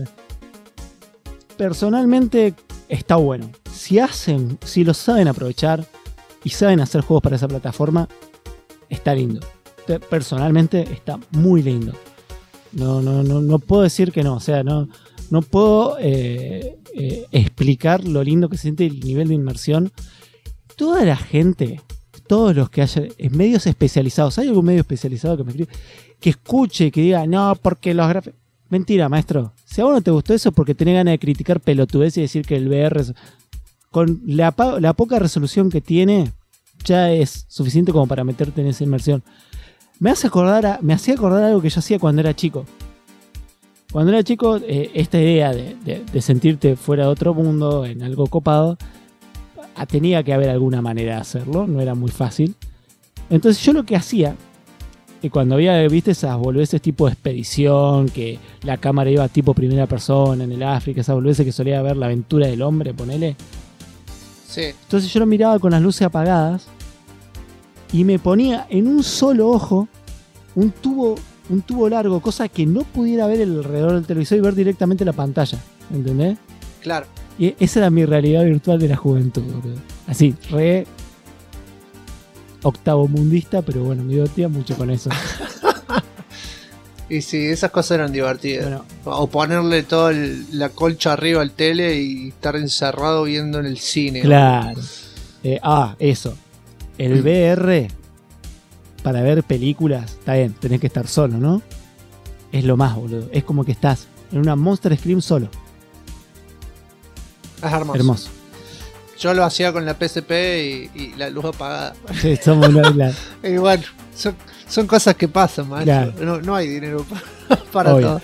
Personalmente está bueno. Si lo saben aprovechar y saben hacer juegos para esa plataforma, está lindo. Personalmente está muy lindo. No puedo decir que no. O sea, no puedo explicar lo lindo que se siente el nivel de inmersión. Toda la gente, todos los que haya en medios especializados, ¿hay algún medio especializado que me escribe? Que escuche y que diga, no, porque los gráficos... Mentira, maestro. Si a vos no te gustó eso, porque tenés ganas de criticar pelotudez y decir que el VR con la poca resolución que tiene ya es suficiente como para meterte en esa inmersión. Me hacía acordar algo que yo hacía cuando era chico. Cuando era chico, esta idea de sentirte fuera de otro mundo, en algo copado, tenía que haber alguna manera de hacerlo, no era muy fácil. Entonces yo lo que hacía, cuando había, viste, esas boludeces tipo de expedición, que la cámara iba tipo primera persona en el África, esas boludeces que solía ver La aventura del hombre, ponele. Sí. Entonces yo lo miraba con las luces apagadas y me ponía en un solo ojo un tubo largo, cosa que no pudiera ver alrededor del televisor y ver directamente la pantalla, ¿entendés? Claro. Y esa era mi realidad virtual de la juventud, boludo. Así, re octavomundista, pero bueno, me divertía mucho con eso. Y sí, esas cosas eran divertidas. Bueno, o ponerle toda la colcha arriba al tele y estar encerrado viendo en el cine. Claro. Eso. El VR, para ver películas, está bien, tenés que estar solo, ¿no? Es lo más, boludo. Es como que estás en una Monster Scream solo. Es hermoso. Yo lo hacía con la PSP y la luz apagada. Sí, somos claro. Y bueno, son cosas que pasan, maestro. Claro. No hay dinero para todo.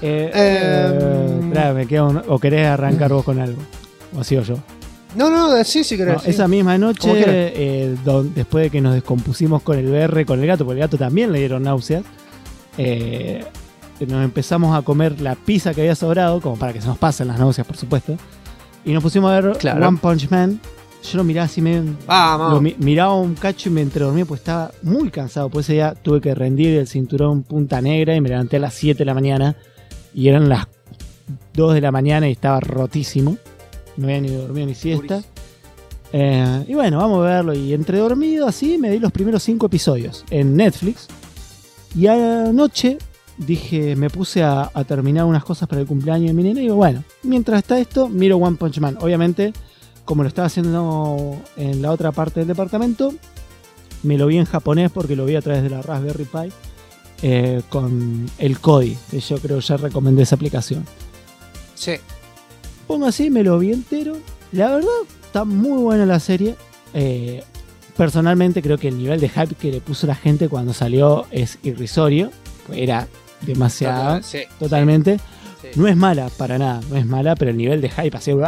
Me queda ¿o querés arrancar vos con algo? ¿O sigo yo? No, sí querés. No, sí. Esa misma noche, después de que nos descompusimos con el VR, con el gato, porque el gato también le dieron náuseas, nos empezamos a comer la pizza que había sobrado, como para que se nos pasen las náuseas, por supuesto. Y nos pusimos a ver One Punch Man. Yo lo miraba así medio... miraba un cacho y me entredormía porque estaba muy cansado. Pues ese día tuve que rendir el cinturón punta negra y me levanté a las 7 de la mañana. Y eran las 2 de la mañana y estaba rotísimo. No había ni dormido ni siesta. Y bueno, vamos a verlo. Y entre dormido así me di los primeros 5 episodios en Netflix. Y anoche dije, me puse a terminar unas cosas para el cumpleaños de mi nena. Y digo, bueno, mientras está esto, miro One Punch Man. Obviamente, como lo estaba haciendo en la otra parte del departamento, me lo vi en japonés porque lo vi a través de la Raspberry Pi con el Kodi, que yo creo ya recomendé esa aplicación. Sí. Pongo así, me lo vi entero. La verdad, está muy buena la serie. Personalmente creo que el nivel de hype que le puso la gente cuando salió es irrisorio. Era demasiado, totalmente. Sí. No es mala, para nada, no es mala, pero el nivel de hype así,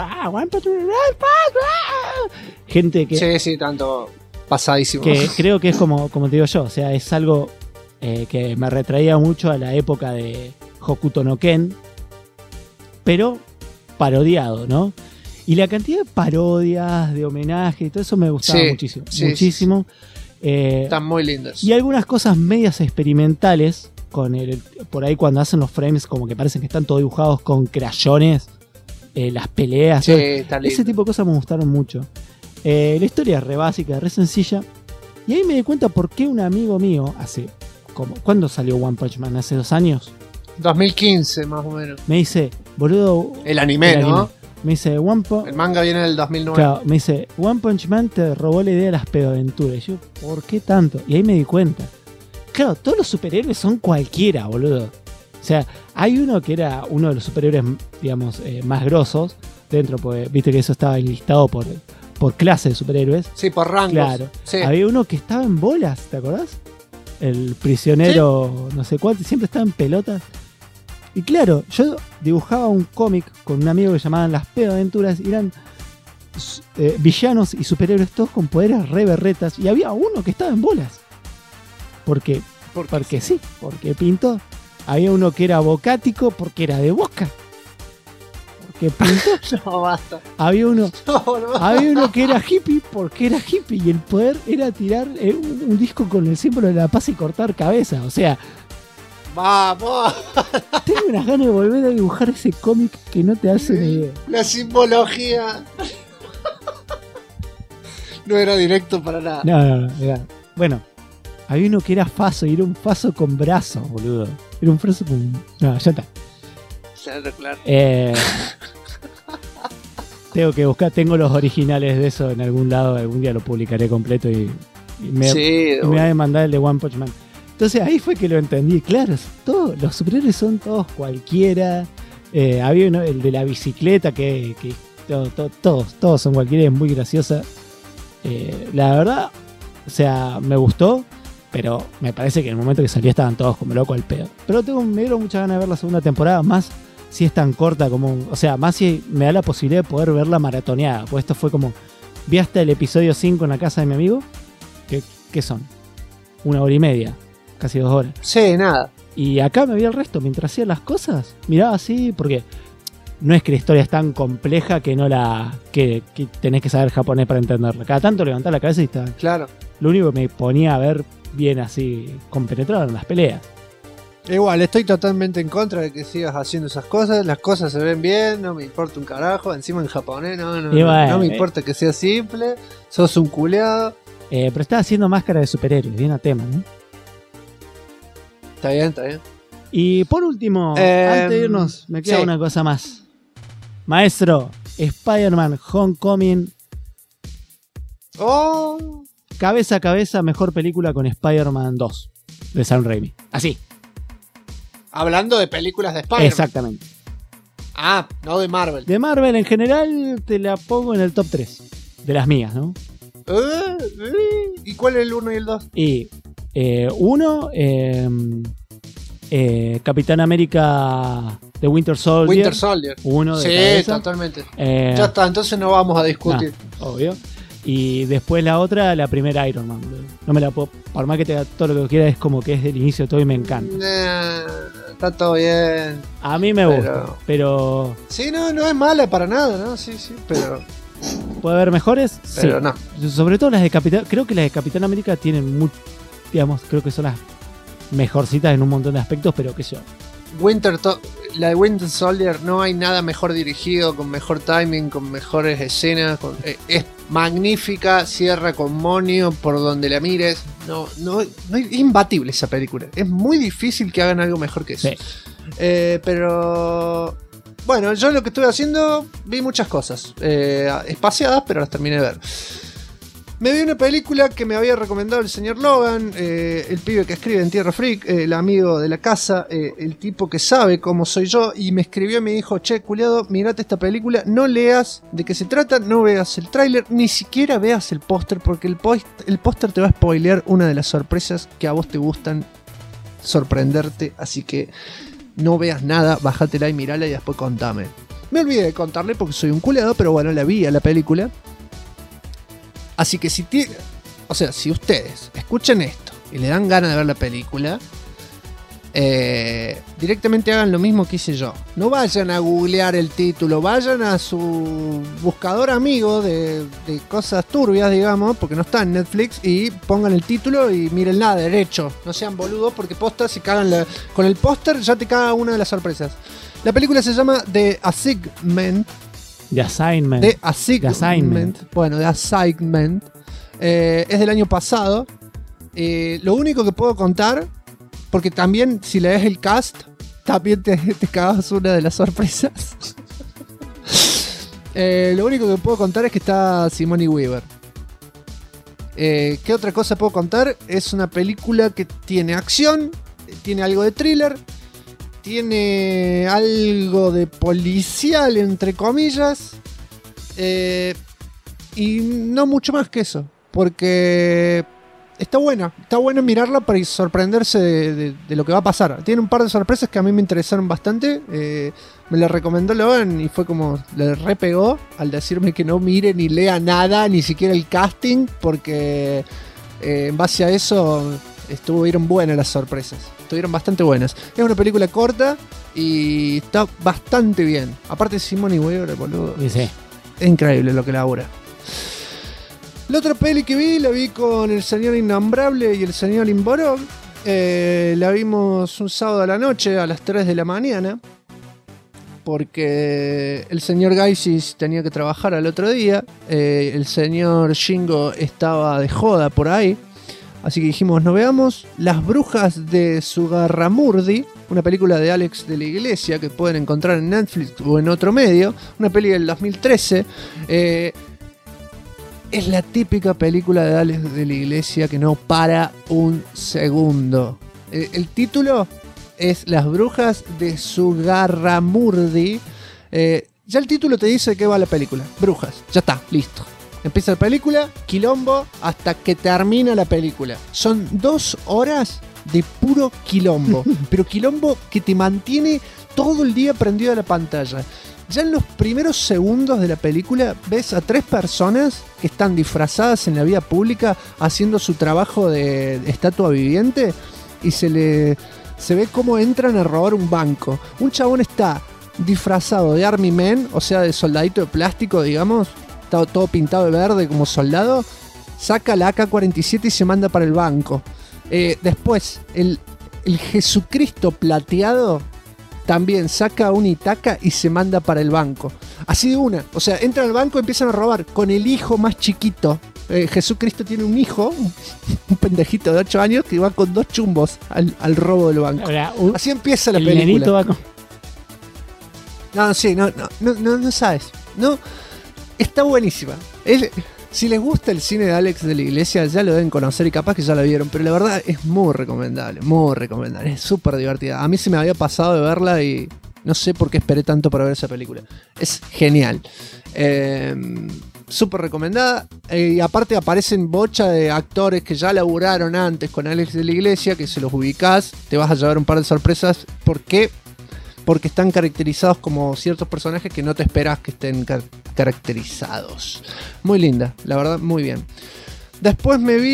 gente que... Sí, tanto pasadísimo. Que creo que es como te digo yo, o sea, es algo que me retraía mucho a la época de Hokuto no Ken, pero parodiado, ¿no? Y la cantidad de parodias, de homenajes y todo eso me gustaba muchísimo. Muchísimo. Están muy lindos. Y algunas cosas medias experimentales, con por ahí cuando hacen los frames como que parecen que están todos dibujados con crayones, las peleas, ese tipo de cosas me gustaron mucho. La historia es re básica, re sencilla, y ahí me di cuenta por qué un amigo mío ¿cuándo salió One Punch Man? ¿Hace 2 años? 2015 más o menos. Me dice, boludo, el anime, ¿no? Me dice, El manga viene del 2009. Claro, me dice, One Punch Man te robó la idea de las pedoaventuras. Y yo, ¿por qué tanto? Y ahí me di cuenta. Claro, todos los superhéroes son cualquiera, boludo. O sea, hay uno que era uno de los superhéroes, digamos, más grosos dentro, porque viste que eso estaba enlistado por clase de superhéroes. Sí, por rangos. Claro. Sí. Había uno que estaba en bolas, ¿te acordás? El prisionero, no sé cuál, siempre estaba en pelotas. Y claro, yo dibujaba un cómic con un amigo que llamaban Las Pedoaventuras, y eran villanos y superhéroes todos con poderes re berretas, y había uno que estaba en bolas. Porque sí, porque pintó. Había uno que era bocático porque era de Boca. Porque pintó. No, basta. Había uno No. que era hippie porque era hippie, y el poder era tirar un disco con el símbolo de la paz y cortar cabeza. O sea, ¡vamos! tengo unas ganas de volver a dibujar ese cómic que no te hace ni idea. La simbología. No era directo para nada. No, era. Bueno, había uno que era faso, y era un faso con brazos, boludo. Era un faso con. No, ya está. Claro. Tengo que buscar, tengo los originales de eso en algún lado, algún día lo publicaré completo y me va a demandar el de One Punch Man. Entonces ahí fue que lo entendí, claro, todos los superhéroes son todos cualquiera. Había uno, el de la bicicleta, que todos son cualquiera, es muy graciosa. La verdad, o sea, me gustó, pero me parece que en el momento que salía estaban todos como locos al pedo. Pero me dieron muchas ganas de ver la segunda temporada, más si es tan corta como... O sea, más si me da la posibilidad de poder verla maratoneada. Pues esto fue como... Vi hasta el episodio 5 en la casa de mi amigo. ¿Qué son? 1 hora y media. Casi 2 horas. Sí, nada. Y acá me vi el resto. Mientras hacía las cosas, miraba así, porque... No es que la historia es tan compleja que que tenés que saber japonés para entenderla. Cada tanto levantaba la cabeza y estaba... Claro. Lo único que me ponía a ver bien así, compenetrado en las peleas. Igual, estoy totalmente en contra de que sigas haciendo esas cosas. Las cosas se ven bien, no me importa un carajo. Encima en japonés, no me importa que sea simple. Sos un culeado. Pero estás haciendo máscara de superhéroes, bien a tema, ¿no? Está bien. Y por último, antes de irnos, me queda una cosa más. Maestro, Spider-Man Homecoming. Oh. Cabeza a cabeza, mejor película con Spider-Man 2 de Sam Raimi. Así. Hablando de películas de Spider-Man. Exactamente. Ah, no de Marvel. De Marvel en general te la pongo en el top 3. De las mías, ¿no? ¿Y cuál es el 1 y el 2? Y uno, Capitán América de Winter Soldier. Uno de cabeza. Totalmente. Ya está, entonces no vamos a discutir. No, obvio. Y después la otra, la primera Iron Man. No me la puedo... Por más que te haga todo lo que quiera, es como que es del inicio de todo y me encanta. Está todo bien. A mí me gusta, pero... Sí, no es mala para nada, ¿no? Sí, pero... ¿Puede haber mejores? Pero sí. No. Sobre todo las de Capitán... Creo que las de Capitán América tienen mucho... Digamos, creo que son las mejorcitas en un montón de aspectos, pero qué sé yo. La de Winter Soldier no hay nada mejor dirigido, con mejor timing, con mejores escenas, es magnífica, cierra con monio por donde la mires. No es imbatible esa película. Es muy difícil que hagan algo mejor que eso. Sí. Pero bueno, yo lo que estuve haciendo, vi muchas cosas espaciadas, pero las terminé de ver. Me vi una película que me había recomendado el señor Logan, el pibe que escribe en Tierra Freak, el amigo de la casa, el tipo que sabe cómo soy yo, y me escribió y me dijo: che, culiado, mirate esta película, no leas de qué se trata, no veas el tráiler, ni siquiera veas el póster, porque el póster te va a spoilear una de las sorpresas que a vos te gustan sorprenderte, así que no veas nada, bájatela y mirala y después contame. Me olvidé de contarle porque soy un culiado, pero bueno, la vi a la película. Así que si ustedes escuchan esto y le dan ganas de ver la película, directamente hagan lo mismo que hice yo. No vayan a googlear el título, vayan a su buscador amigo de cosas turbias, digamos, porque no está en Netflix, y pongan el título y mírenla derecho. No sean boludos, porque posta se cagan con el póster ya te caga una de las sorpresas. La película se llama The Assignment. The Assignment. The Assignment. Bueno, The Assignment. Es del año pasado. Lo único que puedo contar, porque también si lees el cast, también te cagas una de las sorpresas. Lo único que puedo contar es que está Sigourney Weaver. ¿Qué otra cosa puedo contar? Es una película que tiene acción, tiene algo de thriller, tiene algo de policial, entre comillas, y no mucho más que eso, porque está bueno mirarla para sorprenderse de lo que va a pasar. Tiene un par de sorpresas que a mí me interesaron bastante. Me la recomendó Logan y fue como le repegó al decirme que no mire ni lea nada, ni siquiera el casting, porque en base a eso estuvieron buenas las sorpresas. Estuvieron bastante buenas. Es una película corta y está bastante bien. Aparte de Sigourney Weaver, boludo. Sí. Es increíble lo que labura. La otra peli que la vi con el señor Innombrable y el señor Imborov. La vimos un sábado a la noche a las 3 de la mañana. Porque el señor Gaisis tenía que trabajar al otro día. El señor Shingo estaba de joda por ahí. Así que dijimos, nos veamos Las Brujas de Sugarramurdi, una película de Alex de la Iglesia que pueden encontrar en Netflix o en otro medio. Una peli del 2013. Es la típica película de Alex de la Iglesia que no para un segundo. El título es Las Brujas de Sugarramurdi. Ya el título te dice de qué va la película. Brujas, ya está, listo. Empieza la película, quilombo, hasta que termina la película. Son 2 horas de puro quilombo. Pero quilombo que te mantiene todo el día prendido a la pantalla. Ya en los primeros segundos de la película ves a 3 personas que están disfrazadas en la vía pública haciendo su trabajo de estatua viviente y se ve cómo entran a robar un banco. Un chabón está disfrazado de Army Man, o sea, de soldadito de plástico, digamos, está todo pintado de verde como soldado, saca la AK-47 y se manda para el banco. Después, el Jesucristo plateado también saca una Itaca y se manda para el banco. Así de una. O sea, entran al banco y empiezan a robar con el hijo más chiquito. Jesucristo tiene un hijo, un pendejito de 8 años que va con 2 chumbos al robo del banco. Ahora, así empieza la el película. nenito va con... No, sí, no sabes. No, está buenísima. Si les gusta el cine de Alex de la Iglesia, ya lo deben conocer y capaz que ya lo vieron, pero la verdad es muy recomendable, es súper divertida. A mí se me había pasado de verla y no sé por qué esperé tanto para ver esa película. Es genial. Súper recomendada. Y aparte aparecen bocha de actores que ya laburaron antes con Alex de la Iglesia, que se los ubicás, te vas a llevar un par de sorpresas. ¿Por qué? Porque están caracterizados como ciertos personajes que no te esperas que estén caracterizados. Muy linda, la verdad, muy bien. Después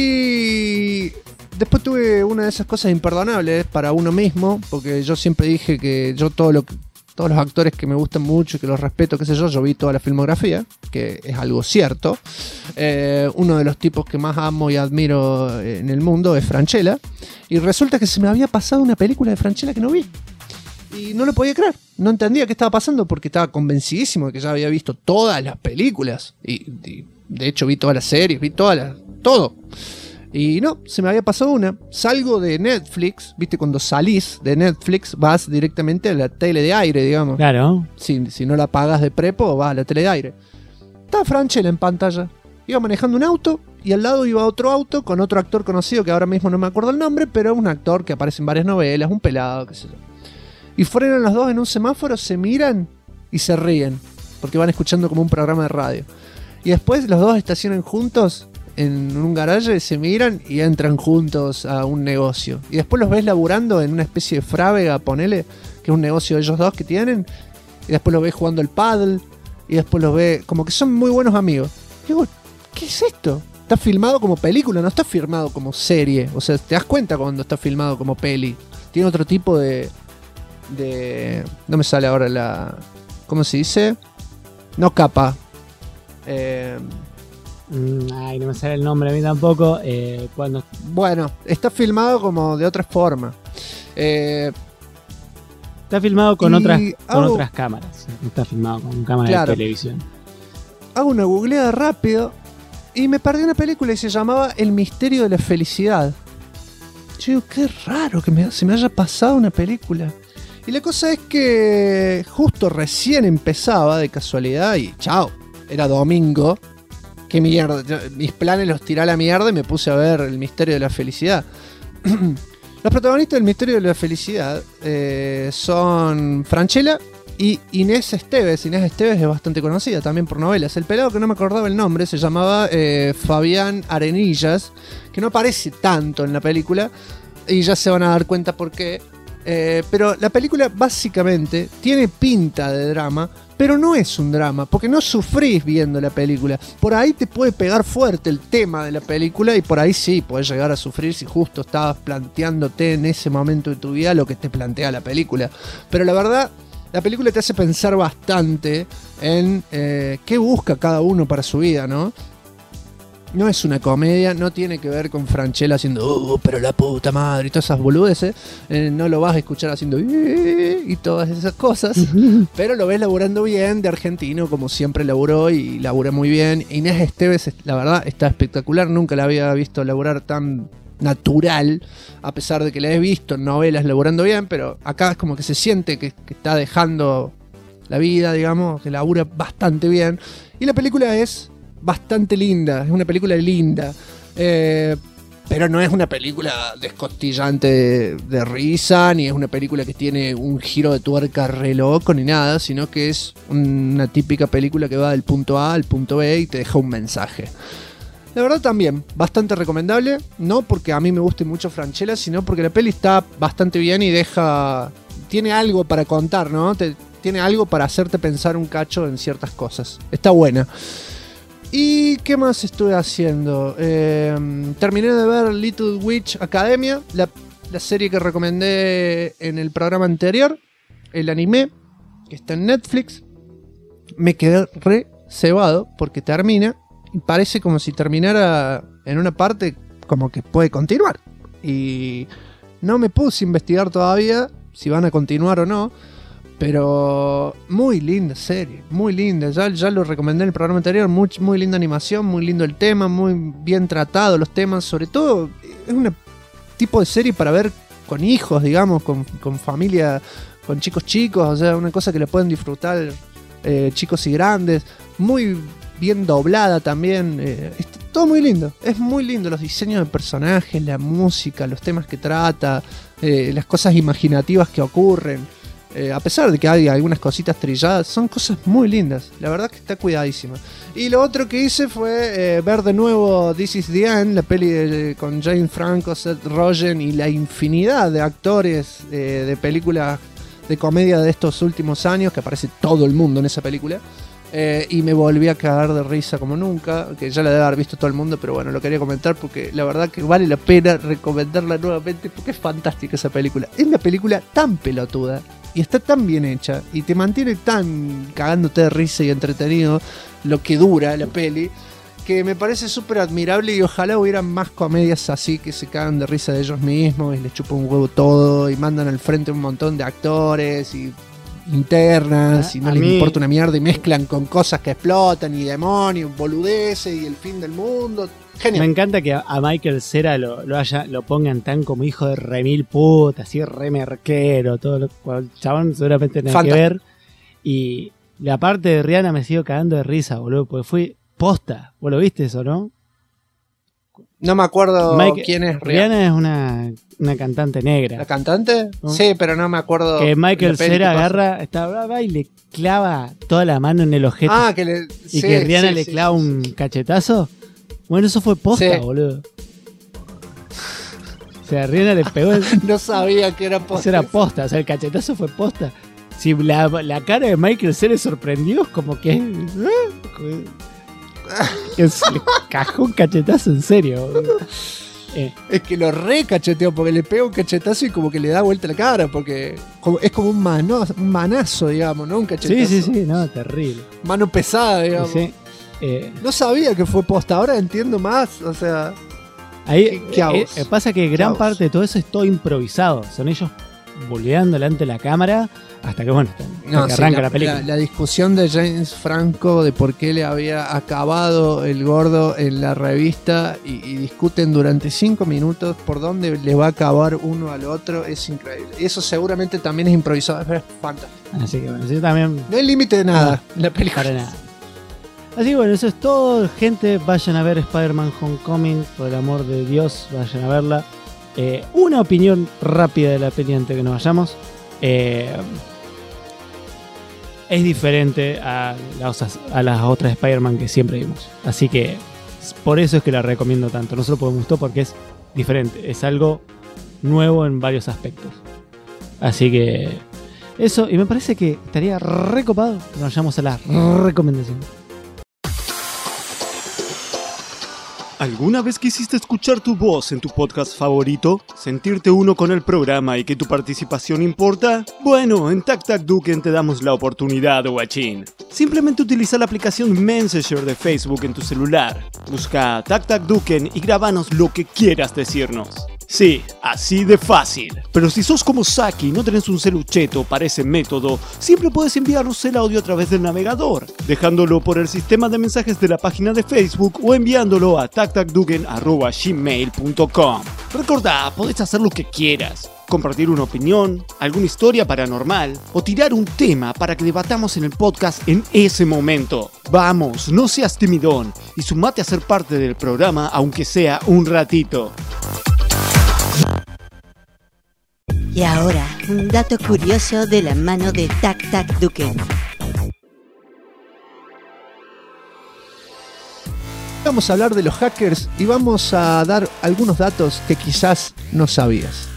tuve una de esas cosas imperdonables para uno mismo, porque yo siempre dije que yo todos los actores que me gustan mucho y que los respeto, qué sé yo vi toda la filmografía, que es algo cierto. Uno de los tipos que más amo y admiro en el mundo es Francella, y resulta que se me había pasado una película de Francella que no vi. Y no lo podía creer, no entendía qué estaba pasando porque estaba convencidísimo de que ya había visto todas las películas. Y de hecho vi todas las series, todo. Y no, se me había pasado una. Salgo de Netflix, viste, cuando salís de Netflix vas directamente a la tele de aire, digamos. Claro. Si no la pagas de prepo, vas a la tele de aire. Estaba Francella en pantalla. Iba manejando un auto y al lado iba otro auto con otro actor conocido que ahora mismo no me acuerdo el nombre, pero es un actor que aparece en varias novelas, un pelado, qué sé yo. Y frenan los dos en un semáforo, se miran y se ríen, porque van escuchando como un programa de radio. Y después los dos estacionan juntos en un garaje, se miran y entran juntos a un negocio. Y después los ves laburando en una especie de frávega, ponele, que es un negocio de ellos dos que tienen. Y después los ves jugando al paddle. Y después los ves como que son muy buenos amigos. Y digo, ¿qué es esto? Está filmado como película, no está filmado como serie. O sea, te das cuenta cuando está filmado como peli. Tiene otro tipo de no me sale ahora la... ¿Cómo se dice? No capa. Ay, no me sale el nombre a mí tampoco. Bueno, está filmado como de otra forma. Está filmado con otras cámaras. No está filmado con cámaras de televisión. Hago una googleada rápido y me perdí una película y se llamaba El Misterio de la Felicidad. Yo digo, qué raro que se me haya pasado una película. Y la cosa es que justo recién empezaba de casualidad y chao, era domingo. Qué mierda, mis planes los tiré a la mierda y me puse a ver El Misterio de la Felicidad. Los protagonistas del Misterio de la Felicidad son Franchella y Inés Esteves. Inés Esteves es bastante conocida también por novelas. El pelado que no me acordaba el nombre se llamaba Fabián Arenillas, que no aparece tanto en la película y ya se van a dar cuenta por qué. Pero la película básicamente tiene pinta de drama, pero no es un drama, porque no sufrís viendo la película. Por ahí te puede pegar fuerte el tema de la película y por ahí sí, podés llegar a sufrir si justo estabas planteándote en ese momento de tu vida lo que te plantea la película. Pero la verdad, la película te hace pensar bastante en qué busca cada uno para su vida, ¿no? No es una comedia, no tiene que ver con Franchella haciendo pero la puta madre y todas esas boludeces. No lo vas a escuchar haciendo y todas esas cosas. Pero lo ves laburando bien, de argentino, como siempre laburó y labura muy bien. Inés Esteves, la verdad, está espectacular. Nunca la había visto laburar tan natural, a pesar de que la he visto en novelas laburando bien. Pero acá es como que se siente que está dejando la vida, digamos, que labura bastante bien. Y la película es bastante linda, es una película linda, pero no es una película descostillante de risa, ni es una película que tiene un giro de tuerca re loco, ni nada, sino que es una típica película que va del punto A al punto B y te deja un mensaje. La verdad también, bastante recomendable, no porque a mí me guste mucho Franchella, sino porque la peli está bastante bien y tiene algo para contar, ¿no? Tiene algo para hacerte pensar un cacho en ciertas cosas. Está buena. ¿Y qué más estuve haciendo? Terminé de ver Little Witch Academia, la serie que recomendé en el programa anterior, el anime, que está en Netflix. Me quedé re cebado porque termina y parece como si terminara en una parte como que puede continuar. Y no me puse a investigar todavía si van a continuar o no. Pero muy linda serie, muy linda. Ya lo recomendé en el programa anterior. Muy linda animación, muy lindo el tema, muy bien tratado los temas. Sobre todo, es un tipo de serie para ver con hijos, digamos, con familia, con chicos. O sea, una cosa que le pueden disfrutar chicos y grandes. Muy bien doblada también. Todo muy lindo. Es muy lindo los diseños de personajes, la música, los temas que trata, las cosas imaginativas que ocurren. A pesar de que hay algunas cositas trilladas, son cosas muy lindas. La verdad que está cuidadísima. Y lo otro que hice fue ver de nuevo This Is The End, la peli con Jane Franco, Seth Rogen y la infinidad de actores de películas de comedia de estos últimos años, que aparece todo el mundo en esa película. Y me volví a cagar de risa como nunca, que ya la debe haber visto todo el mundo, pero bueno, lo quería comentar porque la verdad que vale la pena recomendarla nuevamente porque es fantástica esa película. Es una película tan pelotuda y está tan bien hecha y te mantiene tan cagándote de risa y entretenido lo que dura la peli, que me parece súper admirable y ojalá hubieran más comedias así que se cagan de risa de ellos mismos y les chupan un huevo todo y mandan al frente un montón de actores y internas y no les importa una mierda y mezclan con cosas que explotan y demonios, boludeces y el fin del mundo. Genial. Me encanta que a Michael Cera lo pongan tan como hijo de remil puta, así re merquero, todo lo el chabón seguramente tiene que ver. Y la parte de Rihanna me sigo cagando de risa, boludo, porque fue posta. ¿Vos lo viste eso, no? No me acuerdo quién es Rihanna. Es una cantante negra. ¿La cantante? ¿No? Sí, pero no me acuerdo. Que Michael Cera agarra, está brava y le clava toda la mano en el ojete. Y que Rihanna le clava un cachetazo. Bueno, eso fue posta, boludo. O sea, Rihanna le pegó. No sabía que era posta. Eso era posta, o sea, el cachetazo fue posta. Si la cara de Michael Cera sorprendió, es como que. Le cajó un cachetazo en serio, boludo. Es que lo re cacheteó porque le pega un cachetazo y como que le da vuelta la cara porque es como un manazo, digamos, ¿no? Un cachetazo. Sí, no, terrible. Mano pesada, digamos. Sí. No sabía que fue posta, ahora entiendo más, o sea. Ahí pasa que gran parte de todo eso es todo improvisado. Son ellos boleando delante de la cámara hasta que, bueno, hasta que arranca la película. La discusión de James Franco de por qué le había acabado el gordo en la revista y discuten durante 5 minutos por dónde le va a acabar uno al otro es increíble. Y eso seguramente también es improvisado, pero es fantástico. Así que bueno, sí, también... No hay límite de nada en la película. Para nada. Así que bueno, eso es todo. Gente, vayan a ver Spider-Man Homecoming. Por el amor de Dios, vayan a verla. Una opinión rápida de la peli antes que nos vayamos. Es diferente a las otras Spider-Man que siempre vimos. Así que por eso es que la recomiendo tanto. No solo porque me gustó, porque es diferente. Es algo nuevo en varios aspectos. Así que eso. Y me parece que estaría recopado que nos vayamos a la recomendación. ¿Alguna vez quisiste escuchar tu voz en tu podcast favorito? ¿Sentirte uno con el programa y que tu participación importa? Bueno, en TacTacDuken te damos la oportunidad, guachín. Simplemente utiliza la aplicación Messenger de Facebook en tu celular. Busca TacTacDuken y grabanos lo que quieras decirnos. Sí, así de fácil. Pero si sos como Saki y no tenés un celucheto para ese método, siempre puedes enviarnos el audio a través del navegador, dejándolo por el sistema de mensajes de la página de Facebook o enviándolo a tactacduken@gmail.com. Recordá, podés hacer lo que quieras. Compartir una opinión, alguna historia paranormal o tirar un tema para que debatamos en el podcast en ese momento. Vamos, no seas timidón y sumate a ser parte del programa aunque sea un ratito. Y ahora, un dato curioso de la mano de TacTacDuken. Vamos a hablar de los hackers y vamos a dar algunos datos que quizás no sabías.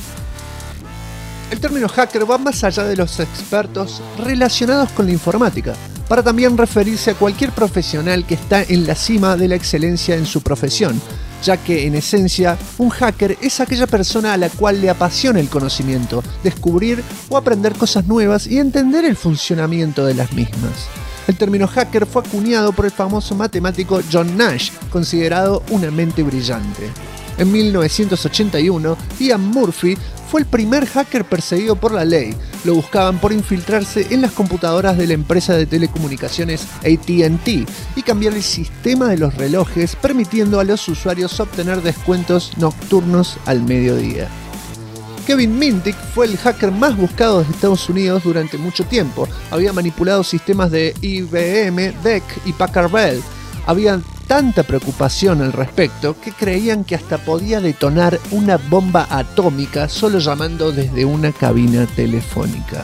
El término hacker va más allá de los expertos relacionados con la informática, para también referirse a cualquier profesional que está en la cima de la excelencia en su profesión, ya que en esencia un hacker es aquella persona a la cual le apasiona el conocimiento, descubrir o aprender cosas nuevas y entender el funcionamiento de las mismas. El término hacker fue acuñado por el famoso matemático John Nash, considerado una mente brillante. En 1981, Ian Murphy fue el primer hacker perseguido por la ley. Lo buscaban por infiltrarse en las computadoras de la empresa de telecomunicaciones AT&T y cambiar el sistema de los relojes, permitiendo a los usuarios obtener descuentos nocturnos al mediodía. Kevin Mintic fue el hacker más buscado de Estados Unidos durante mucho tiempo. Había manipulado sistemas de IBM, DEC y Packard Bell. Había tanta preocupación al respecto que creían que hasta podía detonar una bomba atómica solo llamando desde una cabina telefónica.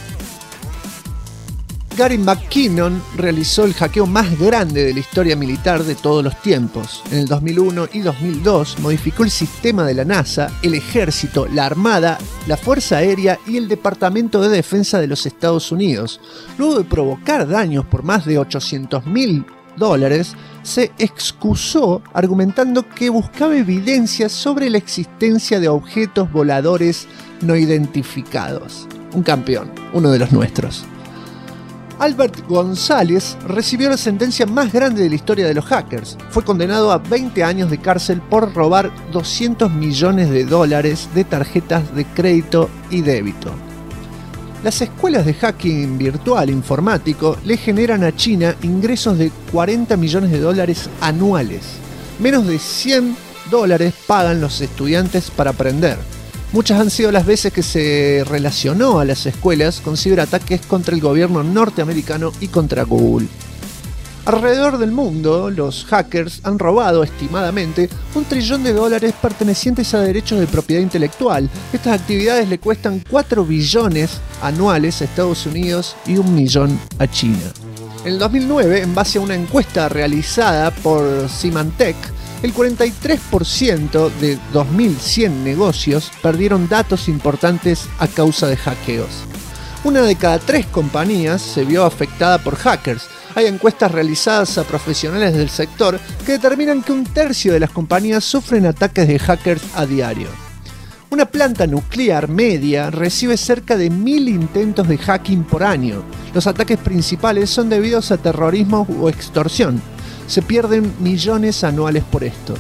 Gary McKinnon realizó el hackeo más grande de la historia militar de todos los tiempos. En el 2001 y 2002 modificó el sistema de la NASA, el ejército, la armada, la fuerza aérea y el Departamento de Defensa de los Estados Unidos. Luego de provocar daños por más de $800.000, se excusó argumentando que buscaba evidencias sobre la existencia de objetos voladores no identificados. Un campeón, uno de los nuestros. Albert González recibió la sentencia más grande de la historia de los hackers. Fue condenado a 20 años de cárcel por robar $200 millones de tarjetas de crédito y débito. Las escuelas de hacking virtual informático le generan a China ingresos de $40 millones anuales. Menos de $100 pagan los estudiantes para aprender. Muchas han sido las veces que se relacionó a las escuelas con ciberataques contra el gobierno norteamericano y contra Google. Alrededor del mundo, los hackers han robado estimadamente $1 trillón pertenecientes a derechos de propiedad intelectual. Estas actividades le cuestan 4 billones anuales a Estados Unidos y 1 millón a China. En el 2009, en base a una encuesta realizada por Symantec, el 43% de 2.100 negocios perdieron datos importantes a causa de hackeos. Una de cada 3 compañías se vio afectada por hackers. Hay encuestas realizadas a profesionales del sector que determinan que 1/3 de las compañías sufren ataques de hackers a diario. Una planta nuclear media recibe cerca de 1.000 intentos de hacking por año. Los ataques principales son debidos a terrorismo o extorsión. Se pierden millones anuales por esto.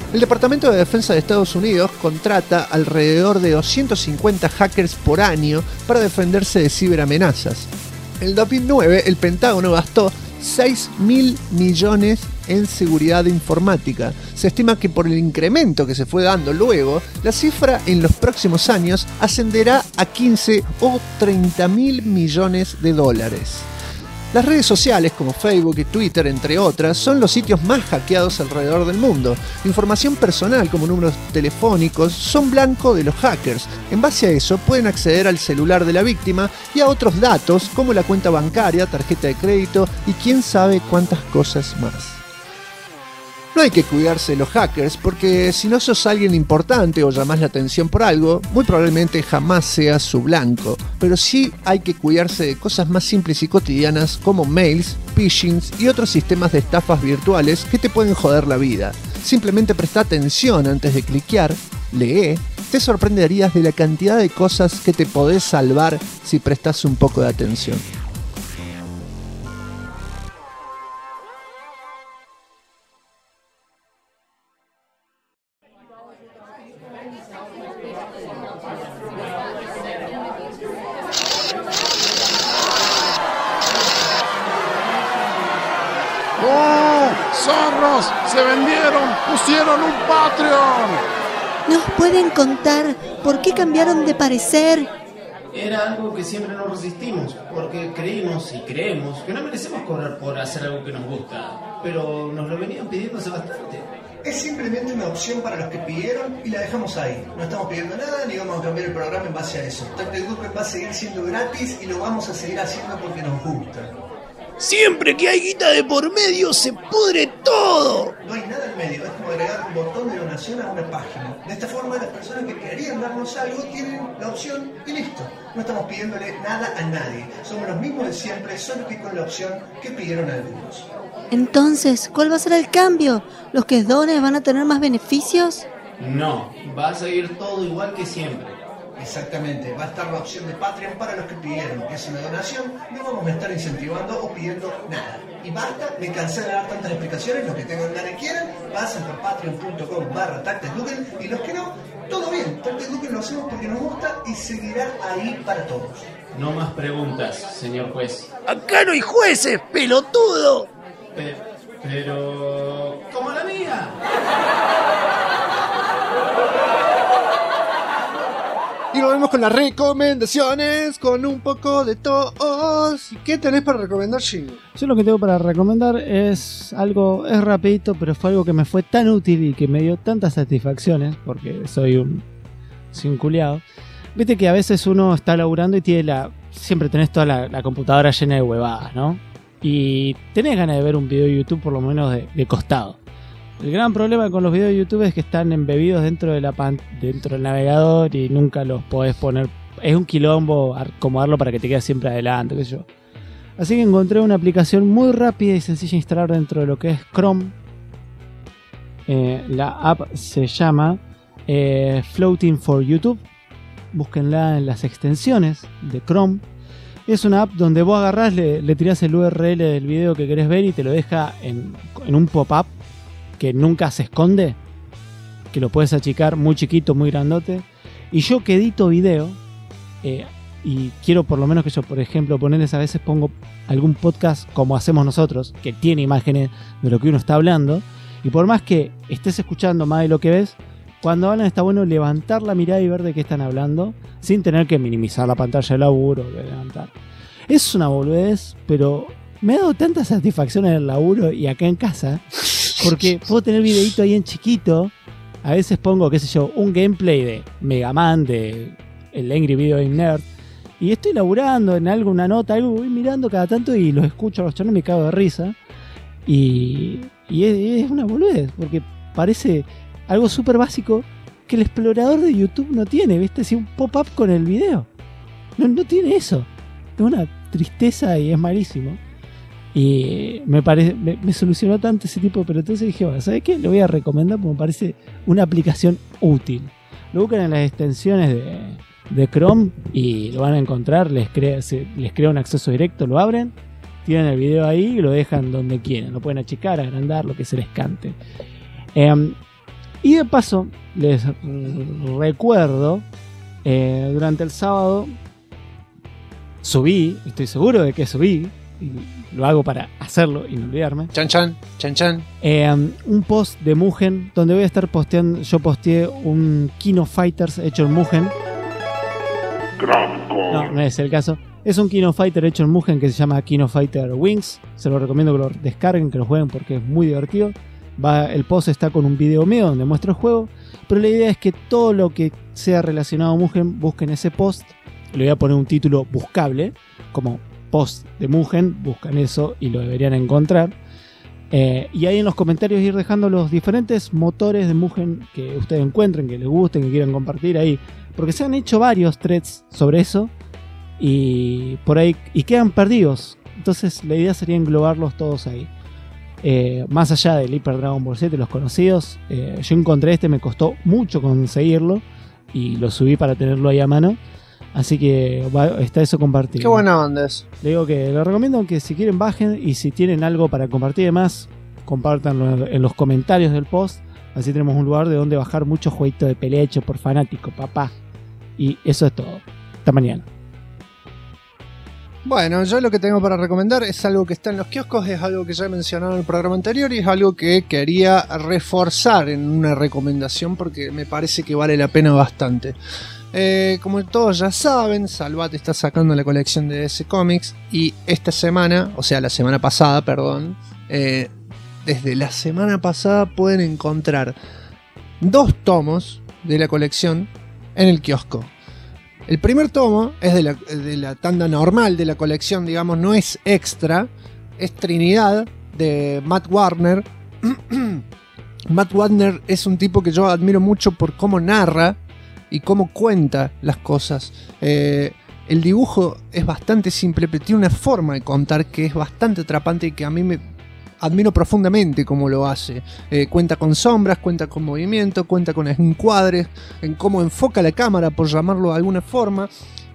El Departamento de Defensa de Estados Unidos contrata alrededor de 250 hackers por año para defenderse de ciberamenazas. En el 2009, el Pentágono gastó 6.000 millones en seguridad informática. Se estima que por el incremento que se fue dando luego, la cifra en los próximos años ascenderá a 15 o 30.000 millones de dólares. Las redes sociales como Facebook y Twitter, entre otras, son los sitios más hackeados alrededor del mundo. Información personal como números telefónicos son blanco de los hackers. En base a eso pueden acceder al celular de la víctima y a otros datos como la cuenta bancaria, tarjeta de crédito y quién sabe cuántas cosas más. No hay que cuidarse de los hackers porque si no sos alguien importante o llamás la atención por algo, muy probablemente jamás seas su blanco. Pero sí hay que cuidarse de cosas más simples y cotidianas como mails, phishings y otros sistemas de estafas virtuales que te pueden joder la vida. Simplemente presta atención antes de cliquear, lee, te sorprenderías de la cantidad de cosas que te podés salvar si prestás un poco de atención. ¡Zorros! ¡Se vendieron! ¡Pusieron un Patreon! ¿Nos pueden contar por qué cambiaron de parecer? Era algo que siempre nos resistimos, porque creímos y creemos que no merecemos cobrar por hacer algo que nos gusta, pero nos lo venían pidiendo hace bastante. Es simplemente una opción para los que pidieron y la dejamos ahí. No estamos pidiendo nada ni vamos a cambiar el programa en base a eso. Tactic Duken va a seguir siendo gratis y lo vamos a seguir haciendo porque nos gusta. Siempre que hay guita de por medio se pudre todo. No hay nada en medio, es como agregar un botón de donación a una página. De esta forma las personas que querían darnos algo tienen la opción y listo. No estamos pidiéndole nada a nadie. Somos los mismos de siempre, solo que con la opción que pidieron algunos. Entonces, ¿cuál va a ser el cambio? ¿Los que donen van a tener más beneficios? No, va a seguir todo igual que siempre. Exactamente, va a estar la opción de Patreon para los que pidieron. Es una donación, no vamos a estar incentivando o pidiendo nada. Y basta, me cansé de dar tantas explicaciones, los que tengan ganas y quieran, pasen por patreon.com/TacticDuken y los que no, todo bien, Tactic Duken lo hacemos porque nos gusta y seguirá ahí para todos. No más preguntas, señor juez. Acá no hay jueces, pelotudo. Pero... ¡como la mía! Y nos vemos con las recomendaciones, con un poco de todos. ¿Qué tenés para recomendar, Gino? Yo lo que tengo para recomendar es algo, es rapidito, pero fue algo que me fue tan útil y que me dio tantas satisfacciones, porque soy un culiado. Viste que a veces uno está laburando y siempre tenés toda la computadora llena de huevadas, ¿no? Y tenés ganas de ver un video de YouTube por lo menos de costado. El gran problema con los videos de YouTube es que están embebidos dentro del navegador y nunca los podés poner. Es un quilombo acomodarlo para que te quede siempre adelante, qué sé yo. Así que encontré una aplicación muy rápida y sencilla de instalar dentro de lo que es Chrome. La app se llama Floating for YouTube. Búsquenla en las extensiones de Chrome. Es una app donde vos agarrás, le tirás el URL del video que querés ver y te lo deja en un pop-up que nunca se esconde, que lo puedes achicar muy chiquito, muy grandote. Y yo que edito video y quiero por lo menos que yo, por ejemplo, ponerles a veces pongo algún podcast como hacemos nosotros, que tiene imágenes de lo que uno está hablando, y por más que estés escuchando más de lo que ves, cuando hablan está bueno levantar la mirada y ver de qué están hablando sin tener que minimizar la pantalla de laburo, levantar. Es una boludez, pero me ha dado tanta satisfacción en el laburo y acá en casa, porque puedo tener videito ahí en chiquito. A veces pongo, qué sé yo, un gameplay de Mega Man, de el Angry Video Game Nerd, y estoy laburando en algo, una nota, algo, voy mirando cada tanto y los escucho a los chanos y me cago de risa. Y es una boludez, porque parece algo súper básico que el explorador de YouTube no tiene, ¿viste? Si un pop-up con el video. No tiene eso. Es una tristeza y es malísimo. Y me solucionó tanto ese tipo, pero entonces dije, bueno, ¿sabes qué? Lo voy a recomendar porque me parece una aplicación útil. Lo buscan en las extensiones de Chrome y lo van a encontrar, les crea un acceso directo, lo abren, tiran el video ahí y lo dejan donde quieran. Lo pueden achicar, agrandar, lo que se les cante. Y de paso, les recuerdo, durante el sábado subí, estoy seguro de que subí, y lo hago para hacerlo y no olvidarme. Chan chan, chan chan. Un post de Mugen donde voy a estar posteando. Yo posteé un Kino Fighters hecho en Mugen. No es el caso. Es un Kino Fighter hecho en Mugen que se llama Kino Fighter Wings. Se lo recomiendo que lo descarguen, que lo jueguen porque es muy divertido. El post está con un video mío donde muestro el juego. Pero la idea es que todo lo que sea relacionado a Mugen, busquen ese post. Le voy a poner un título buscable, como post de Mugen, buscan eso y lo deberían encontrar. Y ahí en los comentarios ir dejando los diferentes motores de Mugen que ustedes encuentren, que les gusten, que quieran compartir ahí. Porque se han hecho varios threads sobre eso y por ahí y quedan perdidos. Entonces la idea sería englobarlos todos ahí. Más allá del Hyper Dragon Ball Z, los conocidos, yo encontré este, me costó mucho conseguirlo y lo subí para tenerlo ahí a mano. Así que está eso compartido. Qué buena onda es. Le digo que lo recomiendo que si quieren bajen y si tienen algo para compartir de más, compártanlo en los comentarios del post. Así tenemos un lugar de donde bajar mucho jueguito de pelea hecho por fanático, papá. Y eso es todo. Hasta mañana. Bueno, yo lo que tengo para recomendar es algo que está en los kioscos, es algo que ya he mencionado en el programa anterior y es algo que quería reforzar en una recomendación porque me parece que vale la pena bastante. Como todos ya saben, Salvat está sacando la colección de DC Comics y esta semana, o sea la semana pasada, perdón, desde la semana pasada pueden encontrar 2 tomos de la colección en el kiosco. El primer tomo es de la tanda normal de la colección, digamos, no es extra, es Trinidad de Matt Warner. Matt Warner es un tipo que yo admiro mucho por cómo narra y cómo cuenta las cosas. El dibujo es bastante simple, pero tiene una forma de contar que es bastante atrapante y que a mí me admiro profundamente cómo lo hace. Cuenta con sombras, cuenta con movimiento, cuenta con encuadres, en cómo enfoca la cámara, por llamarlo de alguna forma,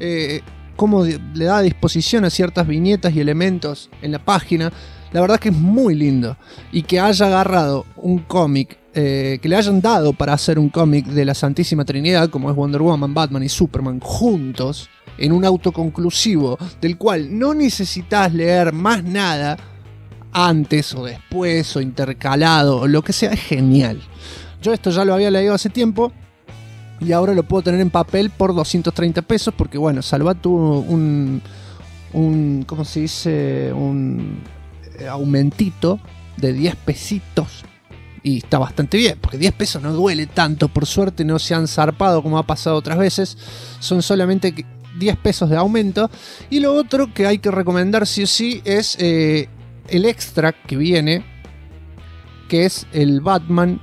cómo le da disposición a ciertas viñetas y elementos en la página. La verdad que es muy lindo. Y que haya agarrado un cómic, que le hayan dado para hacer un cómic de la Santísima Trinidad, como es Wonder Woman, Batman y Superman, juntos, en un autoconclusivo, del cual no necesitas leer más nada antes o después o intercalado o lo que sea, es genial. Yo esto ya lo había leído hace tiempo y ahora lo puedo tener en papel por 230 pesos porque bueno, Salvat tuvo un ¿cómo se dice? Un aumentito de 10 pesitos y está bastante bien, porque 10 pesos no duele tanto, por suerte no se han zarpado como ha pasado otras veces, son solamente 10 pesos de aumento. Y lo otro que hay que recomendar sí o sí es el extra que viene, que es el Batman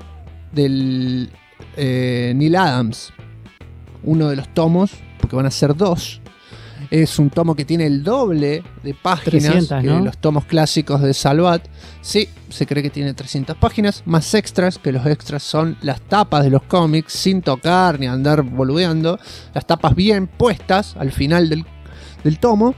del Neil Adams, uno de los tomos, porque van a ser 2. Es un tomo que tiene el doble de páginas 300, ¿no? que los tomos clásicos de Salvat. Sí, se cree que tiene 300 páginas, más extras, que los extras son las tapas de los cómics, sin tocar ni andar boludeando. Las tapas bien puestas al final del tomo.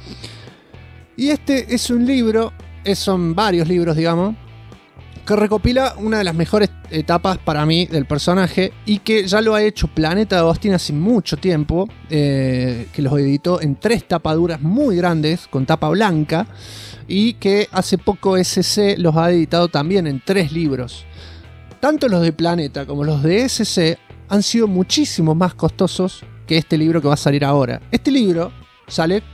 Y este es un libro, son varios libros, digamos, que recopila una de las mejores etapas para mí del personaje y que ya lo ha hecho Planeta de Agostín hace mucho tiempo, que los editó en 3 tapaduras muy grandes con tapa blanca y que hace poco SC los ha editado también en 3 libros. Tanto los de Planeta como los de SC han sido muchísimo más costosos que este libro que va a salir ahora. Este libro sale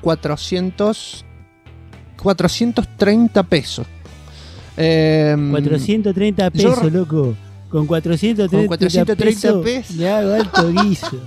430 pesos. 430 pesos, loco. Con 430 pesos le hago alto guiso.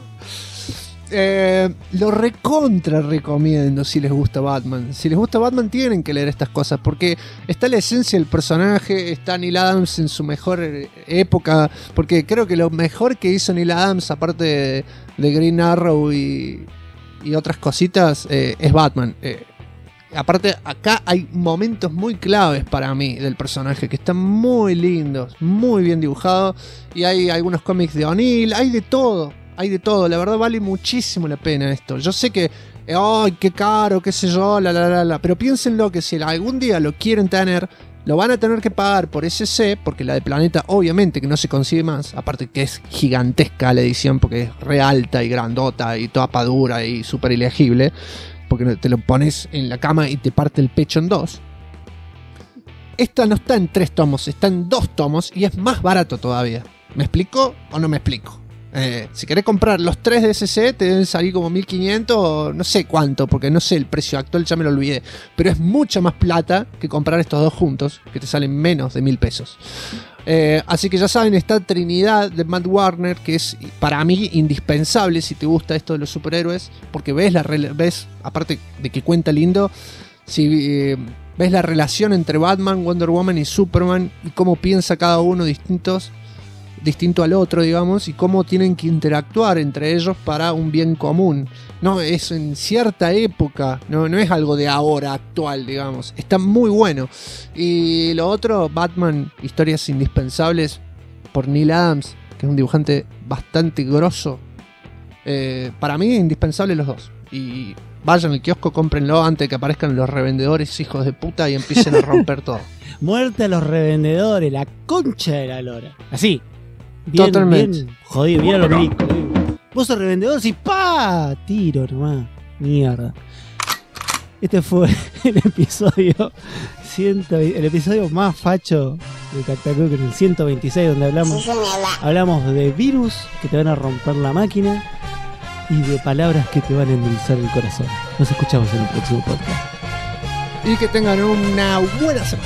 Lo recontra recomiendo si les gusta Batman. Si les gusta Batman tienen que leer estas cosas porque está la esencia del personaje, está Neil Adams en su mejor época, porque creo que lo mejor que hizo Neil Adams aparte de Green Arrow y otras cositas es Batman. Aparte, acá hay momentos muy claves para mí del personaje que están muy lindos, muy bien dibujados. Y hay algunos cómics de O'Neill, hay de todo. La verdad vale muchísimo la pena esto. Yo sé que, ¡ay, qué caro, qué sé yo, pero piénsenlo que si algún día lo quieren tener, Lo van a tener que pagar por SC, porque la de Planeta obviamente que no se consigue más, aparte que es gigantesca la edición porque es re alta y grandota y toda padura y súper ilegible, porque te lo pones en la cama y te parte el pecho en dos. Esta no está en 3 tomos, está en 2 tomos y es más barato todavía. ¿Me explico o no me explico? Si querés comprar los 3 de SC te deben salir como 1500 o no sé cuánto, porque no sé el precio actual, ya me lo olvidé, pero es mucha más plata que comprar estos dos juntos, que te salen menos de 1000 pesos. Así que ya saben, está Trinidad de Matt Warner, que es para mí indispensable si te gusta esto de los superhéroes, porque ves aparte de que cuenta lindo, si ves la relación entre Batman, Wonder Woman y Superman y cómo piensa cada uno distinto al otro, digamos, y cómo tienen que interactuar entre ellos para un bien común. No, es en cierta época, no es algo de ahora, actual, digamos. Está muy bueno. Y lo otro, Batman, historias indispensables por Neil Adams, que es un dibujante bastante grosso. Para mí, indispensables los dos. Y vayan al kiosco, cómprenlo antes de que aparezcan los revendedores hijos de puta y empiecen a romper todo. Muerte a los revendedores, la concha de la lora. Así. Bien, totalmente. Bien, jodido, bien a lo milico. Vos sos revendedor, sí, ¡pa! Tiro nomás. Mierda. Este fue el episodio el episodio más facho de Tactacu, que es el 126, donde hablamos de virus que te van a romper la máquina y de palabras que te van a endulzar el corazón. Nos escuchamos en el próximo podcast. Y que tengan una buena semana.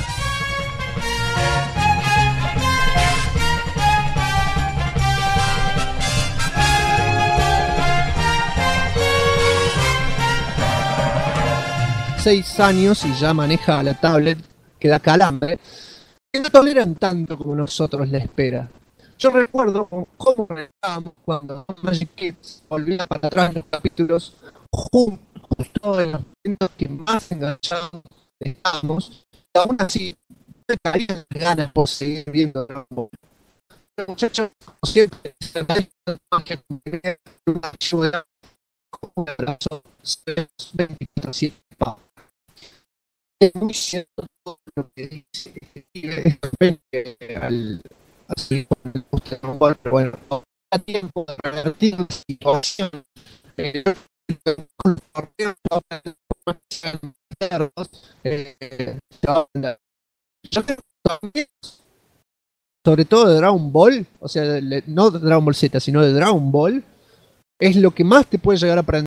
Años y ya maneja la tablet que da calambre, que no toleran tanto como nosotros la espera. Yo recuerdo cómo estábamos cuando Magic Kids volvía para atrás los capítulos justo en los momentos que más enganchados estábamos, y aún así me caían las ganas por seguir viendo Dragon Ball. Pero muchachos, como siempre, una ayuda, como un abrazo, 24/7. Es muy cierto todo lo que dice, de repente al subir con el gusto de Dragon Ball, pero bueno, no da tiempo de revertir la situación. Yo creo que también, sobre todo de Dragon Ball, o sea, no de Dragon Ball Z, sino de Dragon Ball, es lo que más te puede llegar a aprender.